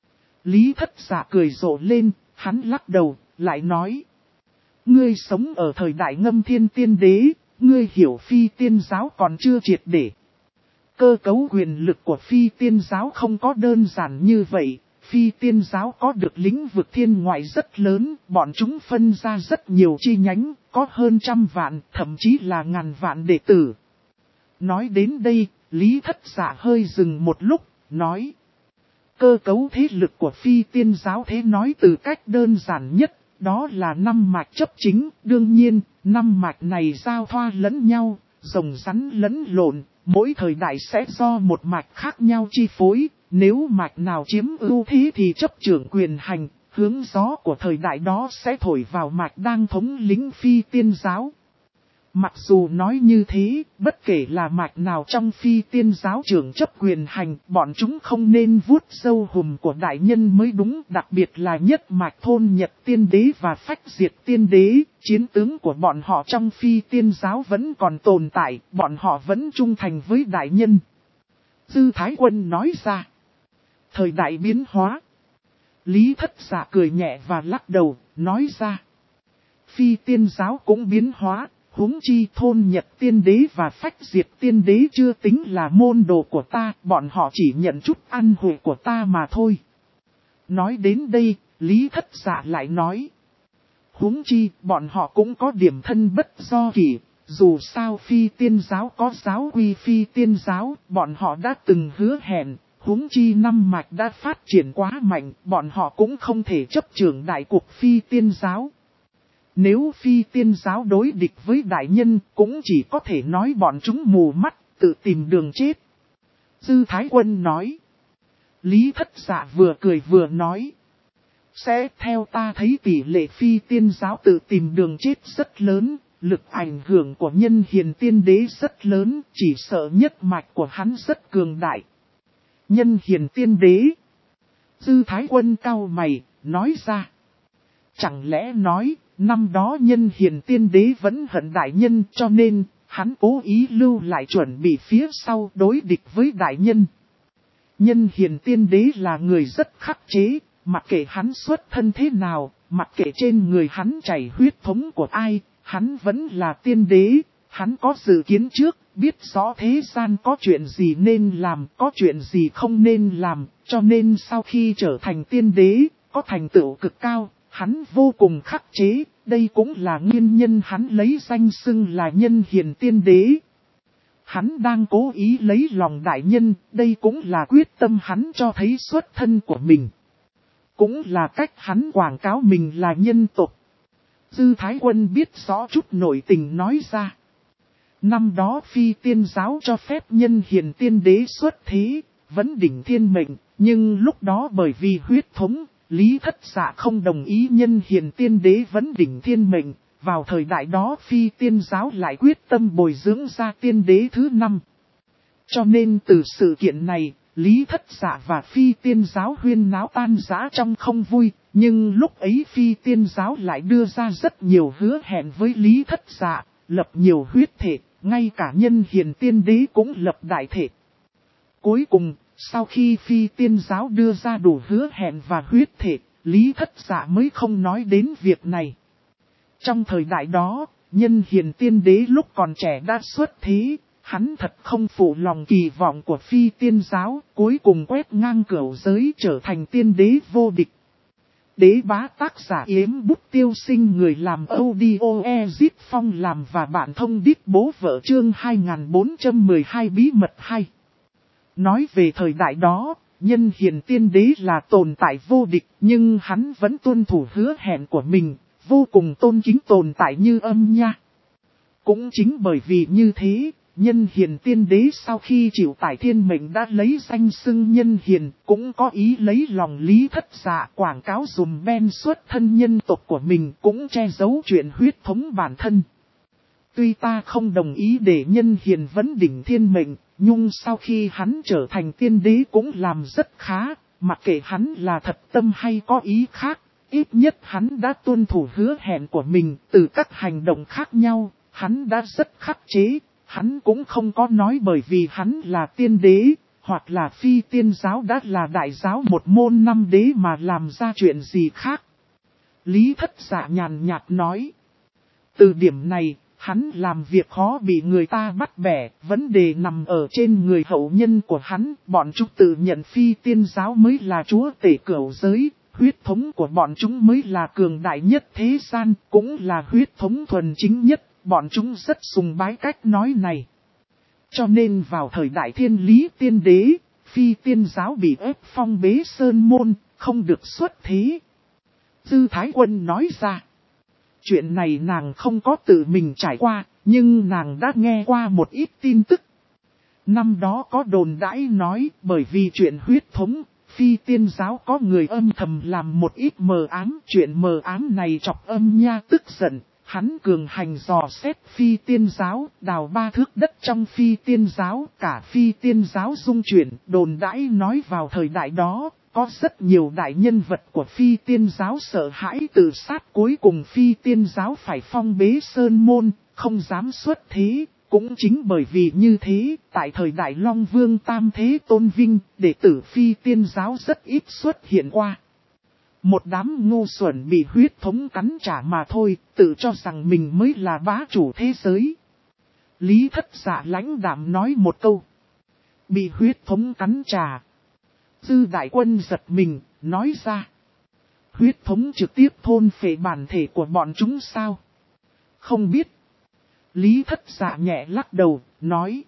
Lý Thất Dạ cười rộ lên, hắn lắc đầu, lại nói. Ngươi sống ở thời đại Ngâm Thiên Tiên Đế, ngươi hiểu Phi Tiên giáo còn chưa triệt để. Cơ cấu quyền lực của Phi Tiên giáo không có đơn giản như vậy. Phi Tiên giáo có được lĩnh vực thiên ngoại rất lớn, bọn chúng phân ra rất nhiều chi nhánh, có hơn 100 vạn, thậm chí là ngàn vạn đệ tử. Nói đến đây, Lý Thất Dạ hơi dừng một lúc, nói. Cơ cấu thế lực của Phi Tiên giáo thế nói từ cách đơn giản nhất, đó là 5 mạch chấp chính. Đương nhiên, 5 mạch này giao thoa lẫn nhau, rồng rắn lẫn lộn, mỗi thời đại sẽ do một mạch khác nhau chi phối. Nếu mạch nào chiếm ưu thế thì chấp trưởng quyền hành, hướng gió của thời đại đó sẽ thổi vào mạch đang thống lĩnh Phi Tiên giáo. Mặc dù nói như thế, bất kể là mạch nào trong Phi Tiên giáo trưởng chấp quyền hành, bọn chúng không nên vuốt râu hùm của đại nhân mới đúng, đặc biệt là nhất mạch Thôn Nhật Tiên Đế và Phách Diệt Tiên Đế, chiến tướng của bọn họ trong Phi Tiên giáo vẫn còn tồn tại, bọn họ vẫn trung thành với đại nhân. Dư Thái Quân nói ra. Thời đại biến hóa. Lý Thất Dạ cười nhẹ và lắc đầu, nói ra. Phi Tiên giáo cũng biến hóa. Huống chi Thôn Nhật Tiên Đế và Phách Diệt Tiên Đế chưa tính là môn đồ của ta, bọn họ chỉ nhận chút ăn hủi của ta mà thôi. Nói đến đây, Lý Thất Dạ lại nói. Huống chi, bọn họ cũng có điểm thân bất do kỷ, dù sao Phi Tiên giáo có giáo quy Phi Tiên giáo, bọn họ đã từng hứa hẹn, huống chi 5 mạch đã phát triển quá mạnh, bọn họ cũng không thể chấp trưởng đại cuộc Phi Tiên giáo. Nếu Phi Tiên giáo đối địch với đại nhân, cũng chỉ có thể nói bọn chúng mù mắt, tự tìm đường chết. Dư Thái Quân nói. Lý Thất Dạ vừa cười vừa nói. Sẽ theo ta thấy tỷ lệ phi tiên giáo tự tìm đường chết rất lớn, lực ảnh hưởng của nhân hiền tiên đế rất lớn, chỉ sợ nhất mạch của hắn rất cường đại. Nhân hiền tiên đế. Dư Thái Quân cau mày, nói ra. Chẳng lẽ nói, năm đó nhân hiền tiên đế vẫn hận đại nhân cho nên, hắn cố ý lưu lại chuẩn bị phía sau đối địch với đại nhân. Nhân hiền tiên đế là người rất khắc chế, mặc kệ hắn xuất thân thế nào, mặc kệ trên người hắn chảy huyết thống của ai, hắn vẫn là tiên đế, hắn có dự kiến trước, biết rõ thế gian có chuyện gì nên làm, có chuyện gì không nên làm, cho nên sau khi trở thành tiên đế, có thành tựu cực cao, hắn vô cùng khắc chế, đây cũng là nguyên nhân hắn lấy danh xưng là nhân hiền tiên đế. Hắn đang cố ý lấy lòng đại nhân, đây cũng là quyết tâm hắn cho thấy xuất thân của mình. Cũng là cách hắn quảng cáo mình là nhân tộc. Dư Thái Quân biết rõ chút nội tình nói ra. Năm đó phi tiên giáo cho phép nhân hiền tiên đế xuất thế, vẫn đỉnh thiên mệnh, nhưng lúc đó bởi vì huyết thống, Lý Thất Dạ không đồng ý nhân hiền tiên đế vẫn đỉnh thiên mệnh. Vào thời đại đó phi tiên giáo lại quyết tâm bồi dưỡng ra tiên đế thứ 5. Cho nên từ sự kiện này, Lý Thất Dạ và phi tiên giáo huyên náo tan rã trong không vui, nhưng lúc ấy phi tiên giáo lại đưa ra rất nhiều hứa hẹn với Lý Thất Dạ, lập nhiều huyết thể, ngay cả nhân hiền tiên đế cũng lập đại thể. Cuối cùng, sau khi phi tiên giáo đưa ra đủ hứa hẹn và huyết thể, Lý Thất Dạ mới không nói đến việc này. Trong thời đại đó, nhân hiền tiên đế lúc còn trẻ đã xuất thế, hắn thật không phụ lòng kỳ vọng của phi tiên giáo, cuối cùng quét ngang cửu giới trở thành tiên đế vô địch. Đế bá tác giả Yếm Bút Tiêu Sinh, người làm audio Ezip Phong làm và bạn thông đít bố vợ chương 2412 bí mật 2. Nói về thời đại đó, nhân hiền tiên đế là tồn tại vô địch, nhưng hắn vẫn tuân thủ hứa hẹn của mình, vô cùng tôn kính tồn tại như âm nha. Cũng chính bởi vì như thế, nhân hiền tiên đế sau khi chịu tải thiên mệnh đã lấy danh xưng nhân hiền, cũng có ý lấy lòng Lý Thất Dạ quảng cáo dùm ben xuất thân nhân tộc của mình, cũng che giấu chuyện huyết thống bản thân. Tuy ta không đồng ý để nhân hiền vấn đỉnh thiên mệnh, nhưng sau khi hắn trở thành tiên đế cũng làm rất khá, mặc kệ hắn là thật tâm hay có ý khác. Ít nhất hắn đã tuân thủ hứa hẹn của mình, từ các hành động khác nhau, hắn đã rất khắc chế, hắn cũng không có nói bởi vì hắn là tiên đế, hoặc là phi tiên giáo đã là đại giáo một môn 5 đế mà làm ra chuyện gì khác. Lý Thất Dạ nhàn nhạt nói. Từ điểm này, hắn làm việc khó bị người ta bắt bẻ, vấn đề nằm ở trên người hậu nhân của hắn, bọn chúng tự nhận phi tiên giáo mới là chúa tể cửu giới. Huyết thống của bọn chúng mới là cường đại nhất thế gian, cũng là huyết thống thuần chính nhất, bọn chúng rất sùng bái cách nói này. Cho nên vào thời đại thiên lý tiên đế, phi tiên giáo bị ép phong bế sơn môn, không được xuất thế. Dư Thái Quân nói ra, chuyện này nàng không có tự mình trải qua, nhưng nàng đã nghe qua một ít tin tức. Năm đó có đồn đãi nói bởi vì chuyện huyết thống, phi tiên giáo có người âm thầm làm một ít mờ ám. Chuyện mờ ám này chọc âm nha tức giận, hắn cường hành dò xét phi tiên giáo, đào 3 thước đất trong phi tiên giáo, cả phi tiên giáo rung chuyển. Đồn đãi nói vào thời đại đó, có rất nhiều đại nhân vật của phi tiên giáo sợ hãi tự sát, cuối cùng phi tiên giáo phải phong bế sơn môn, không dám xuất thế. Cũng chính bởi vì như thế, tại thời đại Long Vương Tam Thế Tôn Vinh, đệ tử phi tiên giáo rất ít xuất hiện qua. Một đám ngu xuẩn bị huyết thống cắn trả mà thôi, tự cho rằng mình mới là bá chủ thế giới. Lý Thất Dạ lãnh đạm nói một câu. Bị huyết thống cắn trả. Dư Đại Quân giật mình, nói ra. Huyết thống trực tiếp thôn phệ bản thể của bọn chúng sao? Không biết. Lý Thất Dạ nhẹ lắc đầu, nói.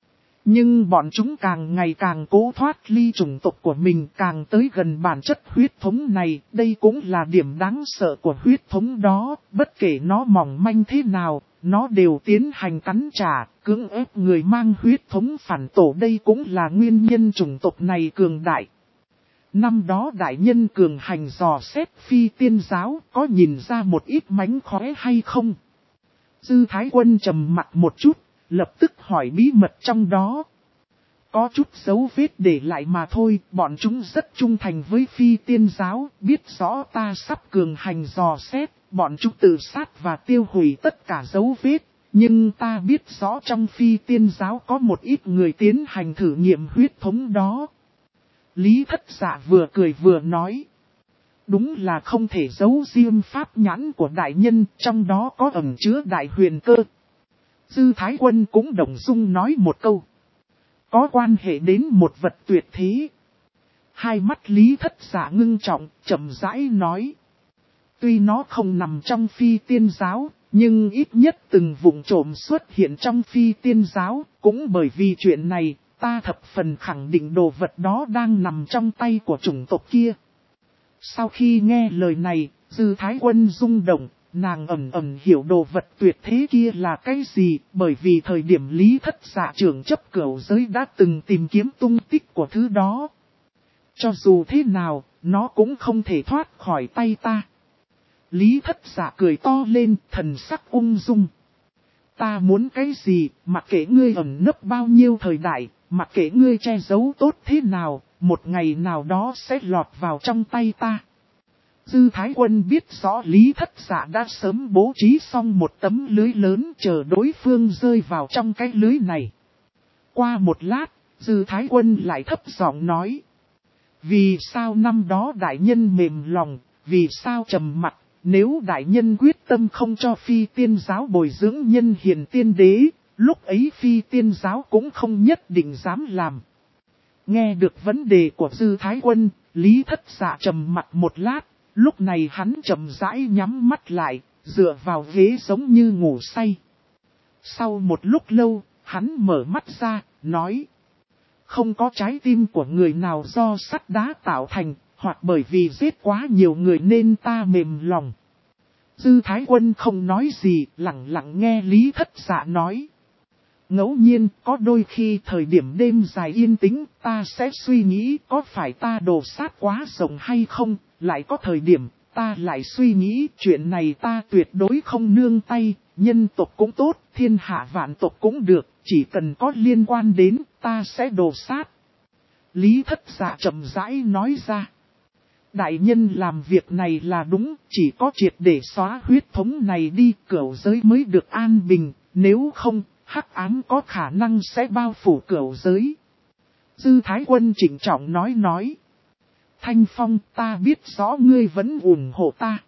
Nhưng bọn chúng càng ngày càng cố thoát ly chủng tộc của mình, càng tới gần bản chất huyết thống này. Đây cũng là điểm đáng sợ của huyết thống đó, bất kể nó mỏng manh thế nào, nó đều tiến hành cắn trả, cưỡng ép người mang huyết thống phản tổ. Đây cũng là nguyên nhân chủng tộc này cường đại. Năm đó đại nhân cường hành dò xét phi tiên giáo có nhìn ra một ít mánh khóe hay không? Dư Thái Quân trầm mặt một chút, lập tức hỏi bí mật trong đó. Có chút dấu vết để lại mà thôi, bọn chúng rất trung thành với phi tiên giáo, biết rõ ta sắp cường hành dò xét, bọn chúng tự sát và tiêu hủy tất cả dấu vết. Nhưng ta biết rõ trong phi tiên giáo có một ít người tiến hành thử nghiệm huyết thống đó. Lý Thất Dạ vừa cười vừa nói. Đúng là không thể giấu riêng pháp nhãn của đại nhân, trong đó có ẩn chứa đại huyền cơ. Dư Thái Quân cũng đồng dung nói một câu. Có quan hệ đến một vật tuyệt thế. Hai mắt Lý Thất Dạ ngưng trọng, chậm rãi nói. Tuy nó không nằm trong phi tiên giáo, nhưng ít nhất từng vụng trộm xuất hiện trong phi tiên giáo. Cũng bởi vì chuyện này, ta thập phần khẳng định đồ vật đó đang nằm trong tay của chủng tộc kia. Sau khi nghe lời này, Dư Thái Quân rung động, nàng ẩn ẩn hiểu đồ vật tuyệt thế kia là cái gì, bởi vì thời điểm Lý Thất Dạ trưởng chấp cửu giới đã từng tìm kiếm tung tích của thứ đó. Cho dù thế nào, nó cũng không thể thoát khỏi tay ta. Lý Thất Dạ cười to lên, thần sắc ung dung. Ta muốn cái gì, mặc kệ ngươi ẩn nấp bao nhiêu thời đại, mặc kệ ngươi che giấu tốt thế nào, một ngày nào đó sẽ lọt vào trong tay ta. Dư Thái Quân biết rõ Lý Thất Dạ đã sớm bố trí xong một tấm lưới lớn chờ đối phương rơi vào trong cái lưới này. Qua một lát, Dư Thái Quân lại thấp giọng nói. Vì sao năm đó đại nhân mềm lòng, vì sao trầm mặc, nếu đại nhân quyết tâm không cho phi tiên giáo bồi dưỡng nhân hiền tiên đế, lúc ấy phi tiên giáo cũng không nhất định dám làm. Nghe được vấn đề của Dư Thái Quân, Lý Thất Dạ trầm mặt một lát, lúc này hắn chậm rãi nhắm mắt lại, dựa vào ghế giống như ngủ say. Sau một lúc lâu, hắn mở mắt ra, nói. Không có trái tim của người nào do sắt đá tạo thành, hoặc bởi vì giết quá nhiều người nên ta mềm lòng. Dư Thái Quân không nói gì, lặng lặng nghe Lý Thất Dạ nói. Ngẫu nhiên, có đôi khi thời điểm đêm dài yên tĩnh, ta sẽ suy nghĩ có phải ta đổ sát quá rộng hay không, lại có thời điểm, ta lại suy nghĩ chuyện này ta tuyệt đối không nương tay, nhân tộc cũng tốt, thiên hạ vạn tộc cũng được, chỉ cần có liên quan đến, ta sẽ đổ sát. Lý Thất Dạ chậm rãi nói ra. Đại nhân làm việc này là đúng, chỉ có triệt để xóa huyết thống này đi, cửu giới mới được an bình, nếu không, hắc ám có khả năng sẽ bao phủ cửu giới. Dư Thái Quân chỉnh trọng nói. Thanh Phong, ta biết rõ ngươi vẫn ủng hộ ta.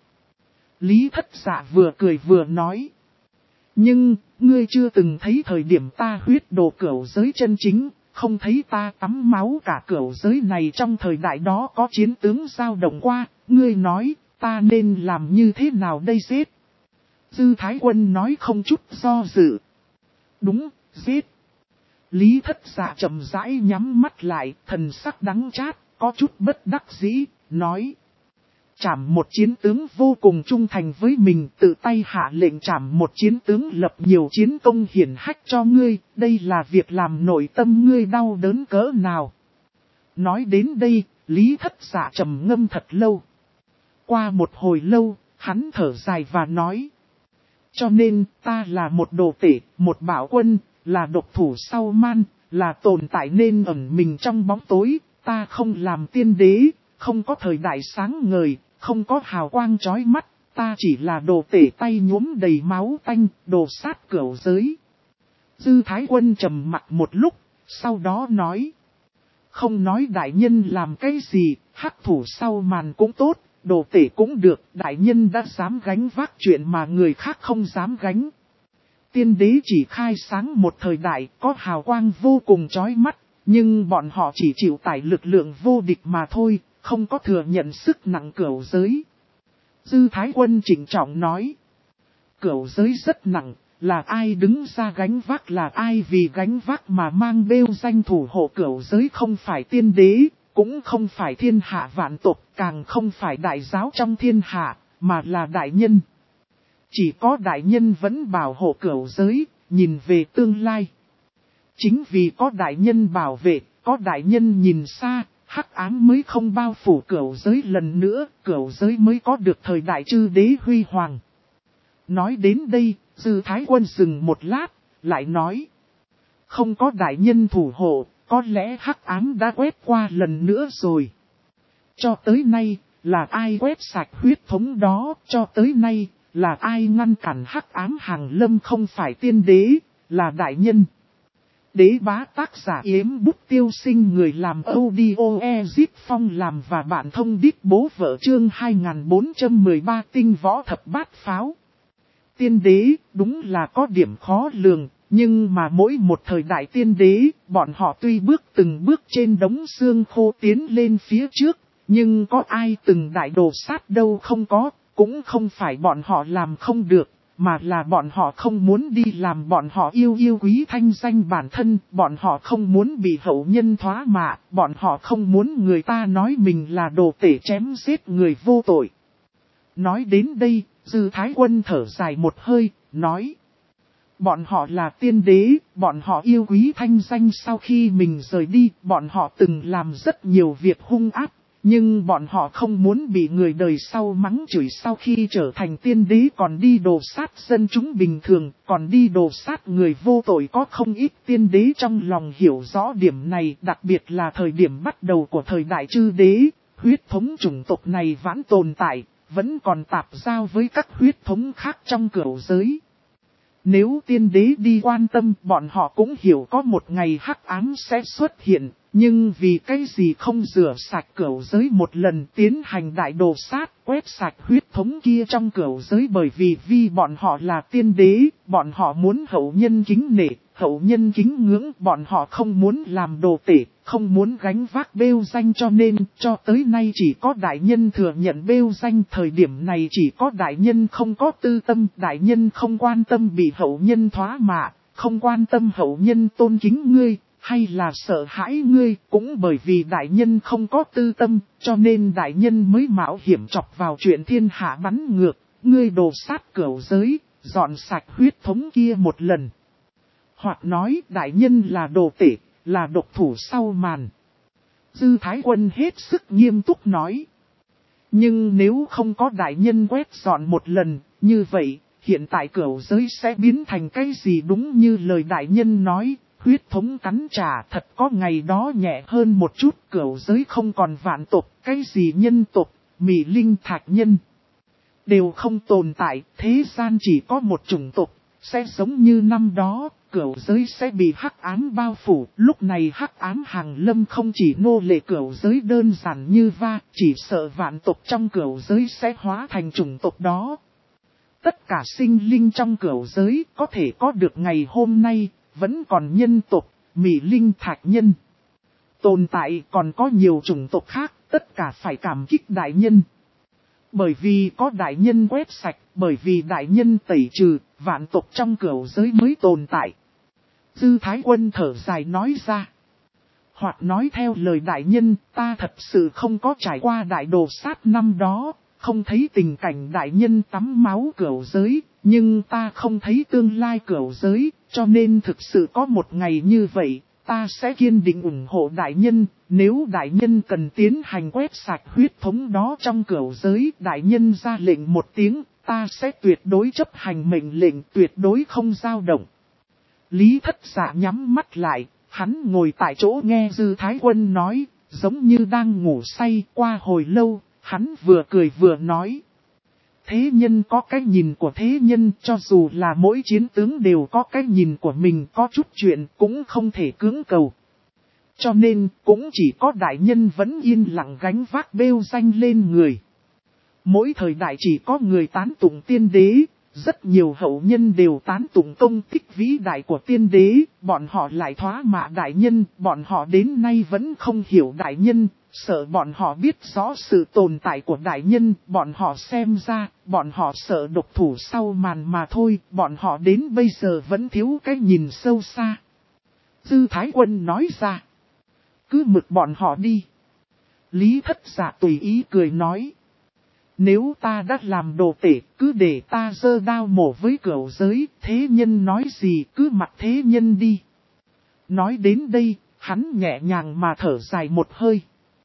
Lý Thất Dạ vừa cười vừa nói. Nhưng, ngươi chưa từng thấy thời điểm ta huyết đồ cửu giới chân chính, không thấy ta tắm máu cả cửu giới này trong thời đại đó có chiến tướng dao động qua, ngươi nói, ta nên làm như thế nào đây giết? Dư Thái Quân nói không chút do dự. Đúng, giết. Lý Thất Dạ chậm rãi nhắm mắt lại, thần sắc đắng chát, có chút bất đắc dĩ, nói. Trảm một chiến tướng vô cùng trung thành với mình, tự tay hạ lệnh trảm một chiến tướng lập nhiều chiến công hiển hách cho ngươi, đây là việc làm nội tâm ngươi đau đớn cỡ nào. Nói đến đây, Lý Thất Dạ trầm ngâm thật lâu. Qua một hồi lâu, hắn thở dài và nói. Cho nên, ta là một đồ tể, một bảo quân, là độc thủ sau man, là tồn tại nên ẩn mình trong bóng tối, ta không làm tiên đế, không có thời đại sáng ngời, không có hào quang chói mắt, ta chỉ là đồ tể tay nhuốm đầy máu tanh, đồ sát cửu giới. Dư Thái Quân trầm mặt một lúc, sau đó nói. Không nói đại nhân làm cái gì, hắc thủ sau màn cũng tốt, đồ tể cũng được, đại nhân đã dám gánh vác chuyện mà người khác không dám gánh. Tiên đế chỉ khai sáng một thời đại có hào quang vô cùng chói mắt, nhưng bọn họ chỉ chịu tải lực lượng vô địch mà thôi, không có thừa nhận sức nặng cửu giới. Dư Thái Quân chỉnh trọng nói. Cửu giới rất nặng, là ai đứng ra gánh vác, là ai vì gánh vác mà mang bêu danh thủ hộ cửu giới, không phải tiên đế, cũng không phải thiên hạ vạn tộc, càng không phải đại giáo trong thiên hạ, mà là đại nhân. Chỉ có đại nhân vẫn bảo hộ cửu giới, nhìn về tương lai. Chính vì có đại nhân bảo vệ, có đại nhân nhìn xa, hắc ám mới không bao phủ cửu giới lần nữa, cửu giới mới có được thời đại chư đế huy hoàng. Nói đến đây, Dư Thái Quân dừng một lát, lại nói. Không có đại nhân thủ hộ, có lẽ hắc ám đã quét qua lần nữa rồi. Cho tới nay, là ai quét sạch huyết thống đó, cho tới nay, là ai ngăn cản hắc ám hàng lâm không phải tiên đế, là đại nhân. Đế bá tác giả Yếm Bút Tiêu Sinh, người làm audio Ezip Phong làm và bạn thông đít bố vợ chương 2413 tinh võ thập bát pháo. Tiên đế đúng là có điểm khó lường, nhưng mà mỗi một thời đại tiên đế, bọn họ tuy bước từng bước trên đống xương khô tiến lên phía trước, nhưng có ai từng đại đồ sát đâu không có, cũng không phải bọn họ làm không được. Mà là bọn họ không muốn đi làm, bọn họ yêu quý thanh danh bản thân, bọn họ không muốn bị hậu nhân thoá mạ, bọn họ không muốn người ta nói mình là đồ tể chém giết người vô tội. Nói đến đây, Dư Thái Quân thở dài một hơi, nói. Bọn họ là tiên đế, bọn họ yêu quý thanh danh sau khi mình rời đi, bọn họ từng làm rất nhiều việc hung ác. Nhưng bọn họ không muốn bị người đời sau mắng chửi sau khi trở thành tiên đế, còn đi đồ sát dân chúng bình thường, còn đi đồ sát người vô tội. Có không ít tiên đế trong lòng hiểu rõ điểm này, đặc biệt là thời điểm bắt đầu của thời đại chư đế, huyết thống chủng tộc này vẫn tồn tại, vẫn còn tạp giao với các huyết thống khác trong cửu giới. Nếu tiên đế đi quan tâm, bọn họ cũng hiểu có một ngày hắc ám sẽ xuất hiện. Nhưng vì cái gì không rửa sạch cửu giới một lần, tiến hành đại đồ sát, quét sạch huyết thống kia trong cửu giới, bởi vì bọn họ là tiên đế, bọn họ muốn hậu nhân kính nể, hậu nhân kính ngưỡng, bọn họ không muốn làm đồ tể, không muốn gánh vác bêu danh, cho nên cho tới nay chỉ có đại nhân thừa nhận bêu danh. Thời điểm này chỉ có đại nhân không có tư tâm, đại nhân không quan tâm bị hậu nhân thoá mạ, không quan tâm hậu nhân tôn kính ngươi. Hay là sợ hãi ngươi, cũng bởi vì đại nhân không có tư tâm, cho nên đại nhân mới mạo hiểm chọc vào chuyện thiên hạ bắn ngược, ngươi đồ sát cửu giới, dọn sạch huyết thống kia một lần. Hoặc nói đại nhân là đồ tể, là độc thủ sau màn. Dư Thái Quân hết sức nghiêm túc nói. Nhưng nếu không có đại nhân quét dọn một lần, như vậy, hiện tại cửu giới sẽ biến thành cái gì? Đúng như lời đại nhân nói. Huyết thống cắn trả, thật có ngày đó nhẹ hơn một chút, cửu giới không còn vạn tộc, cái gì nhân tộc, mị linh thạch nhân. Đều không tồn tại, thế gian chỉ có một chủng tộc, sẽ giống như năm đó, cửu giới sẽ bị hắc ám bao phủ. Lúc này hắc ám hàng lâm không chỉ nô lệ cửu giới đơn giản như chỉ sợ vạn tộc trong cửu giới sẽ hóa thành chủng tộc đó. Tất cả sinh linh trong cửu giới có thể có được ngày hôm nay. Vẫn còn nhân tộc, mị linh thạch nhân. Tồn tại còn có nhiều chủng tộc khác, tất cả phải cảm kích đại nhân. Bởi vì có đại nhân quét sạch, bởi vì đại nhân tẩy trừ, vạn tộc trong cửu giới mới tồn tại. Dư Thái Quân thở dài nói ra. Hoặc nói theo lời đại nhân, ta thật sự không có trải qua đại đồ sát năm đó, không thấy tình cảnh đại nhân tắm máu cửu giới, nhưng ta không thấy tương lai cửu giới, cho nên thực sự có một ngày như vậy, ta sẽ kiên định ủng hộ đại nhân. Nếu đại nhân cần tiến hành quét sạch huyết thống đó trong cửu giới, đại nhân ra lệnh một tiếng, ta sẽ tuyệt đối chấp hành mệnh lệnh, tuyệt đối không dao động. Lý Thất Dạ nhắm mắt lại, hắn ngồi tại chỗ nghe Dư Thái Quân nói, giống như đang ngủ say. Qua hồi lâu, hắn vừa cười vừa nói. Thế nhân có cái nhìn của thế nhân, cho dù là mỗi chiến tướng đều có cái nhìn của mình, có chút chuyện cũng không thể cưỡng cầu. Cho nên cũng chỉ có đại nhân vẫn yên lặng gánh vác bêu danh lên người. Mỗi thời đại chỉ có người tán tụng tiên đế, rất nhiều hậu nhân đều tán tụng công tích vĩ đại của tiên đế, bọn họ lại thoá mạ đại nhân, bọn họ đến nay vẫn không hiểu đại nhân. Sợ bọn họ biết rõ sự tồn tại của đại nhân, bọn họ xem ra, bọn họ sợ độc thủ sau màn mà thôi, bọn họ đến bây giờ vẫn thiếu cái nhìn sâu xa. Dư Thái Quân nói ra. Cứ mực bọn họ đi. Lý Thất Dạ tùy ý cười nói. Nếu ta đã làm đồ tể, cứ để ta giơ đao mổ với cửu giới, thế nhân nói gì cứ mặc thế nhân đi. Nói đến đây, hắn nhẹ nhàng mà thở dài một hơi.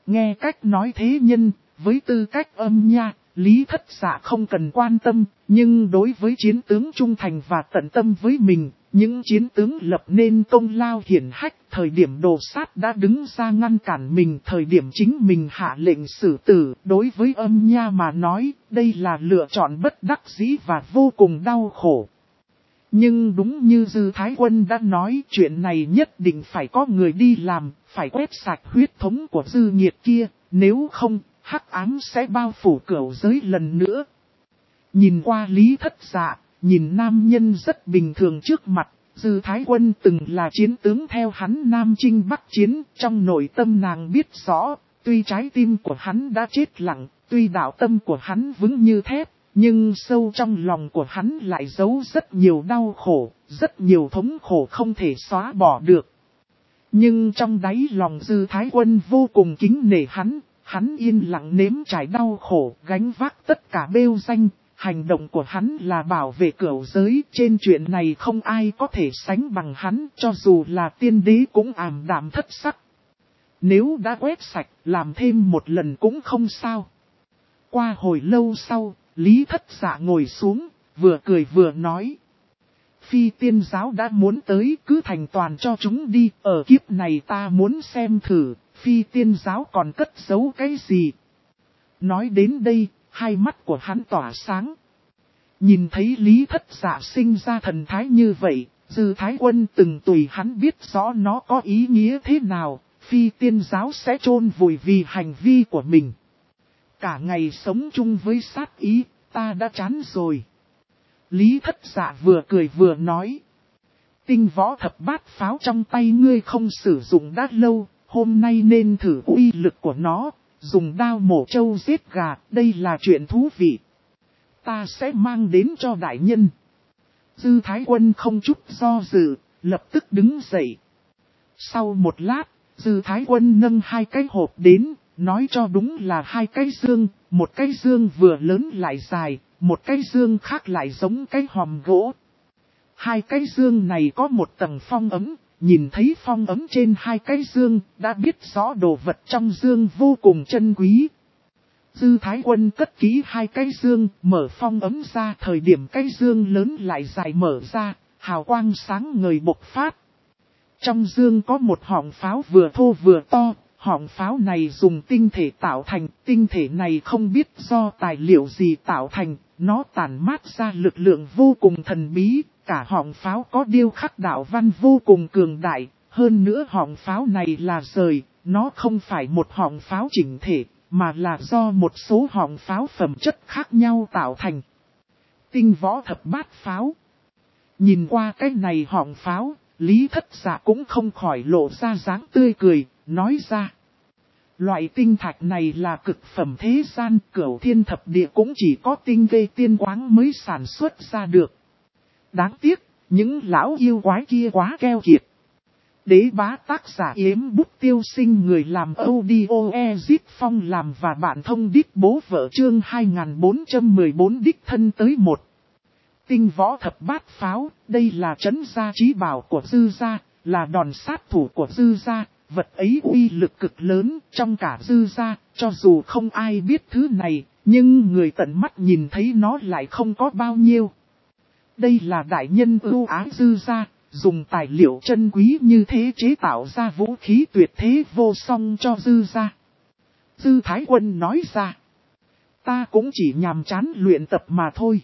Nghe cách nói thế nhân, với tư cách âm nha, Lý Thất Dạ không cần quan tâm, nhưng đối với chiến tướng trung thành và tận tâm với mình, những chiến tướng lập nên công lao hiển hách, thời điểm đồ sát đã đứng ra ngăn cản mình, thời điểm chính mình hạ lệnh xử tử, đối với âm nha mà nói, đây là lựa chọn bất đắc dĩ và vô cùng đau khổ. Nhưng đúng như Dư Thái Quân đã nói, chuyện này nhất định phải có người đi làm, phải quét sạch huyết thống của Dư Nhiệt kia, nếu không, hắc ám sẽ bao phủ cửu giới lần nữa. Nhìn qua Lý Thất Dạ, nhìn nam nhân rất bình thường trước mặt, Dư Thái Quân từng là chiến tướng theo hắn Nam Chinh Bắc Chiến, trong nội tâm nàng biết rõ, tuy trái tim của hắn đã chết lặng, tuy đạo tâm của hắn vững như thép, nhưng sâu trong lòng của hắn lại giấu rất nhiều đau khổ, rất nhiều thống khổ không thể xóa bỏ được. Nhưng trong đáy lòng Dư Thái Quân vô cùng kính nể hắn yên lặng nếm trải đau khổ, gánh vác tất cả bêu danh. Hành động của hắn là bảo vệ cửu giới, trên chuyện này không ai có thể sánh bằng hắn, cho dù là tiên đế cũng ảm đạm thất sắc. Nếu đã quét sạch, làm thêm một lần cũng không sao. Qua hồi lâu sau, Lý Thất Dạ ngồi xuống, vừa cười vừa nói. Phi tiên giáo đã muốn tới, cứ thành toàn cho chúng đi, ở kiếp này ta muốn xem thử, phi tiên giáo còn cất giấu cái gì. Nói đến đây, hai mắt của hắn tỏa sáng. Nhìn thấy Lý Thất Dạ sinh ra thần thái như vậy, Dư Thái Quân từng tùy hắn biết rõ nó có ý nghĩa thế nào, phi tiên giáo sẽ chôn vùi vì hành vi của mình. Cả ngày sống chung với sát ý, ta đã chán rồi. Lý Thất Dạ vừa cười vừa nói. Tinh võ thập bát pháo trong tay ngươi không sử dụng đã lâu, hôm nay nên thử uy lực của nó. Dùng đao mổ trâu giết gà, đây là chuyện thú vị. Ta sẽ mang đến cho đại nhân. Dư Thái Quân không chút do dự, lập tức đứng dậy. Sau một lát, Dư Thái Quân nâng hai cái hộp đến, nói cho đúng là hai cái dương, một cái dương vừa lớn lại dài, một cái dương khác lại giống cái hòm gỗ. Hai cái dương này có một tầng phong ấm. Nhìn thấy phong ấm trên hai cái dương, đã biết rõ đồ vật trong dương vô cùng chân quý. Dư Thái Quân cất kỹ hai cái dương, mở phong ấm ra, thời điểm cái dương lớn lại dài mở ra, hào quang sáng ngời bộc phát. Trong dương có một họng pháo vừa thô vừa to, họng pháo này dùng tinh thể tạo thành, tinh thể này không biết do tài liệu gì tạo thành, nó tản mát ra lực lượng vô cùng thần bí. Cả họng pháo có điêu khắc đạo văn vô cùng cường đại, hơn nữa họng pháo này là rời, nó không phải một họng pháo chỉnh thể, mà là do một số họng pháo phẩm chất khác nhau tạo thành. Tinh võ thập bát pháo. Nhìn qua cái này họng pháo, Lý Thất Dạ cũng không khỏi lộ ra dáng tươi cười, nói ra. Loại tinh thạch này là cực phẩm thế gian, cửu thiên thập địa cũng chỉ có tinh vê tiên quáng mới sản xuất ra được. Đáng tiếc, những lão yêu quái kia quá keo kiệt. Đế bá tác giả Yếm Bút Tiêu Sinh, người làm audio Ezit Phong làm và bạn thông đít bố vợ chương 2414 đích thân tới một. Tinh võ thập bát pháo, đây là trấn gia chí bảo của Dư gia, là đòn sát thủ của Dư gia, vật ấy uy lực cực lớn trong cả Dư gia, cho dù không ai biết thứ này, nhưng người tận mắt nhìn thấy nó lại không có bao nhiêu. Đây là đại nhân ưu ái Dư gia, dùng tài liệu chân quý như thế chế tạo ra vũ khí tuyệt thế vô song cho Dư gia. Dư Thái Quân nói ra, ta cũng chỉ nhàm chán luyện tập mà thôi.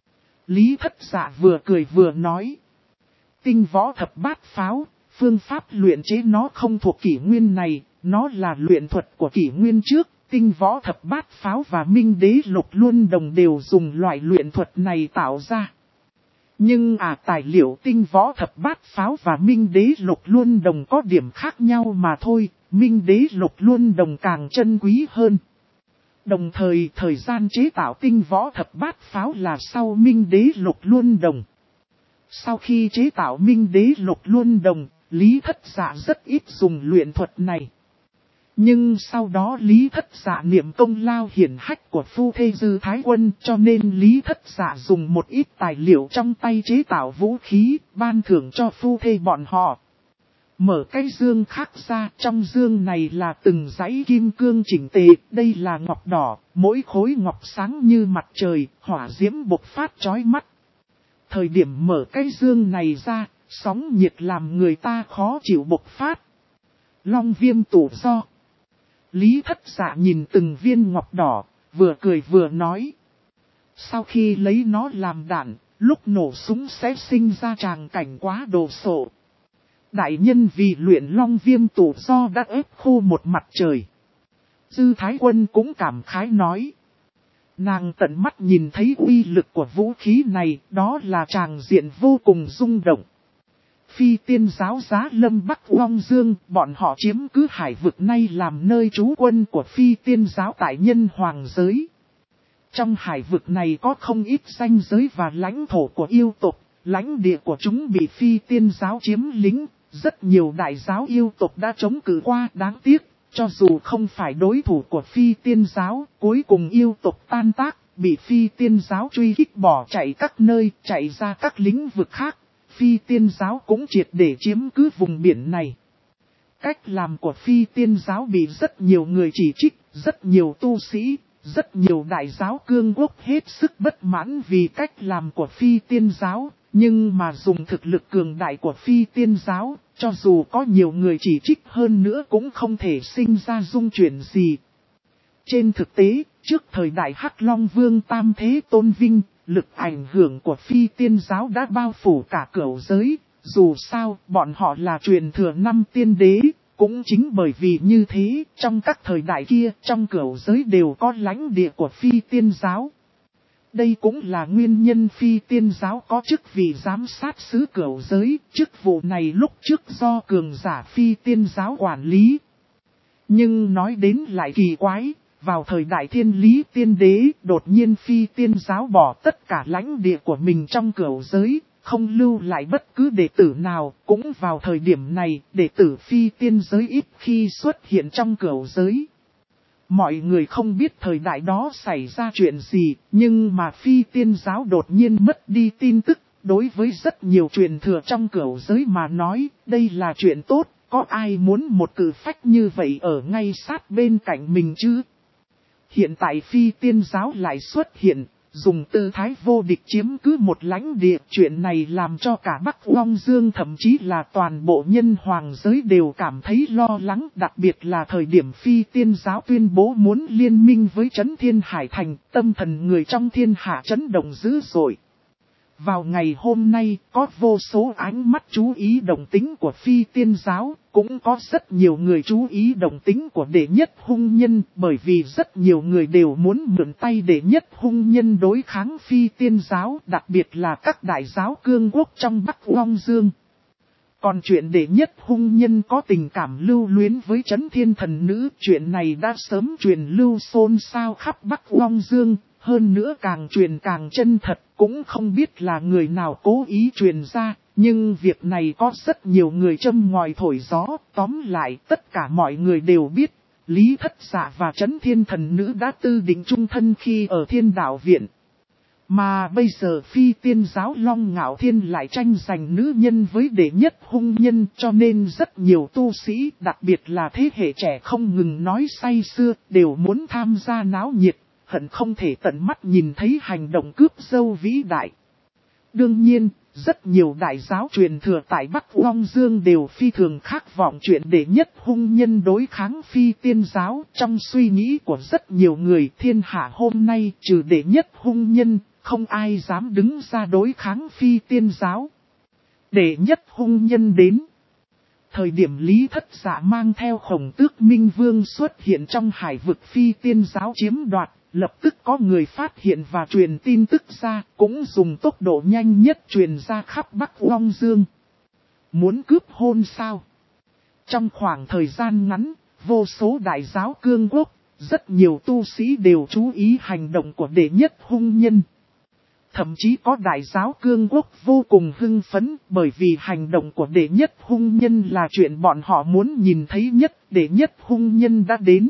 Lý Thất Dạ vừa cười vừa nói, tinh võ thập bát pháo, phương pháp luyện chế nó không thuộc kỷ nguyên này, nó là luyện thuật của kỷ nguyên trước. Tinh võ thập bát pháo và Minh Đế Lục Luân Đồng đều dùng loại luyện thuật này tạo ra. Nhưng tài liệu tinh võ thập bát pháo và Minh Đế Lục Luân Đồng có điểm khác nhau mà thôi, Minh Đế Lục Luân Đồng càng chân quý hơn. Đồng thời thời gian chế tạo tinh võ thập bát pháo là sau Minh Đế Lục Luân Đồng. Sau khi chế tạo Minh Đế Lục Luân Đồng, Lý Thất Dạ rất ít dùng luyện thuật này. Nhưng sau đó Lý Thất Dạ niệm công lao hiển hách của phu thê Dư Thái Quân, cho nên Lý Thất Dạ dùng một ít tài liệu trong tay chế tạo vũ khí, ban thưởng cho phu thê bọn họ. Mở cái dương khác ra, trong dương này là từng dãy kim cương chỉnh tề, đây là ngọc đỏ, mỗi khối ngọc sáng như mặt trời, hỏa diễm bộc phát chói mắt. Thời điểm mở cái dương này ra, sóng nhiệt làm người ta khó chịu bộc phát. Long viêm tủ do. Lý Thất Dạ nhìn từng viên ngọc đỏ, vừa cười vừa nói. Sau khi lấy nó làm đạn, lúc nổ súng sẽ sinh ra tràng cảnh quá đồ sộ. Đại nhân vì luyện long viêm tủ do đã ép khô một mặt trời. Dư Thái Quân cũng cảm khái nói. Nàng tận mắt nhìn thấy uy lực của vũ khí này, đó là tràng diện vô cùng rung động. Phi tiên giáo Giá Lâm Bắc Long Dương, bọn họ chiếm cứ hải vực này làm nơi trú quân của phi tiên giáo tại nhân hoàng giới. Trong hải vực này có không ít ranh giới và lãnh thổ của yêu tộc, lãnh địa của chúng bị phi tiên giáo chiếm lĩnh, rất nhiều đại giáo yêu tộc đã chống cự qua. Đáng tiếc, cho dù không phải đối thủ của phi tiên giáo, cuối cùng yêu tộc tan tác, bị phi tiên giáo truy kích bỏ chạy các nơi, chạy ra các lĩnh vực khác. Phi tiên giáo cũng triệt để chiếm cứ vùng biển này. Cách làm của phi tiên giáo bị rất nhiều người chỉ trích, rất nhiều tu sĩ, rất nhiều đại giáo cương quốc hết sức bất mãn vì cách làm của phi tiên giáo. Nhưng mà dùng thực lực cường đại của phi tiên giáo, cho dù có nhiều người chỉ trích hơn nữa cũng không thể sinh ra dung chuyển gì. Trên thực tế, trước thời đại Hắc Long Vương Tam Thế Tôn Vinh, lực ảnh hưởng của phi tiên giáo đã bao phủ cả cửu giới. Dù sao, bọn họ là truyền thừa năm tiên đế, cũng chính bởi vì như thế, trong các thời đại kia, trong cửu giới đều có lãnh địa của phi tiên giáo. Đây cũng là nguyên nhân phi tiên giáo có chức vị giám sát xứ cửu giới, chức vụ này lúc trước do cường giả phi tiên giáo quản lý. Nhưng nói đến lại kỳ quái, vào thời đại thiên lý tiên đế, đột nhiên phi tiên giáo bỏ tất cả lãnh địa của mình trong cửu giới, không lưu lại bất cứ đệ tử nào. Cũng vào thời điểm này, đệ tử phi tiên giới ít khi xuất hiện trong cửu giới. Mọi người không biết thời đại đó xảy ra chuyện gì, nhưng mà phi tiên giáo đột nhiên mất đi tin tức. Đối với rất nhiều truyền thừa trong cửu giới mà nói, đây là chuyện tốt, có ai muốn một cử phách như vậy ở ngay sát bên cạnh mình chứ? Hiện tại phi tiên giáo lại xuất hiện, dùng tư thái vô địch chiếm cứ một lãnh địa. Chuyện này làm cho cả Bắc Long Dương thậm chí là toàn bộ nhân hoàng giới đều cảm thấy lo lắng. Đặc biệt là thời điểm phi tiên giáo tuyên bố muốn liên minh với Trấn Thiên Hải Thành, tâm thần người trong thiên hạ chấn động dữ dội. Vào ngày hôm nay, có vô số ánh mắt chú ý động tính của phi tiên giáo, cũng có rất nhiều người chú ý động tính của đệ nhất hung nhân, bởi vì rất nhiều người đều muốn mượn tay đệ nhất hung nhân đối kháng phi tiên giáo, đặc biệt là các đại giáo cương quốc trong Bắc Long Dương. Còn chuyện đệ nhất hung nhân có tình cảm lưu luyến với Trấn Thiên Thần Nữ, chuyện này đã sớm truyền lưu xôn xao khắp Bắc Long Dương. Hơn nữa càng truyền càng chân thật, cũng không biết là người nào cố ý truyền ra, nhưng việc này có rất nhiều người châm ngòi thổi gió. Tóm lại, tất cả mọi người đều biết, Lý Thất Dạ và Trấn Thiên Thần Nữ đã tư định chung thân khi ở Thiên Đạo Viện. Mà bây giờ phi tiên giáo Long Ngạo Thiên lại tranh giành nữ nhân với đệ nhất hung nhân, cho nên rất nhiều tu sĩ, đặc biệt là thế hệ trẻ không ngừng nói say sưa, đều muốn tham gia náo nhiệt. Hận không thể tận mắt nhìn thấy hành động cướp dâu vĩ đại. Đương nhiên, rất nhiều đại giáo truyền thừa tại Bắc Long Dương đều phi thường khát vọng chuyện đệ nhất hung nhân đối kháng phi tiên giáo. Trong suy nghĩ của rất nhiều người, thiên hạ hôm nay trừ đệ nhất hung nhân, không ai dám đứng ra đối kháng phi tiên giáo. Đệ nhất hung nhân đến. Thời điểm Lý Thất Dạ mang theo Khổng Tước Minh Vương xuất hiện trong hải vực phi tiên giáo chiếm đoạt, lập tức có người phát hiện và truyền tin tức ra, cũng dùng tốc độ nhanh nhất truyền ra khắp Bắc Long Dương. Muốn cướp hôn sao? Trong khoảng thời gian ngắn, vô số đại giáo cương quốc, rất nhiều tu sĩ đều chú ý hành động của đệ nhất hung nhân. Thậm chí có đại giáo cương quốc vô cùng hưng phấn, bởi vì hành động của đệ nhất hung nhân là chuyện bọn họ muốn nhìn thấy nhất. Đệ nhất hung nhân đã đến.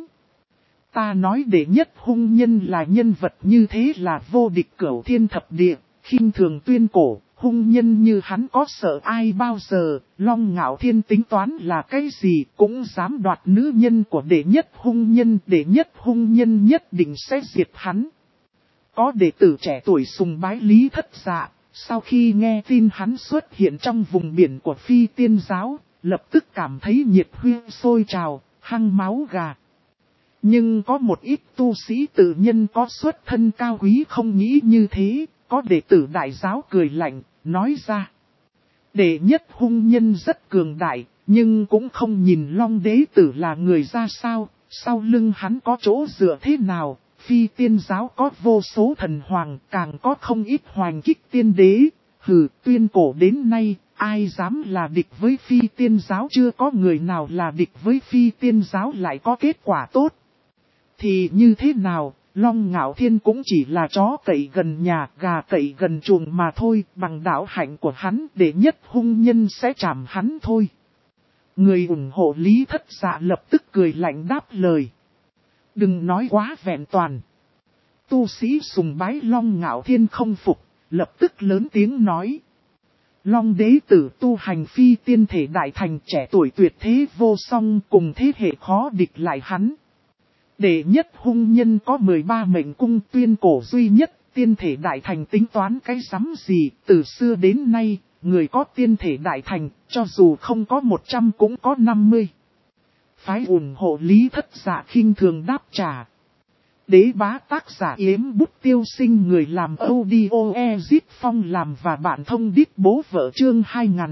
Ta nói đệ nhất hung nhân là nhân vật như thế là vô địch cửu thiên thập địa, khinh thường tuyên cổ, hung nhân như hắn có sợ ai bao giờ, Long Ngạo Thiên tính toán là cái gì cũng dám đoạt nữ nhân của đệ nhất hung nhân, đệ nhất hung nhân nhất định sẽ diệt hắn. Có đệ tử trẻ tuổi sùng bái Lý Thất Dạ, sau khi nghe tin hắn xuất hiện trong vùng biển của Phi Tiên Giáo, lập tức cảm thấy nhiệt huyết sôi trào, hăng máu gà. Nhưng có một ít tu sĩ tự nhân có xuất thân cao quý không nghĩ như thế, có đệ tử đại giáo cười lạnh, nói ra. Đệ nhất hung nhân rất cường đại, nhưng cũng không nhìn Long đế tử là người ra sao, sau lưng hắn có chỗ dựa thế nào. Phi Tiên Giáo có vô số thần hoàng, càng có không ít hoành kích tiên đế. Hừ, tuyên cổ đến nay, ai dám là địch với Phi Tiên Giáo, chưa có người nào là địch với Phi Tiên Giáo lại có kết quả tốt. Thì như thế nào, Long Ngạo Thiên cũng chỉ là chó cậy gần nhà, gà cậy gần chuồng mà thôi, bằng đạo hạnh của hắn đệ nhất hung nhân sẽ chạm hắn thôi. Người ủng hộ Lý Thất Dạ lập tức cười lạnh đáp lời. Đừng nói quá vẹn toàn. Tu sĩ sùng bái Long Ngạo Thiên không phục, lập tức lớn tiếng nói. Long đế tử tu hành phi tiên thể đại thành, trẻ tuổi tuyệt thế vô song, cùng thế hệ khó địch lại hắn. Đệ nhất hung nhân có 13 mệnh cung, tuyên cổ duy nhất, tiên thể đại thành tính toán cái rắm gì, từ xưa đến nay, người có tiên thể đại thành, cho dù không có 100 cũng có 50. Phái ủng hộ Lý Thất Dạ khinh thường đáp trả. Đế bá tác giả Yếm Bút Tiêu Sinh, người làm audio Ezit Phong làm và bạn thông đít bố vợ chương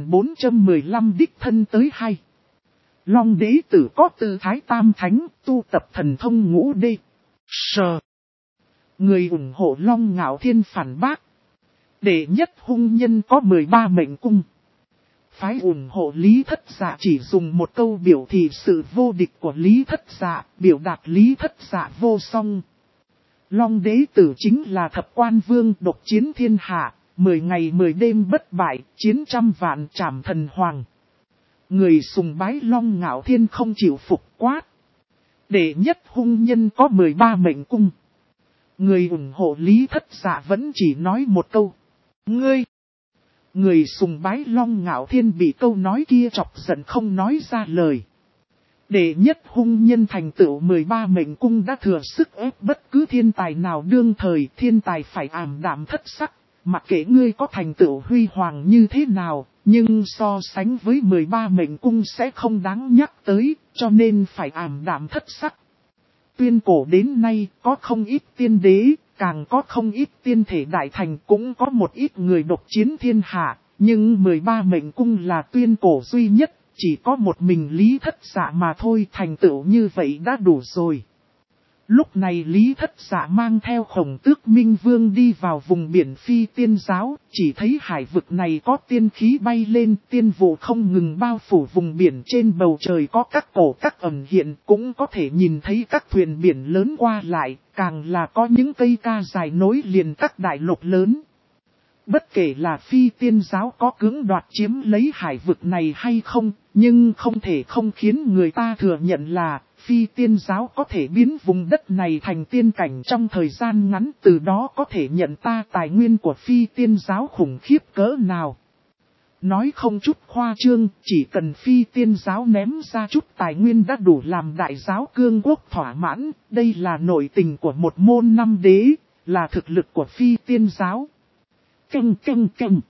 2415 đích thân tới hay. Long đế tử có tư thái tam thánh, tu tập thần thông ngũ đê. Sờ. Người ủng hộ Long Ngạo Thiên phản bác. Đệ nhất hung nhân có 13 mệnh cung. Phái ủng hộ Lý Thất Dạ chỉ dùng một câu biểu thị sự vô địch của Lý Thất Dạ, biểu đạt Lý Thất Dạ vô song. Long đế tử chính là thập quan vương độc chiến thiên hạ, 10 ngày 10 đêm bất bại, chiến trăm vạn trảm thần hoàng. Người sùng bái Long Ngạo Thiên không chịu phục quát. Đệ nhất hung nhân có 13 mệnh cung. Người ủng hộ Lý Thất Dạ vẫn chỉ nói một câu. Ngươi! Người sùng bái Long Ngạo Thiên bị câu nói kia chọc giận không nói ra lời. Đệ nhất hung nhân thành tựu 13 mệnh cung đã thừa sức ép bất cứ thiên tài nào đương thời, thiên tài phải ảm đạm thất sắc. Mặc kệ ngươi có thành tựu huy hoàng như thế nào, nhưng so sánh với 13 mệnh cung sẽ không đáng nhắc tới, cho nên phải ảm đạm thất sắc. Tuyên cổ đến nay có không ít tiên đế, càng có không ít tiên thể đại thành, cũng có một ít người độc chiến thiên hạ, nhưng 13 mệnh cung là tuyên cổ duy nhất, chỉ có một mình Lý Thất Dạ mà thôi, thành tựu như vậy đã đủ rồi. Lúc này Lý Thất Dạ mang theo Khổng Tước Minh Vương đi vào vùng biển Phi Tiên Giáo, chỉ thấy hải vực này có tiên khí bay lên, tiên vụ không ngừng bao phủ vùng biển, trên bầu trời có các cổ các ẩn hiện, cũng có thể nhìn thấy các thuyền biển lớn qua lại, càng là có những cây ca dài nối liền các đại lục lớn. Bất kể là Phi Tiên Giáo có cưỡng đoạt chiếm lấy hải vực này hay không, nhưng không thể không khiến người ta thừa nhận là Phi Tiên Giáo có thể biến vùng đất này thành tiên cảnh trong thời gian ngắn, từ đó có thể nhận ta tài nguyên của Phi Tiên Giáo khủng khiếp cỡ nào. Nói không chút khoa trương, chỉ cần Phi Tiên Giáo ném ra chút tài nguyên đã đủ làm đại giáo cương quốc thỏa mãn, đây là nội tình của một môn năm đế, là thực lực của Phi Tiên Giáo. Canh canh canh.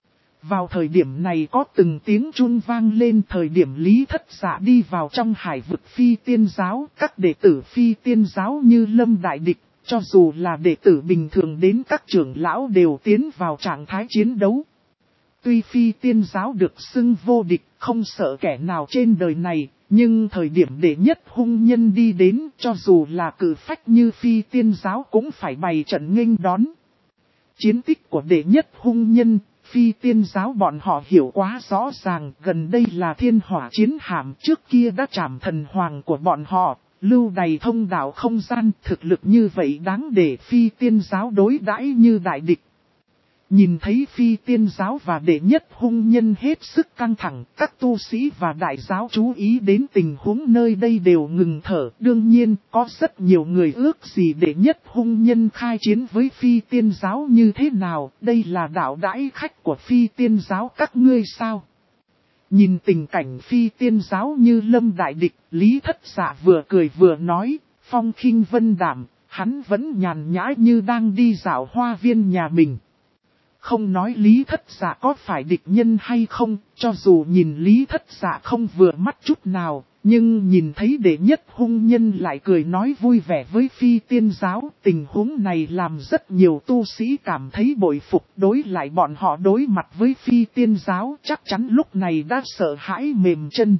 Vào thời điểm này có từng tiếng chun vang lên, thời điểm Lý Thất Dạ đi vào trong hải vực Phi Tiên Giáo, các đệ tử Phi Tiên Giáo như lâm đại địch, cho dù là đệ tử bình thường đến các trưởng lão đều tiến vào trạng thái chiến đấu. Tuy Phi Tiên Giáo được xưng vô địch, không sợ kẻ nào trên đời này, nhưng thời điểm đệ nhất hung nhân đi đến, cho dù là cử phách như Phi Tiên Giáo cũng phải bày trận nghênh đón. Chiến tích của đệ nhất hung nhân, Phi Tiên Giáo bọn họ hiểu quá rõ ràng, gần đây là thiên hỏa chiến hạm, trước kia đã trảm thần hoàng của bọn họ, lưu đầy thông đạo không gian, thực lực như vậy đáng để Phi Tiên Giáo đối đãi như đại địch. Nhìn thấy phi tiên giáo và đệ nhất hung nhân hết sức căng thẳng, các tu sĩ và đại giáo chú ý đến tình huống nơi đây đều ngừng thở. Đương nhiên, có rất nhiều người ước gì đệ nhất hung nhân khai chiến với phi tiên giáo như thế nào, đây là đạo đãi khách của phi tiên giáo các ngươi sao? Nhìn tình cảnh phi tiên giáo như lâm đại địch, Lý Thất Dạ vừa cười vừa nói, phong khinh vân đảm, hắn vẫn nhàn nhã như đang đi dạo hoa viên nhà mình. Không nói Lý Thất Dạ có phải địch nhân hay không, cho dù nhìn Lý Thất Dạ không vừa mắt chút nào, nhưng nhìn thấy đệ nhất hung nhân lại cười nói vui vẻ với phi tiên giáo, tình huống này làm rất nhiều tu sĩ cảm thấy bội phục, đối lại bọn họ đối mặt với phi tiên giáo chắc chắn lúc này đã sợ hãi mềm chân.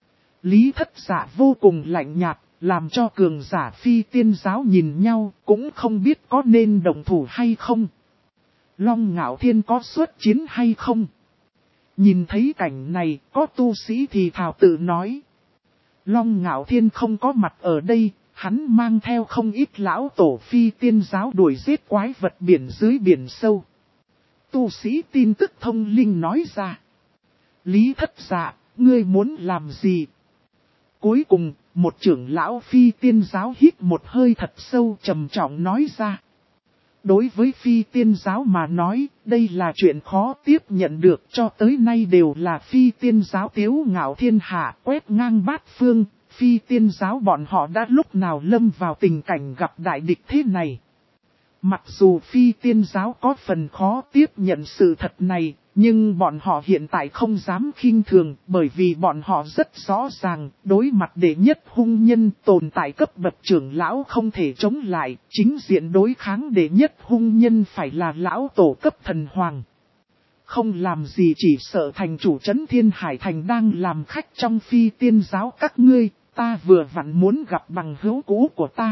Lý Thất Dạ vô cùng lạnh nhạt, làm cho cường giả phi tiên giáo nhìn nhau, cũng không biết có nên đồng thủ hay không. Long Ngạo Thiên có xuất chiến hay không? Nhìn thấy cảnh này, có tu sĩ thì thào tự nói. Long Ngạo Thiên không có mặt ở đây, hắn mang theo không ít lão tổ phi tiên giáo đuổi giết quái vật biển dưới biển sâu. Tu sĩ tin tức thông linh nói ra. Lý Thất Dạ, ngươi muốn làm gì? Cuối cùng, một trưởng lão phi tiên giáo hít một hơi thật sâu trầm trọng nói ra. Đối với phi tiên giáo mà nói, đây là chuyện khó tiếp nhận được, cho tới nay đều là phi tiên giáo tiếu ngạo thiên hạ quét ngang bát phương, phi tiên giáo bọn họ đã lúc nào lâm vào tình cảnh gặp đại địch thế này. Mặc dù phi tiên giáo có phần khó tiếp nhận sự thật này, nhưng bọn họ hiện tại không dám khinh thường, bởi vì bọn họ rất rõ ràng, đối mặt đệ nhất hung nhân tồn tại cấp bậc trưởng lão không thể chống lại, chính diện đối kháng đệ nhất hung nhân phải là lão tổ cấp thần hoàng. Không làm gì chỉ sợ thành chủ trấn Thiên Hải Thành đang làm khách trong phi tiên giáo các ngươi, ta vừa vặn muốn gặp bằng hữu cũ của ta.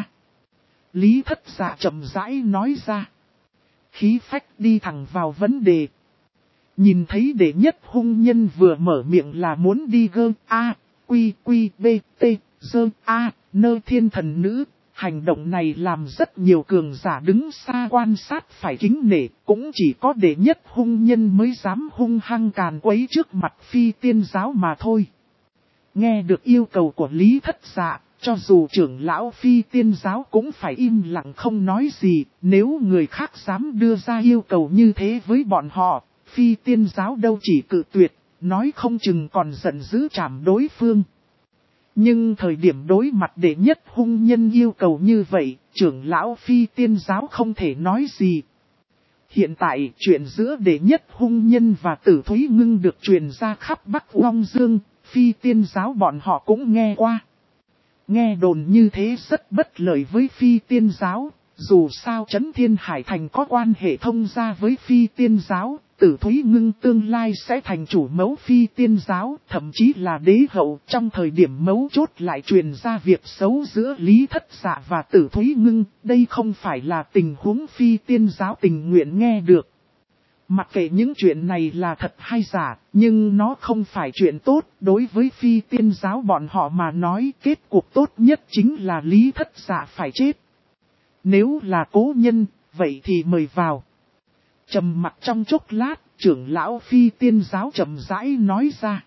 Lý Thất Dạ chậm rãi nói ra. Khí phách đi thẳng vào vấn đề. Nhìn thấy đệ nhất hung nhân vừa mở miệng là muốn đi gơ A, quy quy b, t, dơ A, nơ thiên thần nữ. Hành động này làm rất nhiều cường giả đứng xa quan sát phải kính nể. Cũng chỉ có đệ nhất hung nhân mới dám hung hăng càn quấy trước mặt phi tiên giáo mà thôi. Nghe được yêu cầu của Lý Thất Dạ. Cho dù trưởng lão phi tiên giáo cũng phải im lặng không nói gì, nếu người khác dám đưa ra yêu cầu như thế với bọn họ, phi tiên giáo đâu chỉ cự tuyệt, nói không chừng còn giận dữ trảm đối phương. Nhưng thời điểm đối mặt đệ nhất hung nhân yêu cầu như vậy, trưởng lão phi tiên giáo không thể nói gì. Hiện tại, chuyện giữa đệ nhất hung nhân và Tử Thúy Ngưng được truyền ra khắp Bắc Long Dương, phi tiên giáo bọn họ cũng nghe qua. Nghe đồn như thế rất bất lợi với phi tiên giáo, dù sao Trấn Thiên Hải Thành có quan hệ thông gia với phi tiên giáo, Tử Thúy Ngưng tương lai sẽ thành chủ mẫu phi tiên giáo, thậm chí là đế hậu. Trong thời điểm mấu chốt lại truyền ra việc xấu giữa Lý Thất Dạ và Tử Thúy Ngưng, đây không phải là tình huống phi tiên giáo tình nguyện nghe được. Mặc kệ những chuyện này là thật hay giả, nhưng nó không phải chuyện tốt, đối với phi tiên giáo bọn họ mà nói kết cục tốt nhất chính là Lý Thất Dạ phải chết. Nếu là cố nhân, vậy thì mời vào. Trầm mặc trong chốc lát, trưởng lão phi tiên giáo chậm rãi nói ra.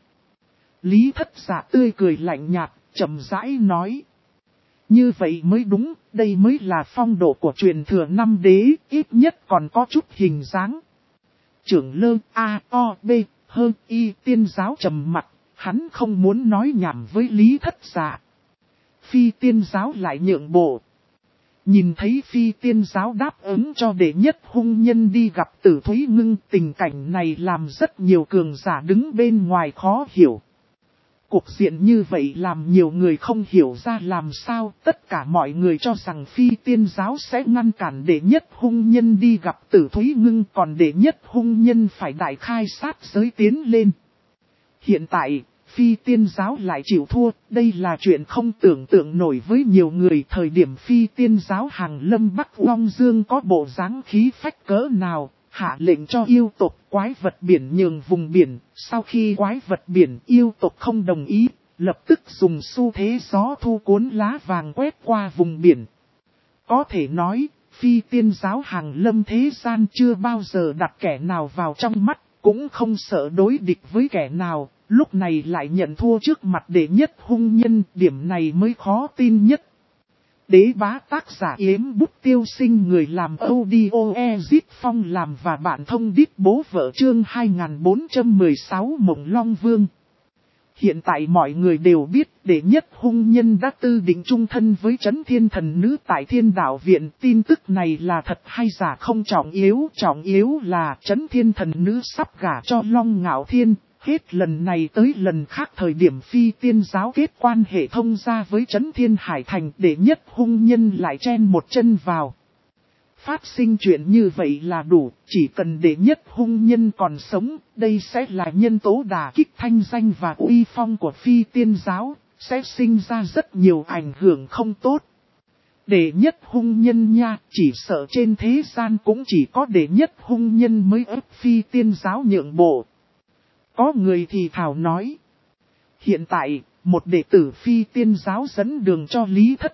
Lý Thất Dạ tươi cười lạnh nhạt, chậm rãi nói. Như vậy mới đúng, đây mới là phong độ của truyền thừa năm đế, ít nhất còn có chút hình dáng. Trưởng lơ A, O, B, hơn Y tiên giáo trầm mặt, hắn không muốn nói nhảm với Lý Thất Dạ. Phi tiên giáo lại nhượng bộ. Nhìn thấy phi tiên giáo đáp ứng cho đệ nhất hung nhân đi gặp Tử Thúy Ngưng, tình cảnh này làm rất nhiều cường giả đứng bên ngoài khó hiểu. Cục diện như vậy làm nhiều người không hiểu ra làm sao, tất cả mọi người cho rằng phi tiên giáo sẽ ngăn cản đệ nhất hung nhân đi gặp Tử Thúy Ngưng, còn đệ nhất hung nhân phải đại khai sát giới tiến lên. Hiện tại, phi tiên giáo lại chịu thua, đây là chuyện không tưởng tượng nổi với nhiều người. Thời điểm phi tiên giáo hàng lâm Bắc Long Dương có bộ dáng khí phách cỡ nào, hạ lệnh cho yêu tộc quái vật biển nhường vùng biển, sau khi quái vật biển yêu tộc không đồng ý, lập tức dùng xu thế gió thu cuốn lá vàng quét qua vùng biển. Có thể nói, phi tiên giáo hàng lâm thế gian chưa bao giờ đặt kẻ nào vào trong mắt, cũng không sợ đối địch với kẻ nào, lúc này lại nhận thua trước mặt đệ nhất hung nhân, điểm này mới khó tin nhất. Đế bá tác giả Yếm Bút Tiêu Sinh, người làm audio Ezit Phong làm và bạn thông đít bố vợ chương 2416 Mộng Long Vương. Hiện tại mọi người đều biết đệ nhất hung nhân đã tư định chung thân với Trấn Thiên Thần Nữ tại Thiên Đạo Viện. Tin tức này là thật hay giả không trọng yếu là Trấn Thiên Thần Nữ sắp gả cho Long Ngạo Thiên. Hết lần này tới lần khác thời điểm phi tiên giáo kết quan hệ thông gia với Trấn Thiên Hải Thành, đệ nhất hung nhân lại chen một chân vào. Phát sinh chuyện như vậy là đủ, chỉ cần đệ nhất hung nhân còn sống, đây sẽ là nhân tố đả kích thanh danh và uy phong của phi tiên giáo, sẽ sinh ra rất nhiều ảnh hưởng không tốt. Đệ nhất hung nhân nha, chỉ sợ trên thế gian cũng chỉ có đệ nhất hung nhân mới ép phi tiên giáo nhượng bộ. Có người thì thảo nói, hiện tại, một đệ tử phi tiên giáo dẫn đường cho Lý Thất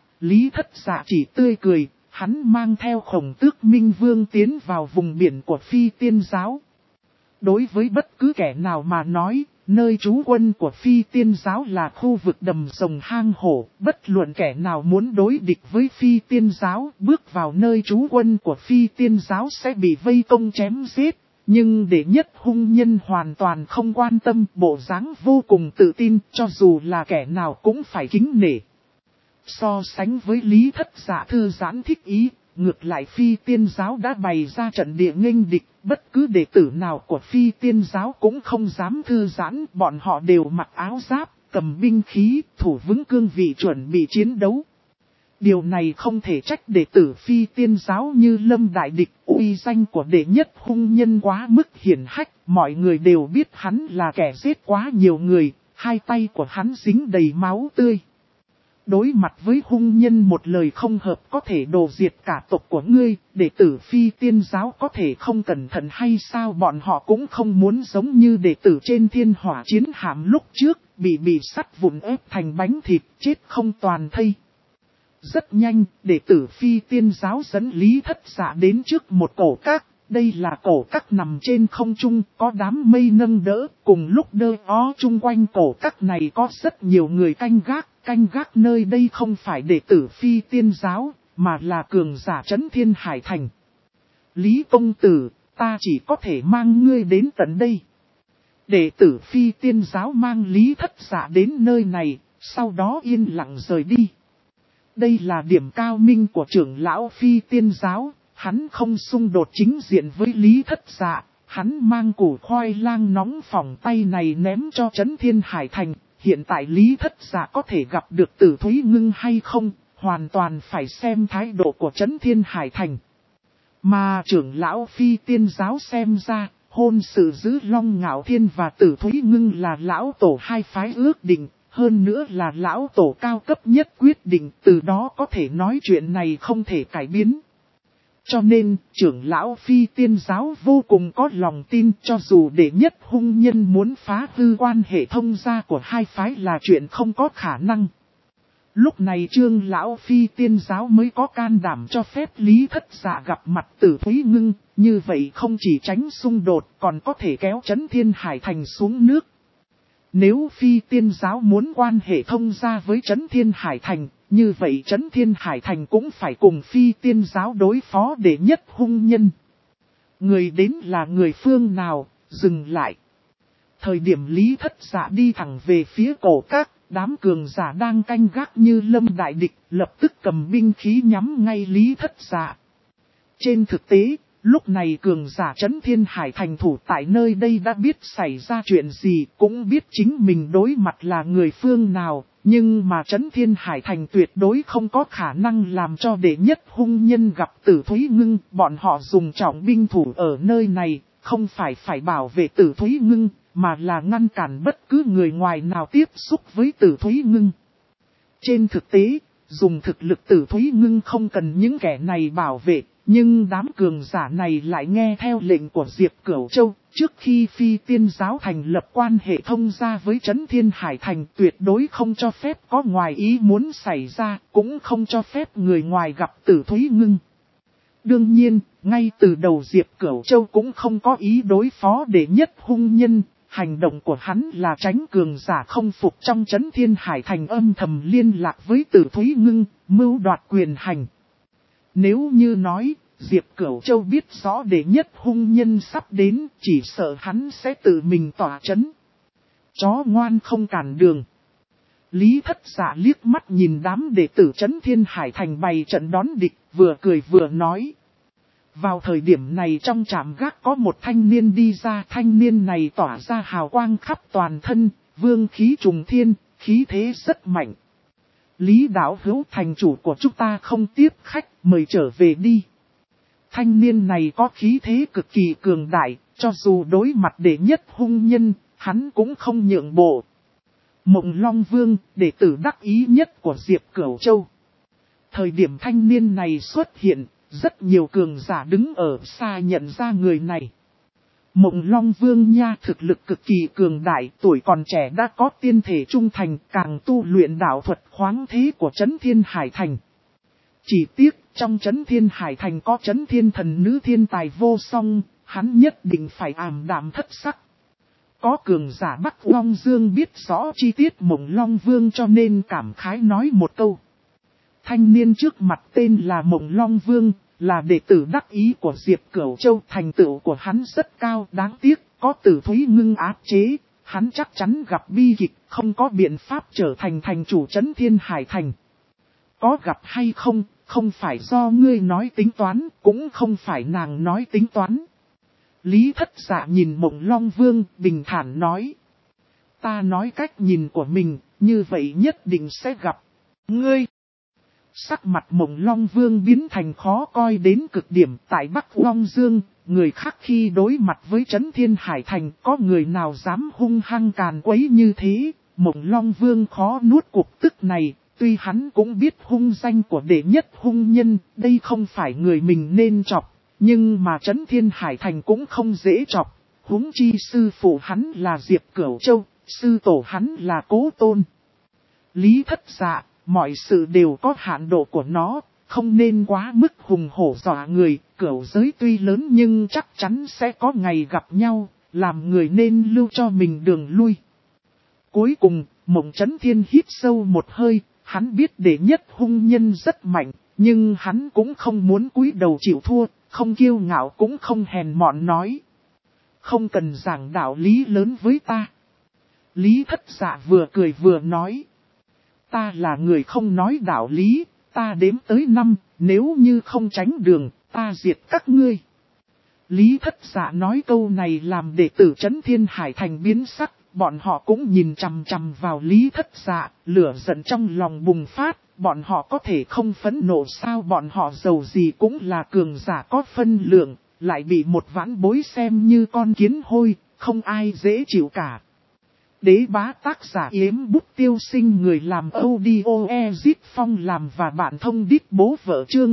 Dạ chỉ tươi cười. Hắn mang theo Khổng Tước Minh Vương tiến vào vùng biển của phi tiên giáo. Đối với bất cứ kẻ nào mà nói, nơi trú quân của phi tiên giáo là khu vực đầm rồng hang hổ. Bất luận kẻ nào muốn đối địch với phi tiên giáo, bước vào nơi trú quân của phi tiên giáo sẽ bị vây công chém giết. Nhưng đệ nhất hung nhân hoàn toàn không quan tâm, bộ dáng vô cùng tự tin, cho dù là kẻ nào cũng phải kính nể. So sánh với Lý Thất Dạ thư giãn thích ý, ngược lại phi tiên giáo đã bày ra trận địa nghênh địch, bất cứ đệ tử nào của phi tiên giáo cũng không dám thư giãn, bọn họ đều mặc áo giáp, cầm binh khí, thủ vững cương vị chuẩn bị chiến đấu. Điều này không thể trách đệ tử phi tiên giáo như Lâm Đại Địch, uy danh của đệ nhất hung nhân quá mức hiển hách, mọi người đều biết hắn là kẻ giết quá nhiều người, hai tay của hắn dính đầy máu tươi. Đối mặt với hung nhân một lời không hợp có thể đổ diệt cả tộc của ngươi, đệ tử phi tiên giáo có thể không cẩn thận hay sao? Bọn họ cũng không muốn giống như đệ tử trên thiên hỏa chiến hạm lúc trước, bị sắt vụn ép thành bánh thịt, chết không toàn thây. Rất nhanh, đệ tử phi tiên giáo dẫn Lý Thất Dạ đến trước một cổ các. Đây là cổ các nằm trên không trung, có đám mây nâng đỡ, cùng lúc đơ ó chung quanh cổ các này có rất nhiều người canh gác nơi đây không phải đệ tử phi tiên giáo, mà là cường giả Trấn Thiên Hải Thành. Lý công tử, ta chỉ có thể mang ngươi đến tận đây. Đệ tử phi tiên giáo mang Lý Thất Dạ đến nơi này, sau đó yên lặng rời đi. Đây là điểm cao minh của trưởng lão phi tiên giáo. Hắn không xung đột chính diện với Lý Thất Dạ, hắn mang củ khoai lang nóng phỏng tay này ném cho Trấn Thiên Hải Thành. Hiện tại Lý Thất Dạ có thể gặp được Tử Thúy Ngưng hay không, hoàn toàn phải xem thái độ của Trấn Thiên Hải Thành. Mà trưởng lão phi tiên giáo xem ra, hôn sự giữa Long Ngạo Thiên và Tử Thúy Ngưng là lão tổ hai phái ước định, hơn nữa là lão tổ cao cấp nhất quyết định, từ đó có thể nói chuyện này không thể cải biến. Cho nên, trưởng lão phi tiên giáo vô cùng có lòng tin cho dù đệ nhất hung nhân muốn phá hư quan hệ thông gia của hai phái là chuyện không có khả năng. Lúc này trưởng lão phi tiên giáo mới có can đảm cho phép Lý Thất Dạ gặp mặt Tử Thúy Ngưng, như vậy không chỉ tránh xung đột còn có thể kéo Trấn Thiên Hải Thành xuống nước. Nếu phi tiên giáo muốn quan hệ thông gia với Trấn Thiên Hải Thành, như vậy Trấn Thiên Hải Thành cũng phải cùng phi tiên giáo đối phó đệ nhất hung nhân. Người đến là người phương nào, dừng lại. Thời điểm Lý Thất Dạ đi thẳng về phía cổ các, đám cường giả đang canh gác như Lâm Đại Địch, lập tức cầm binh khí nhắm ngay Lý Thất Dạ. Trên thực tế, lúc này cường giả Trấn Thiên Hải Thành thủ tại nơi đây đã biết xảy ra chuyện gì, cũng biết chính mình đối mặt là người phương nào, nhưng mà Trấn Thiên Hải Thành tuyệt đối không có khả năng làm cho đệ nhất hung nhân gặp Tử Thúy Ngưng, bọn họ dùng trọng binh thủ ở nơi này, không phải bảo vệ Tử Thúy Ngưng, mà là ngăn cản bất cứ người ngoài nào tiếp xúc với Tử Thúy Ngưng. Trên thực tế, dùng thực lực Tử Thúy Ngưng không cần những kẻ này bảo vệ. Nhưng đám cường giả này lại nghe theo lệnh của Diệp Cửu Châu, trước khi phi tiên giáo thành lập quan hệ thông gia với Trấn Thiên Hải Thành tuyệt đối không cho phép có ngoài ý muốn xảy ra, cũng không cho phép người ngoài gặp Tử Thúy Ngưng. Đương nhiên, ngay từ đầu Diệp Cửu Châu cũng không có ý đối phó đệ nhất hung nhân, hành động của hắn là tránh cường giả không phục trong Chấn Thiên Hải Thành âm thầm liên lạc với Tử Thúy Ngưng, mưu đoạt quyền hành. Nếu như nói, Diệp Cửu Châu biết rõ đệ nhất hung nhân sắp đến, chỉ sợ hắn sẽ tự mình tỏa chấn. Chó ngoan không cản đường. Lý Thất Dạ liếc mắt nhìn đám đệ tử Chấn Thiên Hải Thành bày trận đón địch, vừa cười vừa nói. Vào thời điểm này trong trạm gác có một thanh niên đi ra, thanh niên này tỏa ra hào quang khắp toàn thân, vương khí trùng thiên, khí thế rất mạnh. Lý đạo hữu, thành chủ của chúng ta không tiếp khách, mời trở về đi. Thanh niên này có khí thế cực kỳ cường đại, cho dù đối mặt đệ nhất hung nhân, hắn cũng không nhượng bộ. Mộng Long Vương, đệ tử đắc ý nhất của Diệp Cửu Châu. Thời điểm thanh niên này xuất hiện, rất nhiều cường giả đứng ở xa nhận ra người này. Mộng Long Vương nha, thực lực cực kỳ cường đại, tuổi còn trẻ đã có tiên thể trung thành, càng tu luyện đạo thuật khoáng thế của Chấn Thiên Hải Thành. Chỉ tiếc, trong Chấn Thiên Hải Thành có Chấn Thiên Thần Nữ thiên tài vô song, hắn nhất định phải ảm đạm thất sắc. Có cường giả Bắc Long Dương biết rõ chi tiết Mộng Long Vương cho nên cảm khái nói một câu. Thanh niên trước mặt tên là Mộng Long Vương, là đệ tử đắc ý của Diệp Cửu Châu. Thành tựu của hắn rất cao, đáng tiếc, có Tử Thúy Ngưng áp chế, hắn chắc chắn gặp bi kịch, không có biện pháp trở thành thành chủ Chấn Thiên Hải Thành. Có gặp hay không, không phải do ngươi nói tính toán, cũng không phải nàng nói tính toán. Lý Thất Dạ nhìn Mộng Long Vương, bình thản nói. Ta nói cách nhìn của mình, như vậy nhất định sẽ gặp. Ngươi! Sắc mặt Mộng Long Vương biến thành khó coi đến cực điểm. Tại Bắc Long Dương, người khác khi đối mặt với Chấn Thiên Hải Thành, có người nào dám hung hăng càn quấy như thế. Mộng Long Vương khó nuốt cuộc tức này, tuy hắn cũng biết hung danh của đệ nhất hung nhân, đây không phải người mình nên chọc. Nhưng mà Chấn Thiên Hải Thành cũng không dễ chọc, huống chi sư phụ hắn là Diệp Cửu Châu, sư tổ hắn là Cố Tôn. Lý Thất Dạ, mọi sự đều có hạn độ của nó, không nên quá mức hùng hổ dọa người, cửu giới tuy lớn nhưng chắc chắn sẽ có ngày gặp nhau, làm người nên lưu cho mình đường lui. Cuối cùng, Mộng Chấn Thiên hít sâu một hơi, hắn biết đệ nhất hung nhân rất mạnh, nhưng hắn cũng không muốn cúi đầu chịu thua. Không kiêu ngạo cũng không hèn mọn nói. Không cần giảng đạo lý lớn với ta. Lý Thất Dạ vừa cười vừa nói. Ta là người không nói đạo lý, ta đếm tới 5, nếu như không tránh đường, ta diệt các ngươi. Lý Thất Dạ nói câu này làm đệ tử Chấn Thiên Hải Thành biến sắc, bọn họ cũng nhìn chằm chằm vào Lý Thất Dạ, lửa giận trong lòng bùng phát. Bọn họ có thể không phẫn nộ sao, bọn họ giàu gì cũng là cường giả có phân lượng, lại bị một vãn bối xem như con kiến hôi, không ai dễ chịu cả. Đế bá tác giả Yếm Bút Tiêu Sinh, người làm audio Ezit Phong làm và bạn thông đít bố vợ chương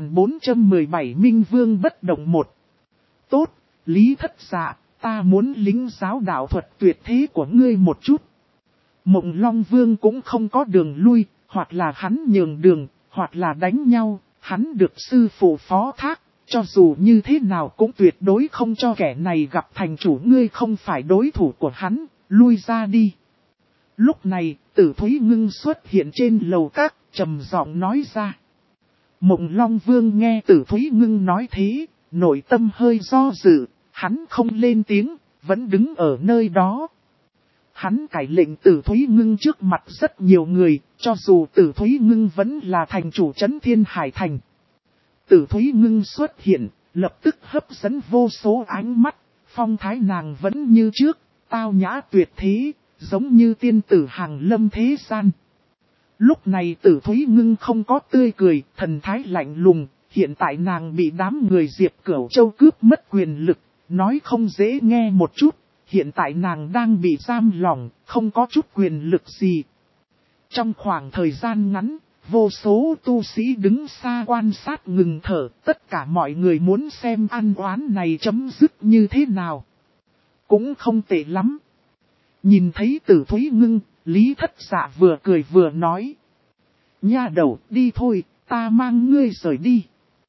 2417 Minh Vương bất động một. Tốt, Lý Thất Dạ, ta muốn lính giáo đạo thuật tuyệt thế của ngươi một chút. Mộng Long Vương cũng không có đường lui. Hoặc là hắn nhường đường, hoặc là đánh nhau, hắn được sư phụ phó thác, cho dù như thế nào cũng tuyệt đối không cho kẻ này gặp thành chủ. Ngươi không phải đối thủ của hắn, lui ra đi. Lúc này, Tử Thúy Ngưng xuất hiện trên lầu các, trầm giọng nói ra. Mộng Long Vương nghe Tử Thúy Ngưng nói thế, nội tâm hơi do dự, hắn không lên tiếng, vẫn đứng ở nơi đó. Hắn cải lệnh Tử Thúy Ngưng trước mặt rất nhiều người, cho dù Tử Thúy Ngưng vẫn là thành chủ Chấn Thiên Hải Thành. Tử Thúy Ngưng xuất hiện, lập tức hấp dẫn vô số ánh mắt, phong thái nàng vẫn như trước, tao nhã tuyệt thế, giống như tiên tử hàng lâm thế gian. Lúc này Tử Thúy Ngưng không có tươi cười, thần thái lạnh lùng, hiện tại nàng bị đám người Diệp Cửu Châu cướp mất quyền lực, nói không dễ nghe một chút. Hiện tại nàng đang bị giam lỏng, không có chút quyền lực gì. Trong khoảng thời gian ngắn, vô số tu sĩ đứng xa quan sát ngừng thở, tất cả mọi người muốn xem ăn oán này chấm dứt như thế nào. Cũng không tệ lắm. Nhìn thấy Tử Thúy Ngưng, Lý Thất Dạ vừa cười vừa nói. Nha đầu, đi thôi, ta mang ngươi rời đi.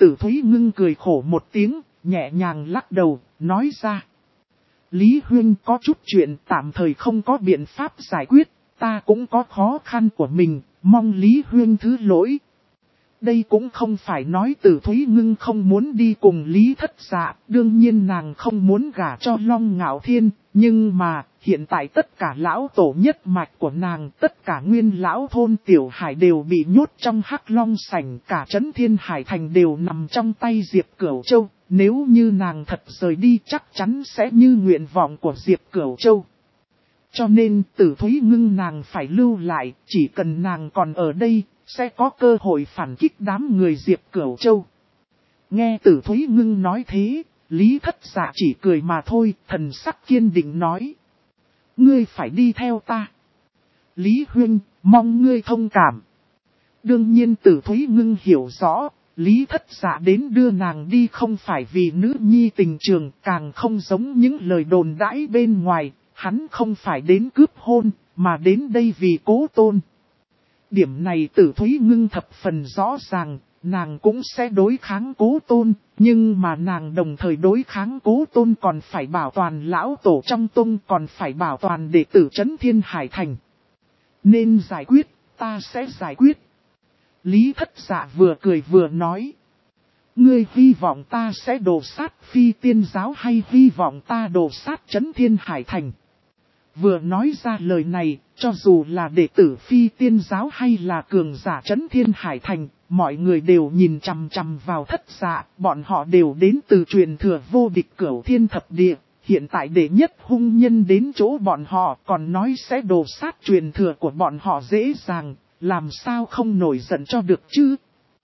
Tử Thúy Ngưng cười khổ một tiếng, nhẹ nhàng lắc đầu, nói ra. Lý Huyên có chút chuyện tạm thời không có biện pháp giải quyết, ta cũng có khó khăn của mình, mong Lý Huyên thứ lỗi. Đây cũng không phải nói Tử Thúy Ngưng không muốn đi cùng Lý Thất Dạ, đương nhiên nàng không muốn gả cho Long Ngạo Thiên, nhưng mà, hiện tại tất cả lão tổ nhất mạch của nàng, tất cả nguyên lão thôn Tiểu Hải đều bị nhốt trong Hắc Long Sảnh, cả trấn Thiên Hải Thành đều nằm trong tay Diệp Cửu Châu, nếu như nàng thật rời đi chắc chắn sẽ như nguyện vọng của Diệp Cửu Châu. Cho nên Tử Thúy Ngưng nàng phải lưu lại, chỉ cần nàng còn ở đây, sẽ có cơ hội phản kích đám người Diệp Cửu Châu. Nghe Tử Thúy Ngưng nói thế, Lý Thất Dạ chỉ cười mà thôi, thần sắc kiên định nói. Ngươi phải đi theo ta. Lý Huyên, mong ngươi thông cảm. Đương nhiên Tử Thúy Ngưng hiểu rõ, Lý Thất Dạ đến đưa nàng đi không phải vì nữ nhi tình trường, càng không giống những lời đồn đãi bên ngoài, hắn không phải đến cướp hôn, mà đến đây vì Cố Tôn. Điểm này Tử Thúy Ngưng thập phần rõ ràng, nàng cũng sẽ đối kháng Cố Tôn, nhưng mà nàng đồng thời đối kháng Cố Tôn còn phải bảo toàn lão tổ trong tông, còn phải bảo toàn đệ tử trấn Thiên Hải Thành. Nên giải quyết, ta sẽ giải quyết. Lý Thất Dạ vừa cười vừa nói. Ngươi hy vọng ta sẽ đổ sát Phi Tiên Giáo hay hy vọng ta đổ sát trấn Thiên Hải Thành? Vừa nói ra lời này, cho dù là đệ tử Phi Tiên Giáo hay là cường giả trấn Thiên Hải Thành, mọi người đều nhìn chằm chằm vào Thất Dạ, bọn họ đều đến từ truyền thừa vô địch Cửu Thiên Thập Địa. Hiện tại đệ nhất hung nhân đến chỗ bọn họ còn nói sẽ đổ sát truyền thừa của bọn họ dễ dàng, làm sao không nổi giận cho được chứ?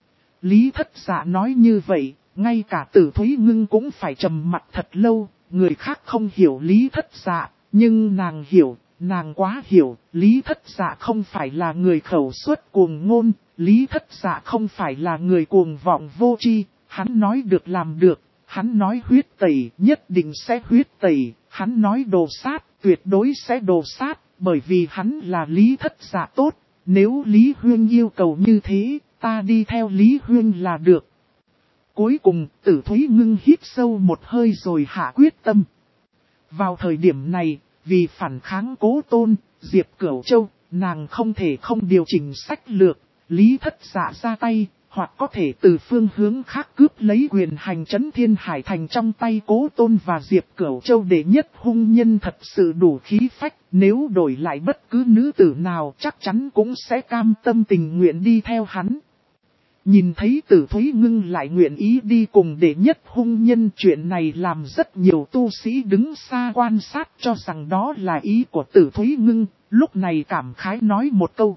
Lý Thất Dạ nói như vậy, ngay cả Tử Thúy Ngưng cũng phải trầm mặt thật lâu, người khác không hiểu Lý Thất Dạ, nhưng nàng hiểu, nàng quá hiểu, Lý Thất Dạ không phải là người khẩu suất cuồng ngôn, Lý Thất Dạ không phải là người cuồng vọng vô tri, hắn nói được làm được, hắn nói huyết tẩy nhất định sẽ huyết tẩy, hắn nói đồ sát tuyệt đối sẽ đồ sát, bởi vì hắn là Lý Thất Dạ tốt, nếu Lý Huyên yêu cầu như thế, ta đi theo Lý Huyên là được. Cuối cùng, Tử Thúy Ngưng hít sâu một hơi rồi hạ quyết tâm. Vào thời điểm này, vì phản kháng Cố Tôn, Diệp Cửu Châu, nàng không thể không điều chỉnh sách lược, Lý Thất Dạ ra tay, hoặc có thể từ phương hướng khác cướp lấy quyền hành trấn Thiên Hải Thành trong tay Cố Tôn và Diệp Cửu Châu để nhất hung nhân thật sự đủ khí phách, nếu đổi lại bất cứ nữ tử nào chắc chắn cũng sẽ cam tâm tình nguyện đi theo hắn. Nhìn thấy Tử Thúy Ngưng lại nguyện ý đi cùng để nhất hung nhân, chuyện này làm rất nhiều tu sĩ đứng xa quan sát cho rằng đó là ý của Tử Thúy Ngưng, lúc này cảm khái nói một câu.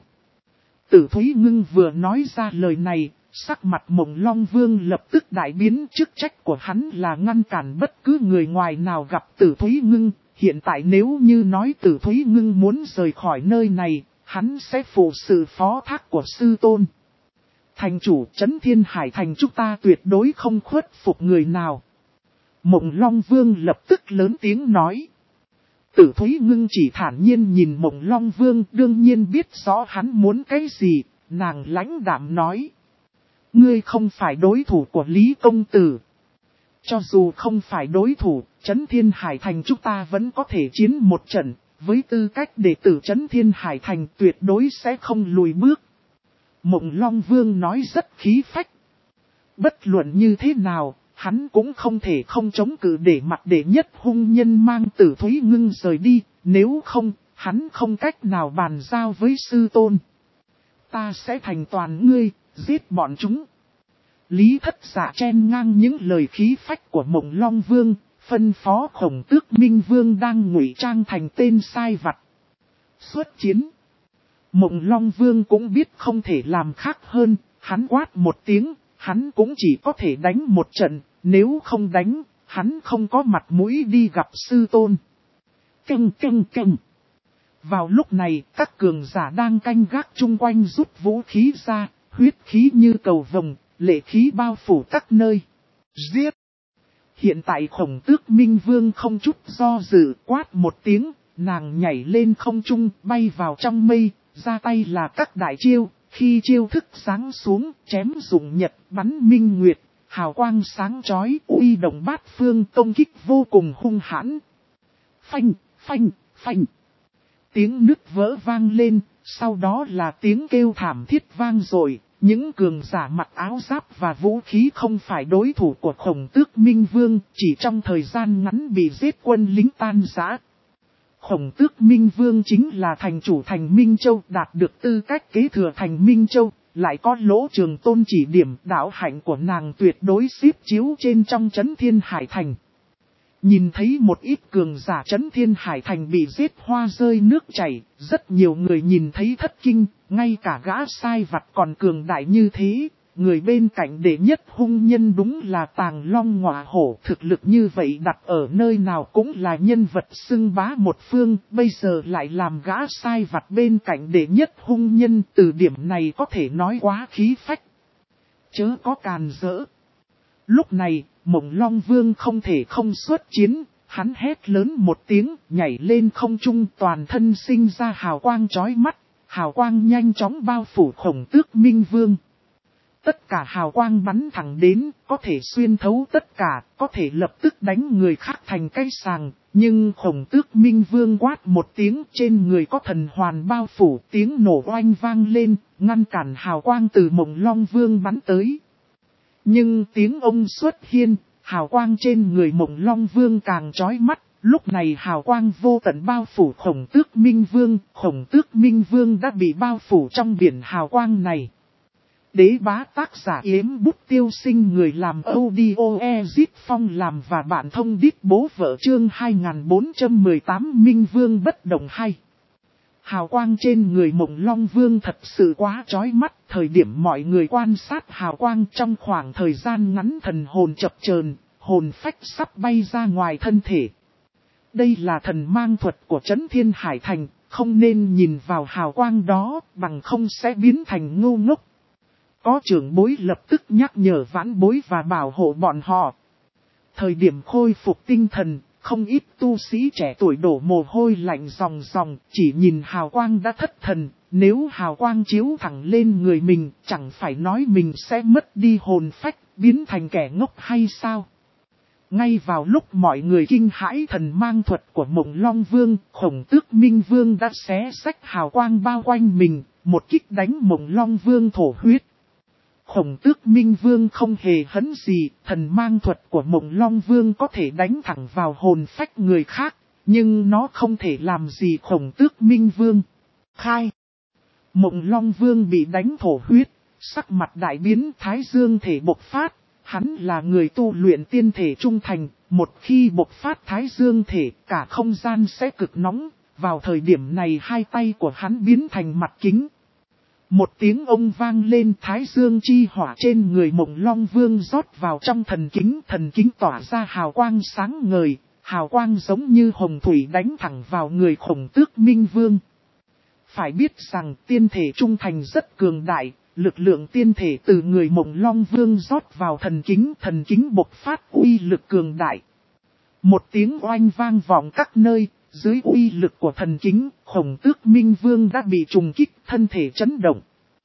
Tử Thúy Ngưng vừa nói ra lời này, sắc mặt Mộng Long Vương lập tức đại biến, chức trách của hắn là ngăn cản bất cứ người ngoài nào gặp Tử Thúy Ngưng, hiện tại nếu như nói Tử Thúy Ngưng muốn rời khỏi nơi này, hắn sẽ phụ sự phó thác của sư tôn. Thành chủ trấn Thiên Hải Thành chúng ta tuyệt đối không khuất phục người nào. Mộng Long Vương lập tức lớn tiếng nói. Tử Thúy Ngưng chỉ thản nhiên nhìn Mộng Long Vương, đương nhiên biết rõ hắn muốn cái gì, nàng lãnh đạm nói. Ngươi không phải đối thủ của Lý Công Tử. Cho dù không phải đối thủ, trấn Thiên Hải Thành chúng ta vẫn có thể chiến một trận, với tư cách đệ tử trấn Thiên Hải Thành tuyệt đối sẽ không lùi bước. Mộng Long Vương nói rất khí phách. Bất luận như thế nào, hắn cũng không thể không chống cự để mặc đệ nhất hung nhân mang Tử Thúy Ngưng rời đi, nếu không, hắn không cách nào bàn giao với sư tôn. Ta sẽ thành toàn ngươi, giết bọn chúng. Lý Thất Dạ chen ngang những lời khí phách của Mộng Long Vương, phân phó Khổng Tước Minh Vương đang ngụy trang thành tên sai vặt. Xuất chiến. Mộng Long Vương cũng biết không thể làm khác hơn, hắn quát một tiếng, hắn cũng chỉ có thể đánh một trận, nếu không đánh, hắn không có mặt mũi đi gặp sư tôn. Canh canh canh. Vào lúc này, các cường giả đang canh gác chung quanh rút vũ khí ra, huyết khí như cầu vồng, lệ khí bao phủ các nơi. Giết! Hiện tại Khổng Tước Minh Vương không chút do dự, quát một tiếng, nàng nhảy lên không trung, bay vào trong mây, ra tay là các đại chiêu, khi chiêu thức giáng xuống, chém dụng nhật, bắn minh nguyệt, hào quang sáng chói uy động bát phương công kích vô cùng hung hãn. Phanh, phanh, phanh. Tiếng nứt vỡ vang lên, sau đó là tiếng kêu thảm thiết vang dội. Những cường giả mặc áo giáp và vũ khí không phải đối thủ của Khổng Tước Minh Vương, chỉ trong thời gian ngắn bị giết quân lính tan rã. Khổng Tước Minh Vương chính là thành chủ thành Minh Châu, đạt được tư cách kế thừa thành Minh Châu, lại có Lỗ Trường Tôn chỉ điểm, đạo hạnh của nàng tuyệt đối xếp chiếu trên trong Trấn Thiên Hải Thành. Nhìn thấy một ít cường giả Trấn Thiên Hải Thành bị giết hoa rơi nước chảy, rất nhiều người nhìn thấy thất kinh, ngay cả gã sai vặt còn cường đại như thế. Người bên cạnh đệ nhất hung nhân đúng là Tàng Long Ngọa Hổ, thực lực như vậy đặt ở nơi nào cũng là nhân vật xưng bá một phương, bây giờ lại làm gã sai vặt bên cạnh đệ nhất hung nhân, từ điểm này có thể nói quá khí phách. Chớ có càn rỡ. Lúc này, Mộng Long Vương không thể không xuất chiến, hắn hét lớn một tiếng, nhảy lên không trung, toàn thân sinh ra hào quang chói mắt, hào quang nhanh chóng bao phủ Khổng Tước Minh Vương. Tất cả hào quang bắn thẳng đến, có thể xuyên thấu tất cả, có thể lập tức đánh người khác thành cái sàng, nhưng Khổng Tước Minh Vương quát một tiếng, trên người có thần hoàn bao phủ, tiếng nổ oanh vang lên, ngăn cản hào quang từ Mộng Long Vương bắn tới. Nhưng tiếng ông xuất hiện, hào quang trên người Mộng Long Vương càng chói mắt, lúc này hào quang vô tận bao phủ Khổng Tước Minh Vương, Khổng Tước Minh Vương đã bị bao phủ trong biển hào quang này. Đế bá tác giả Yếm Bút Tiêu Sinh, người làm audio Ezit Phong làm và bạn thông đít bố vợ chương 2418 Minh Vương bất động hay. Hào quang trên người Mộng Long Vương thật sự quá chói mắt, thời điểm mọi người quan sát hào quang trong khoảng thời gian ngắn thần hồn chập chờn, hồn phách sắp bay ra ngoài thân thể. Đây là thần mang thuật của Trấn Thiên Hải Thành, không nên nhìn vào hào quang đó, bằng không sẽ biến thành ngu ngốc. Có trưởng bối lập tức nhắc nhở vãn bối và bảo hộ bọn họ. Thời điểm khôi phục tinh thần, không ít tu sĩ trẻ tuổi đổ mồ hôi lạnh ròng ròng, chỉ nhìn hào quang đã thất thần, nếu hào quang chiếu thẳng lên người mình, chẳng phải nói mình sẽ mất đi hồn phách, biến thành kẻ ngốc hay sao? Ngay vào lúc mọi người kinh hãi thần mang thuật của Mộng Long Vương, Khổng Tước Minh Vương đã xé xách hào quang bao quanh mình, một kích đánh Mộng Long Vương thổ huyết. Khổng Tước Minh Vương không hề hấn gì, thần mang thuật của Mộng Long Vương có thể đánh thẳng vào hồn phách người khác, nhưng nó không thể làm gì Khổng Tước Minh Vương. Khai! Mộng Long Vương bị đánh thổ huyết, sắc mặt đại biến, thái dương thể bộc phát, hắn là người tu luyện tiên thể trung thành, một khi bộc phát thái dương thể, cả không gian sẽ cực nóng, vào thời điểm này hai tay của hắn biến thành mặt kính. Một tiếng ông vang lên, thái dương chi hỏa trên người Mộng Long Vương rót vào trong thần kính tỏa ra hào quang sáng ngời, hào quang giống như hồng thủy đánh thẳng vào người Khổng Tước Minh Vương. Phải biết rằng tiên thể trung thành rất cường đại, lực lượng tiên thể từ người Mộng Long Vương rót vào thần kính bộc phát uy lực cường đại. Một tiếng oanh vang vọng các nơi, dưới uy lực của thần kính, Khổng Tước Minh Vương đã bị trùng kích, thân thể chấn động.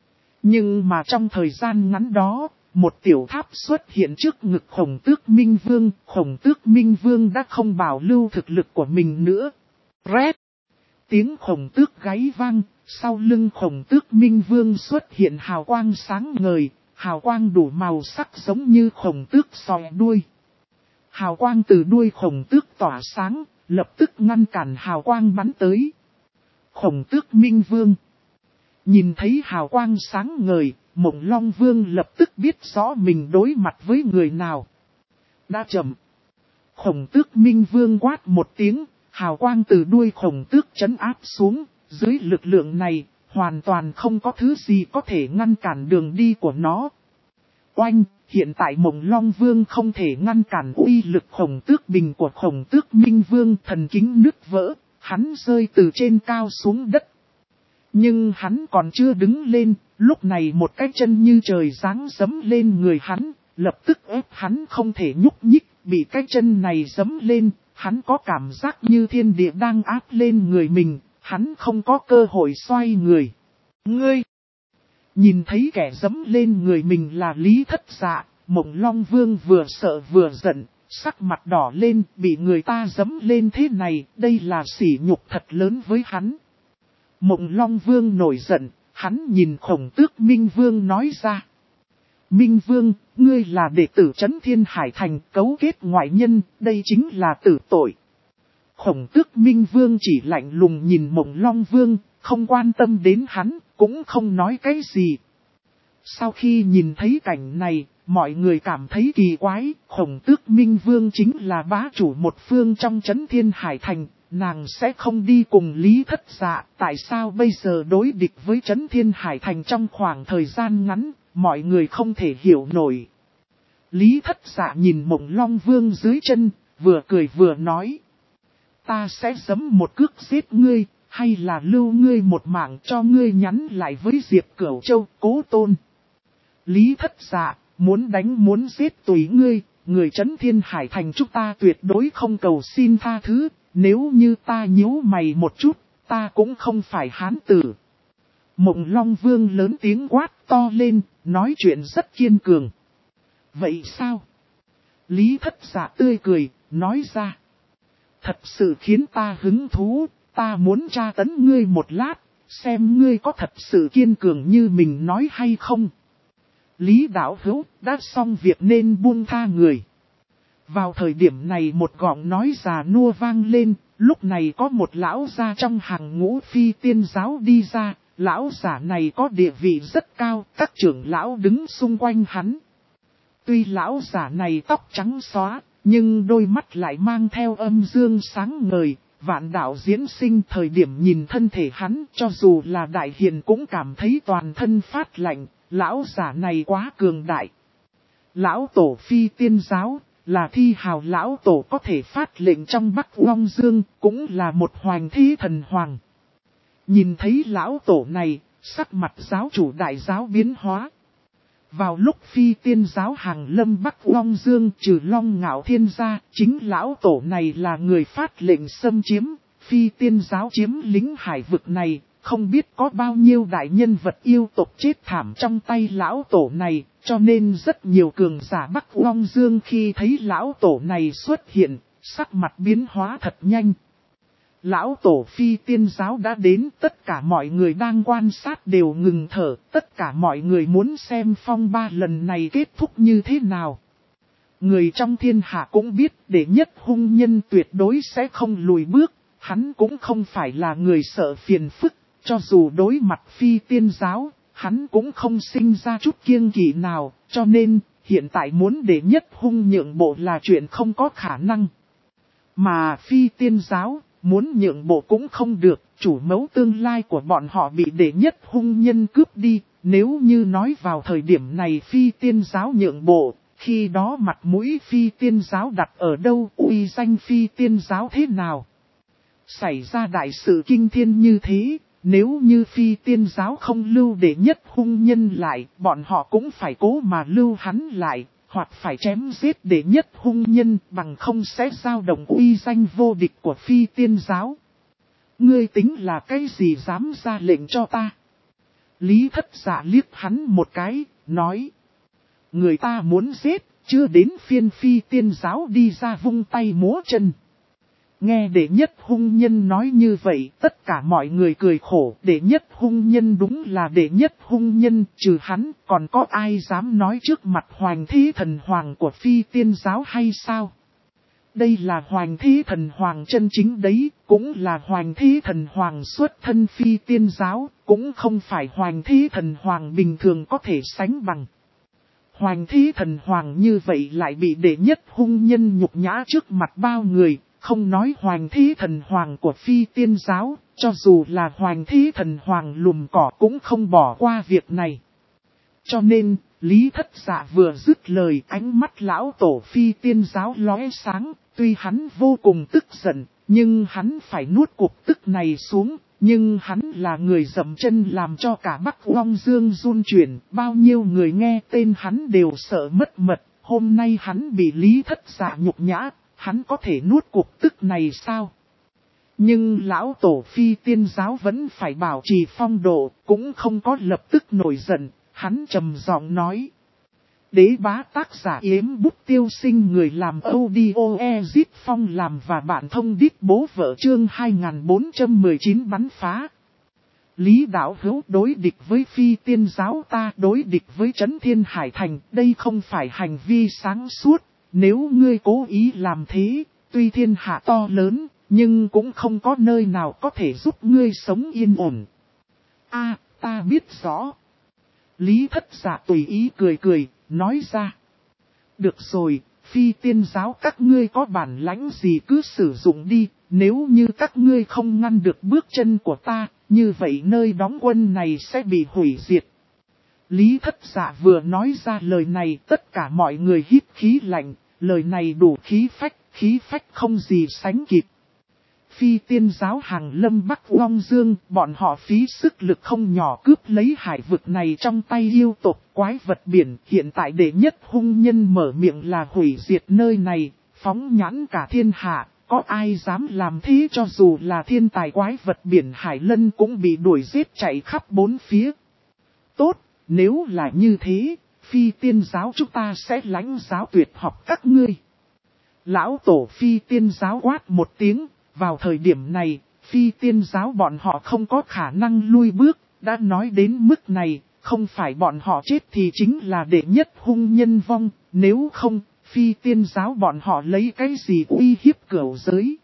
Nhưng mà trong thời gian ngắn đó, một tiểu tháp xuất hiện trước ngực Khổng Tước Minh Vương, Khổng Tước Minh Vương đã không bảo lưu thực lực của mình nữa. Rét! Tiếng khổng tước gáy vang, sau lưng Khổng Tước Minh Vương xuất hiện hào quang sáng ngời, hào quang đủ màu sắc giống như khổng tước sòi đuôi. Hào quang từ đuôi khổng tước tỏa sáng, lập tức ngăn cản hào quang bắn tới. Khổng Tước Minh Vương nhìn thấy hào quang sáng ngời, Mộng Long Vương lập tức biết rõ mình đối mặt với người nào. Đã chậm. Khổng Tước Minh Vương quát một tiếng, hào quang từ đuôi khổng tước trấn áp xuống, dưới lực lượng này, hoàn toàn không có thứ gì có thể ngăn cản đường đi của nó. Oanh, hiện tại Mộng Long Vương không thể ngăn cản uy lực khổng tước bình của Khổng Tước Minh Vương, thần kính nứt vỡ, hắn rơi từ trên cao xuống đất. Nhưng hắn còn chưa đứng lên, lúc này một cái chân như trời giáng giẫm lên người hắn, lập tức ép hắn không thể nhúc nhích, bị cái chân này giẫm lên, hắn có cảm giác như thiên địa đang áp lên người mình, hắn không có cơ hội xoay người. Ngươi! Nhìn thấy kẻ giẫm lên người mình là Lý Thất Dạ, Mộng Long Vương vừa sợ vừa giận, sắc mặt đỏ lên, bị người ta giẫm lên thế này, đây là sỉ nhục thật lớn với hắn. Mộng Long Vương nổi giận, hắn nhìn Khổng Tước Minh Vương nói ra. Minh Vương, ngươi là đệ tử Trấn Thiên Hải Thành, cấu kết ngoại nhân, đây chính là tử tội. Khổng Tước Minh Vương chỉ lạnh lùng nhìn Mộng Long Vương, không quan tâm đến hắn, cũng không nói cái gì. Sau khi nhìn thấy cảnh này, mọi người cảm thấy kỳ quái, Khổng Tước Minh Vương chính là bá chủ một phương trong Trấn Thiên Hải Thành, nàng sẽ không đi cùng Lý Thất Dạ, tại sao bây giờ đối địch với Trấn Thiên Hải Thành trong khoảng thời gian ngắn, mọi người không thể hiểu nổi. Lý Thất Dạ nhìn Mộng Long Vương dưới chân, vừa cười vừa nói. Ta sẽ giẫm một cước giết ngươi, hay là lưu ngươi một mạng cho ngươi nhắn lại với Diệp Cửu Châu, Cố Tôn. Lý Thất Dạ, muốn đánh muốn giết tùy ngươi, người Trấn Thiên Hải Thành chúng ta tuyệt đối không cầu xin tha thứ, nếu như ta nhíu mày một chút, ta cũng không phải hán tử. Mộng Long Vương lớn tiếng quát to lên, nói chuyện rất kiên cường. Vậy sao? Lý Thất Dạ tươi cười, nói ra. Thật sự khiến ta hứng thú, ta muốn tra tấn ngươi một lát, xem ngươi có thật sự kiên cường như mình nói hay không. Lý Đạo Hữu đã xong việc nên buông tha người. Vào thời điểm này một giọng nói già nua vang lên, lúc này có một lão già trong hàng ngũ phi tiên giáo đi ra, lão giả này có địa vị rất cao, các trưởng lão đứng xung quanh hắn. Tuy lão giả này tóc trắng xóa, nhưng đôi mắt lại mang theo âm dương sáng ngời, vạn đạo diễn sinh thời điểm nhìn thân thể hắn, cho dù là đại hiền cũng cảm thấy toàn thân phát lạnh, lão giả này quá cường đại. Lão tổ phi tiên giáo, là thi hào lão tổ có thể phát lệnh trong Bắc Long Dương, cũng là một hoàng thi thần hoàng. Nhìn thấy lão tổ này, sắc mặt giáo chủ đại giáo biến hóa. Vào lúc phi tiên giáo hàng lâm Bắc Long Dương trừ Long Ngạo Thiên ra, chính lão tổ này là người phát lệnh xâm chiếm, phi tiên giáo chiếm lính hải vực này, không biết có bao nhiêu đại nhân vật yêu tộc chết thảm trong tay lão tổ này, cho nên rất nhiều cường giả Bắc Long Dương khi thấy lão tổ này xuất hiện, sắc mặt biến hóa thật nhanh. Lão tổ phi tiên giáo đã đến, tất cả mọi người đang quan sát đều ngừng thở, tất cả mọi người muốn xem phong ba lần này kết thúc như thế nào. Người trong thiên hạ cũng biết đệ nhất hung nhân tuyệt đối sẽ không lùi bước, hắn cũng không phải là người sợ phiền phức, cho dù đối mặt phi tiên giáo, hắn cũng không sinh ra chút kiêng kỵ nào, cho nên hiện tại muốn đệ nhất hung nhượng bộ là chuyện không có khả năng. Mà phi tiên giáo, muốn nhượng bộ cũng không được, chủ mẫu tương lai của bọn họ bị đệ nhất hung nhân cướp đi, nếu như nói vào thời điểm này phi tiên giáo nhượng bộ, khi đó mặt mũi phi tiên giáo đặt ở đâu, uy danh phi tiên giáo thế nào. Xảy ra đại sự kinh thiên như thế, nếu như phi tiên giáo không lưu đệ nhất hung nhân lại, bọn họ cũng phải cố mà lưu hắn lại, hoặc phải chém giết đệ nhất hung nhân bằng không sẽ dao động uy danh vô địch của phi tiên giáo. Ngươi tính là cái gì dám ra lệnh cho ta? Lý Thất Dạ liếc hắn một cái, nói. Người ta muốn giết, chưa đến phiên phi tiên giáo đi ra vung tay múa chân. Nghe đệ nhất hung nhân nói như vậy, tất cả mọi người cười khổ, đệ nhất hung nhân đúng là đệ nhất hung nhân, trừ hắn, còn có ai dám nói trước mặt hoàng thí thần hoàng của phi tiên giáo hay sao? Đây là hoàng thí thần hoàng chân chính đấy, cũng là hoàng thí thần hoàng xuất thân phi tiên giáo, cũng không phải hoàng thí thần hoàng bình thường có thể sánh bằng. Hoàng thí thần hoàng như vậy lại bị đệ nhất hung nhân nhục nhã trước mặt bao người. Không nói hoàng thí thần hoàng của phi tiên giáo, cho dù là hoàng thí thần hoàng lùm cỏ cũng không bỏ qua việc này. Cho nên, Lý Thất Dạ vừa dứt lời ánh mắt lão tổ phi tiên giáo lóe sáng, tuy hắn vô cùng tức giận, nhưng hắn phải nuốt cuộc tức này xuống, nhưng hắn là người dậm chân làm cho cả Bắc Long Dương run chuyển, bao nhiêu người nghe tên hắn đều sợ mất mật, hôm nay hắn bị Lý Thất Dạ nhục nhã. Hắn có thể nuốt cuộc tức này sao? Nhưng lão tổ phi tiên giáo vẫn phải bảo trì phong độ, cũng không có lập tức nổi giận, hắn trầm giọng nói. Đế bá tác giả Yếm Bút Tiêu Sinh, người làm audio Ezit Phong làm và bạn thông đít bố vợ chương 2419 bắn phá. Lý Đạo Hữu đối địch với Phi Tiên giáo, ta đối địch với Trấn Thiên Hải Thành, đây không phải hành vi sáng suốt. Nếu ngươi cố ý làm thế, tuy thiên hạ to lớn, nhưng cũng không có nơi nào có thể giúp ngươi sống yên ổn. Ta biết rõ. Lý Thất Dạ tùy ý cười cười, nói ra. Được rồi, Phi Tiên giáo các ngươi có bản lãnh gì cứ sử dụng đi, nếu như các ngươi không ngăn được bước chân của ta, như vậy nơi đóng quân này sẽ bị hủy diệt. Lý Thất Dạ vừa nói ra lời này, tất cả mọi người hít khí lạnh, lời này đủ khí phách không gì sánh kịp. Phi Tiên giáo hàng lâm Bắc Long Dương, bọn họ phí sức lực không nhỏ cướp lấy hải vực này trong tay yêu tộc quái vật biển. Hiện tại đệ nhất hung nhân mở miệng là hủy diệt nơi này, phóng nhãn cả thiên hạ, có ai dám làm thế, cho dù là thiên tài quái vật biển Hải Lân cũng bị đuổi giết chạy khắp bốn phía. Tốt, nếu là như thế, Phi Tiên giáo chúng ta sẽ lãnh giáo tuyệt học các ngươi. Lão tổ Phi Tiên giáo quát một tiếng. Vào thời điểm này, Phi Tiên giáo bọn họ không có khả năng lui bước, đã nói đến mức này, không phải bọn họ chết thì chính là đệ nhất hung nhân vong, nếu không, Phi Tiên giáo bọn họ lấy cái gì uy hiếp cửu giới.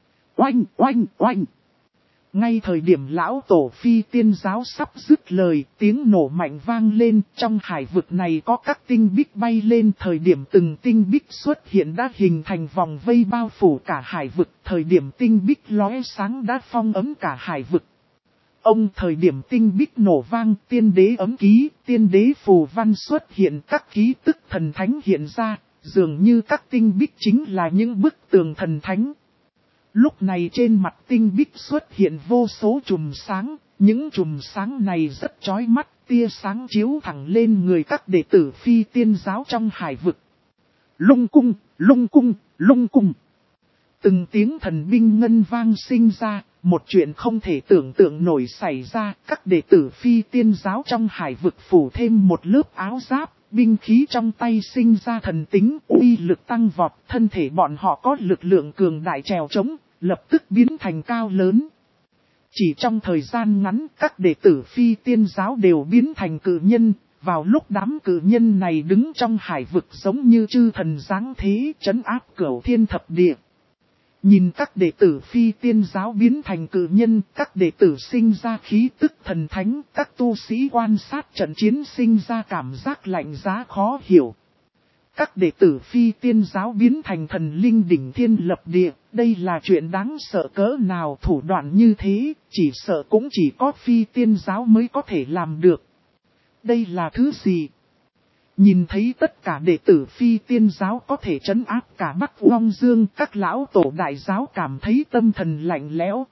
Oanh! Ngay thời điểm lão tổ Phi Tiên giáo sắp dứt lời, tiếng nổ mạnh vang lên, trong hải vực này có các tinh bích bay lên, thời điểm từng tinh bích xuất hiện đã hình thành vòng vây bao phủ cả hải vực, thời điểm tinh bích lóe sáng đã phong ấm cả hải vực. Thời điểm tinh bích nổ vang, tiên đế ấm ký, tiên đế phù văn xuất hiện, các ký tức thần thánh hiện ra, dường như các tinh bích chính là những bức tường thần thánh. Lúc này trên mặt tinh bích xuất hiện vô số chùm sáng, những chùm sáng này rất chói mắt, tia sáng chiếu thẳng lên người các đệ tử Phi Tiên giáo trong hải vực. Lung cung. Từng tiếng thần binh ngân vang sinh ra, một chuyện không thể tưởng tượng nổi xảy ra, các đệ tử Phi Tiên giáo trong hải vực phủ thêm một lớp áo giáp. Binh khí trong tay sinh ra thần tính, uy lực tăng vọt, thân thể bọn họ có lực lượng cường đại trèo trống, lập tức biến thành cao lớn. Chỉ trong thời gian ngắn, các đệ tử Phi Tiên giáo đều biến thành cự nhân, vào lúc đám cự nhân này đứng trong hải vực giống như chư thần giáng thế trấn áp cửu thiên thập địa. Nhìn các đệ tử Phi Tiên giáo biến thành cự nhân, các đệ tử sinh ra khí tức thần thánh, các tu sĩ quan sát trận chiến sinh ra cảm giác lạnh giá khó hiểu. Các đệ tử Phi Tiên giáo biến thành thần linh đỉnh thiên lập địa, đây là chuyện đáng sợ cỡ nào, thủ đoạn như thế, chỉ sợ cũng chỉ có Phi Tiên giáo mới có thể làm được. Đây là thứ gì? Nhìn thấy tất cả đệ tử Phi Tiên giáo có thể trấn áp cả Bắc Long Dương, các lão tổ đại giáo cảm thấy tâm thần lạnh lẽo.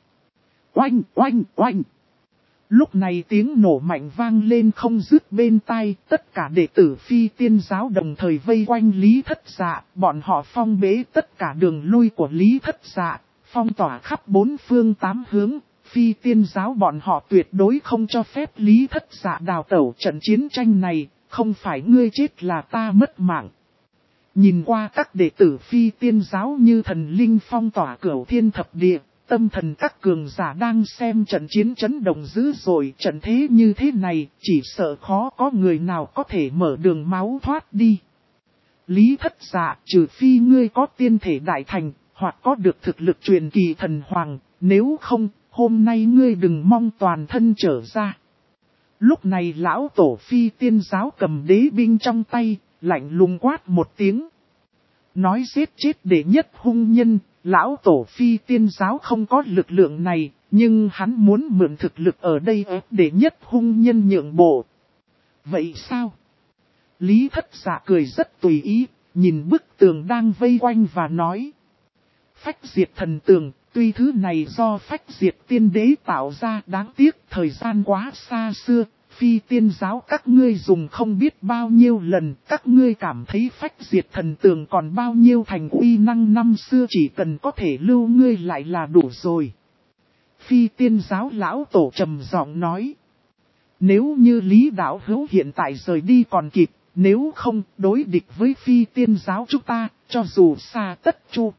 Oanh! Lúc này tiếng nổ mạnh vang lên không dứt bên tai, tất cả đệ tử Phi Tiên giáo đồng thời vây quanh Lý Thất Dạ, bọn họ phong bế tất cả đường lui của Lý Thất Dạ, phong tỏa khắp bốn phương tám hướng. Phi Tiên giáo bọn họ tuyệt đối không cho phép Lý Thất Dạ đào tẩu, trận chiến tranh này, không phải ngươi chết là ta mất mạng. Nhìn qua các đệ tử Phi Tiên giáo như thần linh phong tỏa cửu thiên thập địa, tâm thần các cường giả đang xem trận chiến chấn động dữ dội, trận thế như thế này, chỉ sợ khó có người nào có thể mở đường máu thoát đi. Lý Thất Dạ, trừ phi ngươi có tiên thể đại thành, hoặc có được thực lực truyền kỳ thần hoàng, nếu không, hôm nay ngươi đừng mong toàn thân trở ra. Lúc này lão tổ Phi Tiên giáo cầm đế binh trong tay, lạnh lùng quát một tiếng. Nói giết chết đệ nhất hung nhân, lão tổ Phi Tiên giáo không có lực lượng này, nhưng hắn muốn mượn thực lực ở đây ép đệ nhất hung nhân nhượng bộ. Vậy sao? Lý Thất Dạ cười rất tùy ý, nhìn bức tường đang vây quanh và nói. Phách diệt thần tường, tuy thứ này do phách diệt tiên đế tạo ra, đáng tiếc thời gian quá xa xưa, Phi Tiên giáo các ngươi dùng không biết bao nhiêu lần, các ngươi cảm thấy phách diệt thần tường còn bao nhiêu thành uy năng năm xưa, chỉ cần có thể lưu ngươi lại là đủ rồi. Phi Tiên giáo lão tổ trầm giọng nói. Nếu như Lý Đạo Hữu hiện tại rời đi còn kịp, nếu không đối địch với phi tiên giáo chúng ta, cho dù xa tất chu.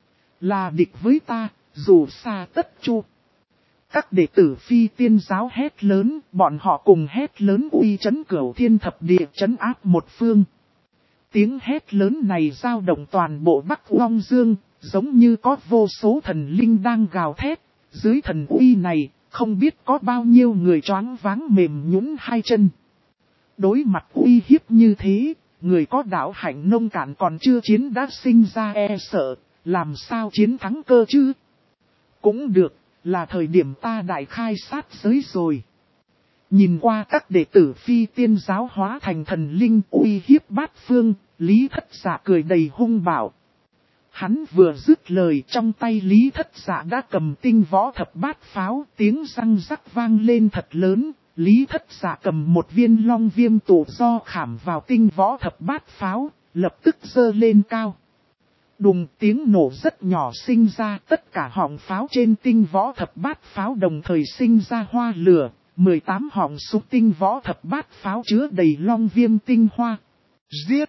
Là địch với ta, dù xa tất chu. Các đệ tử phi tiên giáo hét lớn, bọn họ cùng hét lớn uy chấn cửu thiên thập địa chấn áp một phương. Tiếng hét lớn này dao động toàn bộ Bắc Long Dương, giống như có vô số thần linh đang gào thét. Dưới thần uy này, không biết có bao nhiêu người choáng váng mềm nhũn hai chân. Đối mặt uy hiếp như thế, người có đạo hạnh nông cạn còn chưa chiến đã sinh ra e sợ, làm sao chiến thắng cơ chứ? Cũng được, là thời điểm ta đại khai sát giới rồi. Nhìn qua các đệ tử phi tiên giáo hóa thành thần linh uy hiếp bát phương, Lý Thất Dạ cười đầy hung bạo. Hắn vừa dứt lời, trong tay Lý Thất Dạ đã cầm tinh võ thập bát pháo, tiếng răng rắc vang lên thật lớn. Lý Thất Dạ cầm một viên long viêm tụ do khảm vào tinh võ thập bát pháo, lập tức giơ lên cao. Đùng, tiếng nổ rất nhỏ sinh ra, tất cả họng pháo trên tinh võ thập bát pháo đồng thời sinh ra hoa lửa. 18 họng súng tinh võ thập bát pháo chứa đầy long viêm tinh hoa. Giết!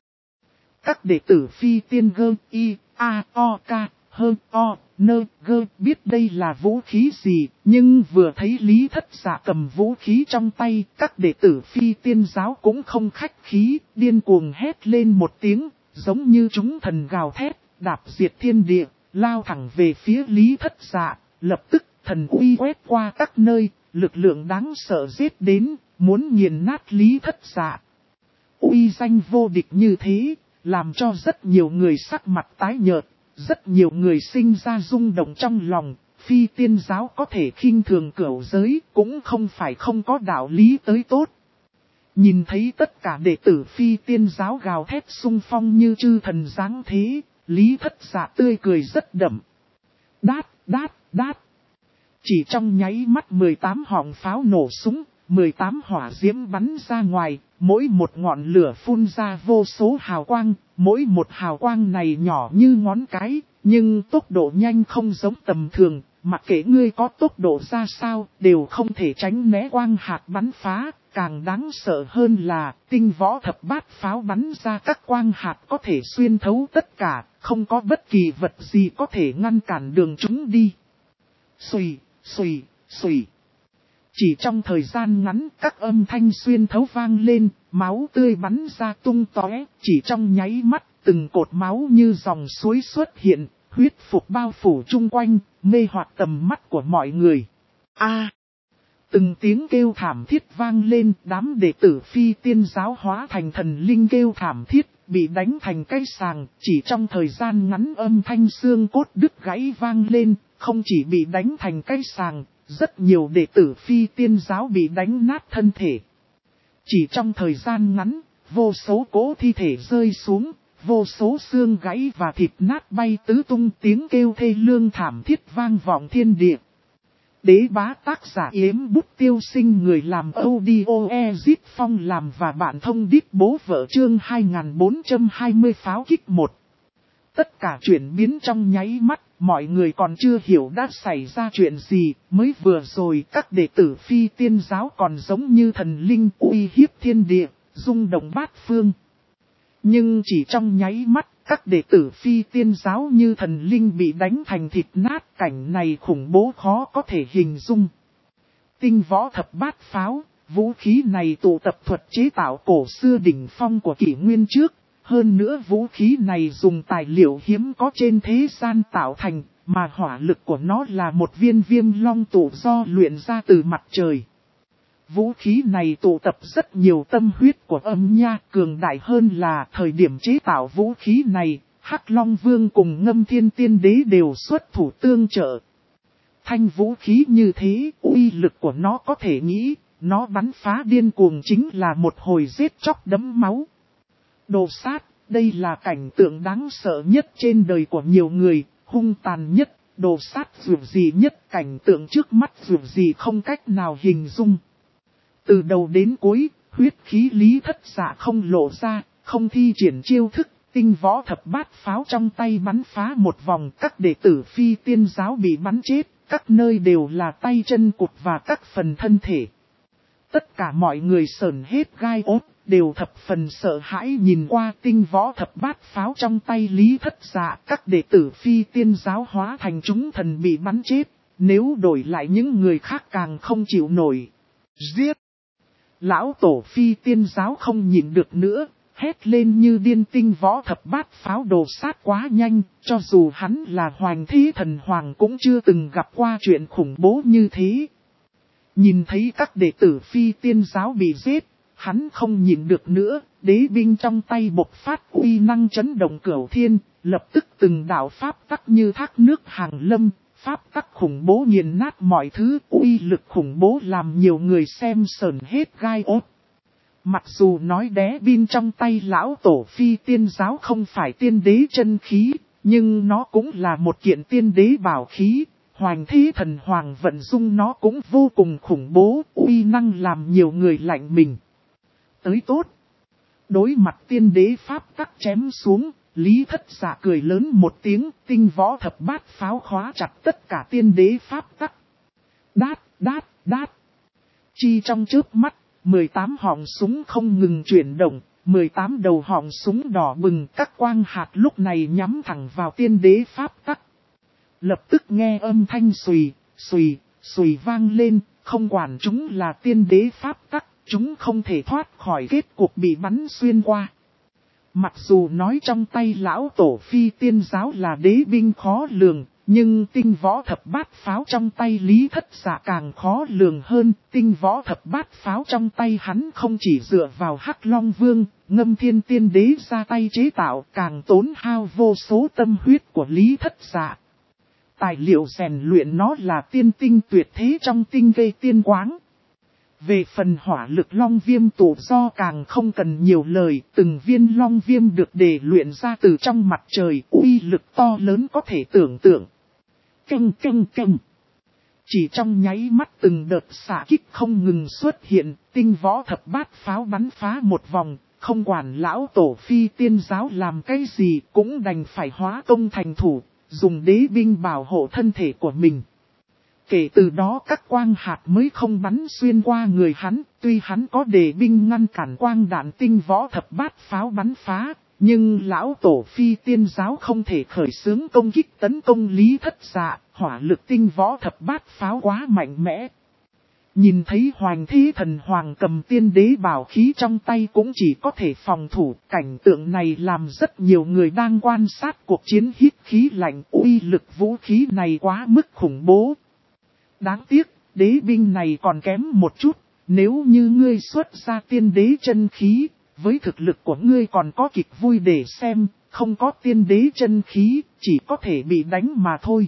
Các đệ tử phi tiên gơ y, a, o, k, hơ, o, nơ, gơ biết đây là vũ khí gì, nhưng vừa thấy Lý Thất Dạ cầm vũ khí trong tay, các đệ tử phi tiên giáo cũng không khách khí, điên cuồng hét lên một tiếng, giống như chúng thần gào thét, đạp diệt thiên địa, lao thẳng về phía Lý Thất Dạ, lập tức thần uy quét qua các nơi, lực lượng đáng sợ giết đến, muốn nghiền nát Lý Thất Dạ. Uy danh vô địch như thế, làm cho rất nhiều người sắc mặt tái nhợt, rất nhiều người sinh ra rung động trong lòng, phi tiên giáo có thể khinh thường cửu giới, cũng không phải không có đạo lý tới tốt. Nhìn thấy tất cả đệ tử phi tiên giáo gào thét xung phong như chư thần dáng thế, Lý Thất Dạ tươi cười rất đậm. Đát, đát, đát. Chỉ trong nháy mắt 18 họng pháo nổ súng, 18 hỏa diễm bắn ra ngoài, mỗi một ngọn lửa phun ra vô số hào quang, mỗi một hào quang này nhỏ như ngón cái, nhưng tốc độ nhanh không giống tầm thường, mặc kệ ngươi có tốc độ ra sao, đều không thể tránh né quang hạt bắn phá, càng đáng sợ hơn là tinh võ thập bát pháo bắn ra các quang hạt có thể xuyên thấu tất cả, không có bất kỳ vật gì có thể ngăn cản đường chúng đi. Xùy, xùy, xùy. Chỉ trong thời gian ngắn, các âm thanh xuyên thấu vang lên, máu tươi bắn ra tung tóe, chỉ trong nháy mắt, từng cột máu như dòng suối xuất hiện, huyết phục bao phủ chung quanh, mê hoặc tầm mắt của mọi người. Từng tiếng kêu thảm thiết vang lên, đám đệ tử phi tiên giáo hóa thành thần linh kêu thảm thiết, bị đánh thành cái sàng, chỉ trong thời gian ngắn âm thanh xương cốt đứt gãy vang lên, không chỉ bị đánh thành cái sàng, rất nhiều đệ tử phi tiên giáo bị đánh nát thân thể. Chỉ trong thời gian ngắn, vô số cỗ thi thể rơi xuống, vô số xương gãy và thịt nát bay tứ tung, tiếng kêu thê lương thảm thiết vang vọng thiên địa. Đế bá tác giả Yếm Bút Tiêu Sinh, người làm audio Ezit Phong làm và bạn thông điệp bố vợ chương 2420 pháo kích 1. Tất cả chuyển biến trong nháy mắt, mọi người còn chưa hiểu đã xảy ra chuyện gì, mới vừa rồi các đệ tử phi tiên giáo còn giống như thần linh uy hiếp thiên địa, rung động bát phương. Nhưng chỉ trong nháy mắt, các đệ tử phi tiên giáo như thần linh bị đánh thành thịt nát, cảnh này khủng bố khó có thể hình dung. Tinh võ thập bát pháo, vũ khí này tụ tập thuật chế tạo cổ xưa đỉnh phong của kỷ nguyên trước. Hơn nữa vũ khí này dùng tài liệu hiếm có trên thế gian tạo thành, mà hỏa lực của nó là một viên viêm long tụ do luyện ra từ mặt trời. Vũ khí này tụ tập rất nhiều tâm huyết của âm nha, cường đại hơn là thời điểm chế tạo vũ khí này, Hắc Long Vương cùng Ngâm Thiên Tiên Đế đều xuất thủ tương trợ. Thanh vũ khí như thế, uy lực của nó có thể nghĩ, nó bắn phá điên cuồng chính là một hồi giết chóc đẫm máu. Đồ sát, đây là cảnh tượng đáng sợ nhất trên đời của nhiều người, hung tàn nhất, đồ sát dù gì nhất, cảnh tượng trước mắt dù gì không cách nào hình dung. Từ đầu đến cuối, huyết khí Lý Thất Dạ không lộ ra, không thi triển chiêu thức, tinh võ thập bát pháo trong tay bắn phá một vòng, các đệ tử phi tiên giáo bị bắn chết, các nơi đều là tay chân cụt và các phần thân thể. Tất cả mọi người sởn hết gai ốt, đều thập phần sợ hãi nhìn qua tinh võ thập bát pháo trong tay Lý Thất Dạ. Các đệ tử phi tiên giáo hóa thành chúng thần bị bắn chết, nếu đổi lại những người khác càng không chịu nổi. Giết! Lão tổ phi tiên giáo không nhịn được nữa, hét lên như điên. Tinh võ thập bát pháo đồ sát quá nhanh, cho dù hắn là Hoành Thế Thần Hoàng cũng chưa từng gặp qua chuyện khủng bố như thế. Nhìn thấy các đệ tử phi tiên giáo bị giết, hắn không nhịn được nữa, đế binh trong tay bộc phát uy năng chấn động cửu thiên, lập tức từng đạo pháp tắc như thác nước hàng lâm, pháp tắc khủng bố nghiền nát mọi thứ, uy lực khủng bố làm nhiều người xem sờn hết gai ốt. Mặc dù nói đế binh trong tay lão tổ phi tiên giáo không phải tiên đế chân khí, nhưng nó cũng là một kiện tiên đế bảo khí. Hoành Thế Thần Hoàng vận dung nó cũng vô cùng khủng bố, uy năng làm nhiều người lạnh mình. Tới tốt. Đối mặt tiên đế pháp tắc chém xuống, Lý Thất Dạ cười lớn một tiếng, tinh võ thập bát pháo khóa chặt tất cả tiên đế pháp tắc. Đát, đát, đát. Chi trong chớp mắt, 18 họng súng không ngừng chuyển động, 18 đầu họng súng đỏ bừng, các quang hạt lúc này nhắm thẳng vào tiên đế pháp tắc. Lập tức nghe âm thanh xùy, xùy, xùy vang lên, không quản chúng là tiên đế pháp tắc, chúng không thể thoát khỏi kết cục bị bắn xuyên qua. Mặc dù nói trong tay lão tổ phi tiên giáo là đế binh khó lường, nhưng tinh võ thập bát pháo trong tay Lý Thất Dạ càng khó lường hơn. Tinh võ thập bát pháo trong tay hắn không chỉ dựa vào Hắc Long Vương, Ngâm Thiên Tiên Đế ra tay chế tạo, càng tốn hao vô số tâm huyết của Lý Thất Dạ. Tài liệu rèn luyện nó là tiên tinh tuyệt thế trong tinh gây tiên quáng. Về phần hỏa lực long viêm tụ do càng không cần nhiều lời, từng viên long viêm được để luyện ra từ trong mặt trời, uy lực to lớn có thể tưởng tượng. Canh canh canh. Chỉ trong nháy mắt từng đợt xạ kích không ngừng xuất hiện, tinh võ thập bát pháo bắn phá một vòng, không quản lão tổ phi tiên giáo làm cái gì cũng đành phải hóa công thành thủ, dùng đế binh bảo hộ thân thể của mình. Kể từ đó các quang hạt mới không bắn xuyên qua người hắn, tuy hắn có đề binh ngăn cản quang đạn tinh võ thập bát pháo bắn phá, nhưng lão tổ phi tiên giáo không thể khởi xướng công kích tấn công Lý Thất Dạ, hỏa lực tinh võ thập bát pháo quá mạnh mẽ. Nhìn thấy Hoành Thế Thần Hoàng cầm tiên đế bảo khí trong tay cũng chỉ có thể phòng thủ, cảnh tượng này làm rất nhiều người đang quan sát cuộc chiến hít khí lạnh, uy lực vũ khí này quá mức khủng bố. Đáng tiếc, đế binh này còn kém một chút, nếu như ngươi xuất ra tiên đế chân khí, với thực lực của ngươi còn có kịch vui để xem, không có tiên đế chân khí, chỉ có thể bị đánh mà thôi.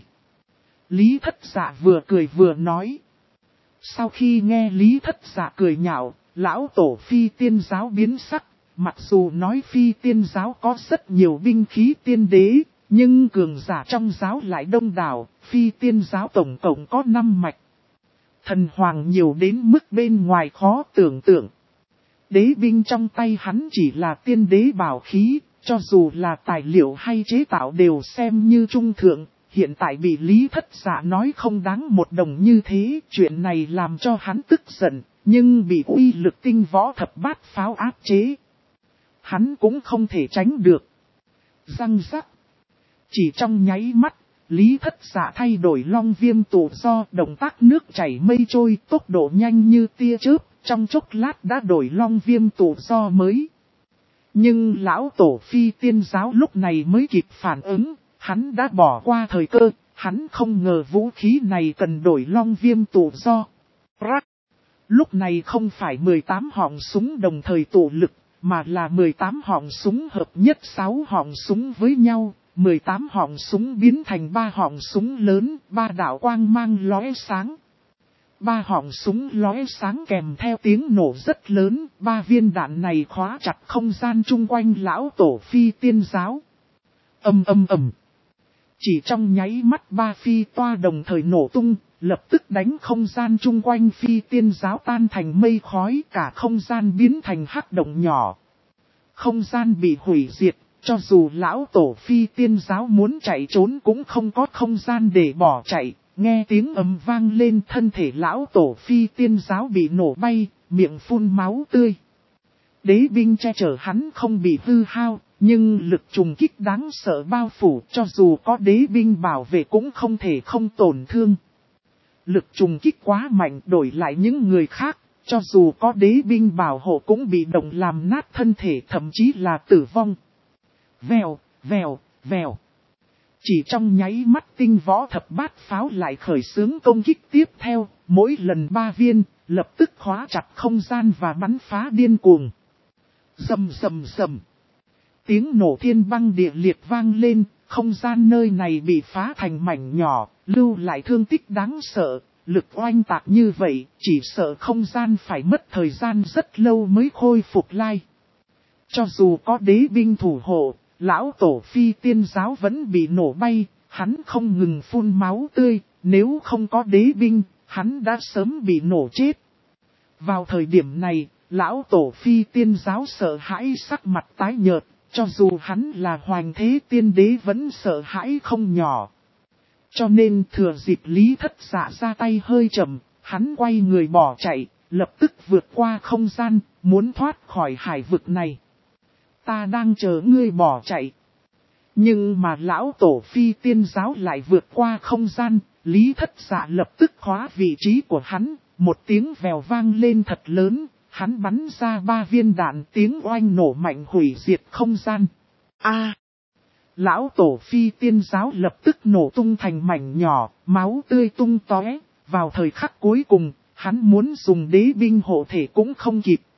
Lý Thất Dạ vừa cười vừa nói. Sau khi nghe Lý Thất Dạ cười nhạo, lão tổ phi tiên giáo biến sắc, mặc dù nói phi tiên giáo có rất nhiều binh khí tiên đế, nhưng cường giả trong giáo lại đông đảo, phi tiên giáo tổng cộng có 5 mạch. Thần hoàng nhiều đến mức bên ngoài khó tưởng tượng. Đế binh trong tay hắn chỉ là tiên đế bảo khí, cho dù là tài liệu hay chế tạo đều xem như trung thượng, hiện tại bị Lý Thất Dạ nói không đáng một đồng như thế, chuyện này làm cho hắn tức giận, nhưng bị uy lực tinh võ thập bát pháo áp chế. Hắn cũng không thể tránh được. Răng rắc. Chỉ trong nháy mắt, Lý Thất Dạ thay đổi long viêm tụ do, động tác nước chảy mây trôi, tốc độ nhanh như tia chớp, trong chốc lát đã đổi long viêm tụ do mới. Nhưng lão tổ phi tiên giáo lúc này mới kịp phản ứng, hắn đã bỏ qua thời cơ, hắn không ngờ vũ khí này cần đổi long viêm tụ do. Lúc này không phải 18 họng súng đồng thời tụ lực, mà là 18 họng súng hợp nhất 6 họng súng với nhau. 18 họng súng biến thành 3 họng súng lớn, 3 đạo quang mang lóe sáng. 3 họng súng lóe sáng kèm theo tiếng nổ rất lớn, 3 viên đạn này khóa chặt không gian chung quanh lão tổ phi tiên giáo. Ầm ầm ầm. Chỉ trong nháy mắt 3 phi toa đồng thời nổ tung, lập tức đánh không gian chung quanh phi tiên giáo tan thành mây khói, cả không gian biến thành hắc động nhỏ. Không gian bị hủy diệt. Cho dù lão tổ phi tiên giáo muốn chạy trốn cũng không có không gian để bỏ chạy, nghe tiếng ầm vang lên thân thể lão tổ phi tiên giáo bị nổ bay, miệng phun máu tươi. đế binh che chở hắn không bị hư hao, nhưng lực trùng kích đáng sợ bao phủ, cho dù có đế binh bảo vệ cũng không thể không tổn thương. Lực trùng kích quá mạnh, đổi lại những người khác, cho dù có đế binh bảo hộ cũng bị động làm nát thân thể, thậm chí là tử vong. Vèo, vèo, vèo. Chỉ trong nháy mắt tinh võ thập bát pháo lại khởi xướng công kích tiếp theo, mỗi lần 3 viên, lập tức khóa chặt không gian và bắn phá điên cuồng. Rầm rầm rầm. Tiếng nổ thiên băng địa liệt vang lên, không gian nơi này bị phá thành mảnh nhỏ, lưu lại thương tích đáng sợ. Lực oanh tạc như vậy, chỉ sợ không gian phải mất thời gian rất lâu mới khôi phục lại. Cho dù có đế binh thủ hộ, lão tổ phi tiên giáo vẫn bị nổ bay, hắn không ngừng phun máu tươi, nếu không có đế binh, hắn đã sớm bị nổ chết. Vào thời điểm này, lão tổ phi tiên giáo sợ hãi sắc mặt tái nhợt, cho dù hắn là hoàng thế tiên đế vẫn sợ hãi không nhỏ. Cho nên thừa dịp Lý Thất Dạ ra tay hơi chậm, hắn quay người bỏ chạy, lập tức vượt qua không gian, muốn thoát khỏi hải vực này. Ta đang chờ ngươi bỏ chạy. Nhưng mà lão tổ phi tiên giáo lại vượt qua không gian, Lý Thất Dạ lập tức khóa vị trí của hắn, một tiếng vèo vang lên thật lớn, hắn bắn ra 3 viên đạn, tiếng oanh nổ mạnh hủy diệt không gian. Lão tổ phi tiên giáo lập tức nổ tung thành mảnh nhỏ, máu tươi tung tóe. Vào thời khắc cuối cùng, hắn muốn dùng đế binh hộ thể cũng không kịp,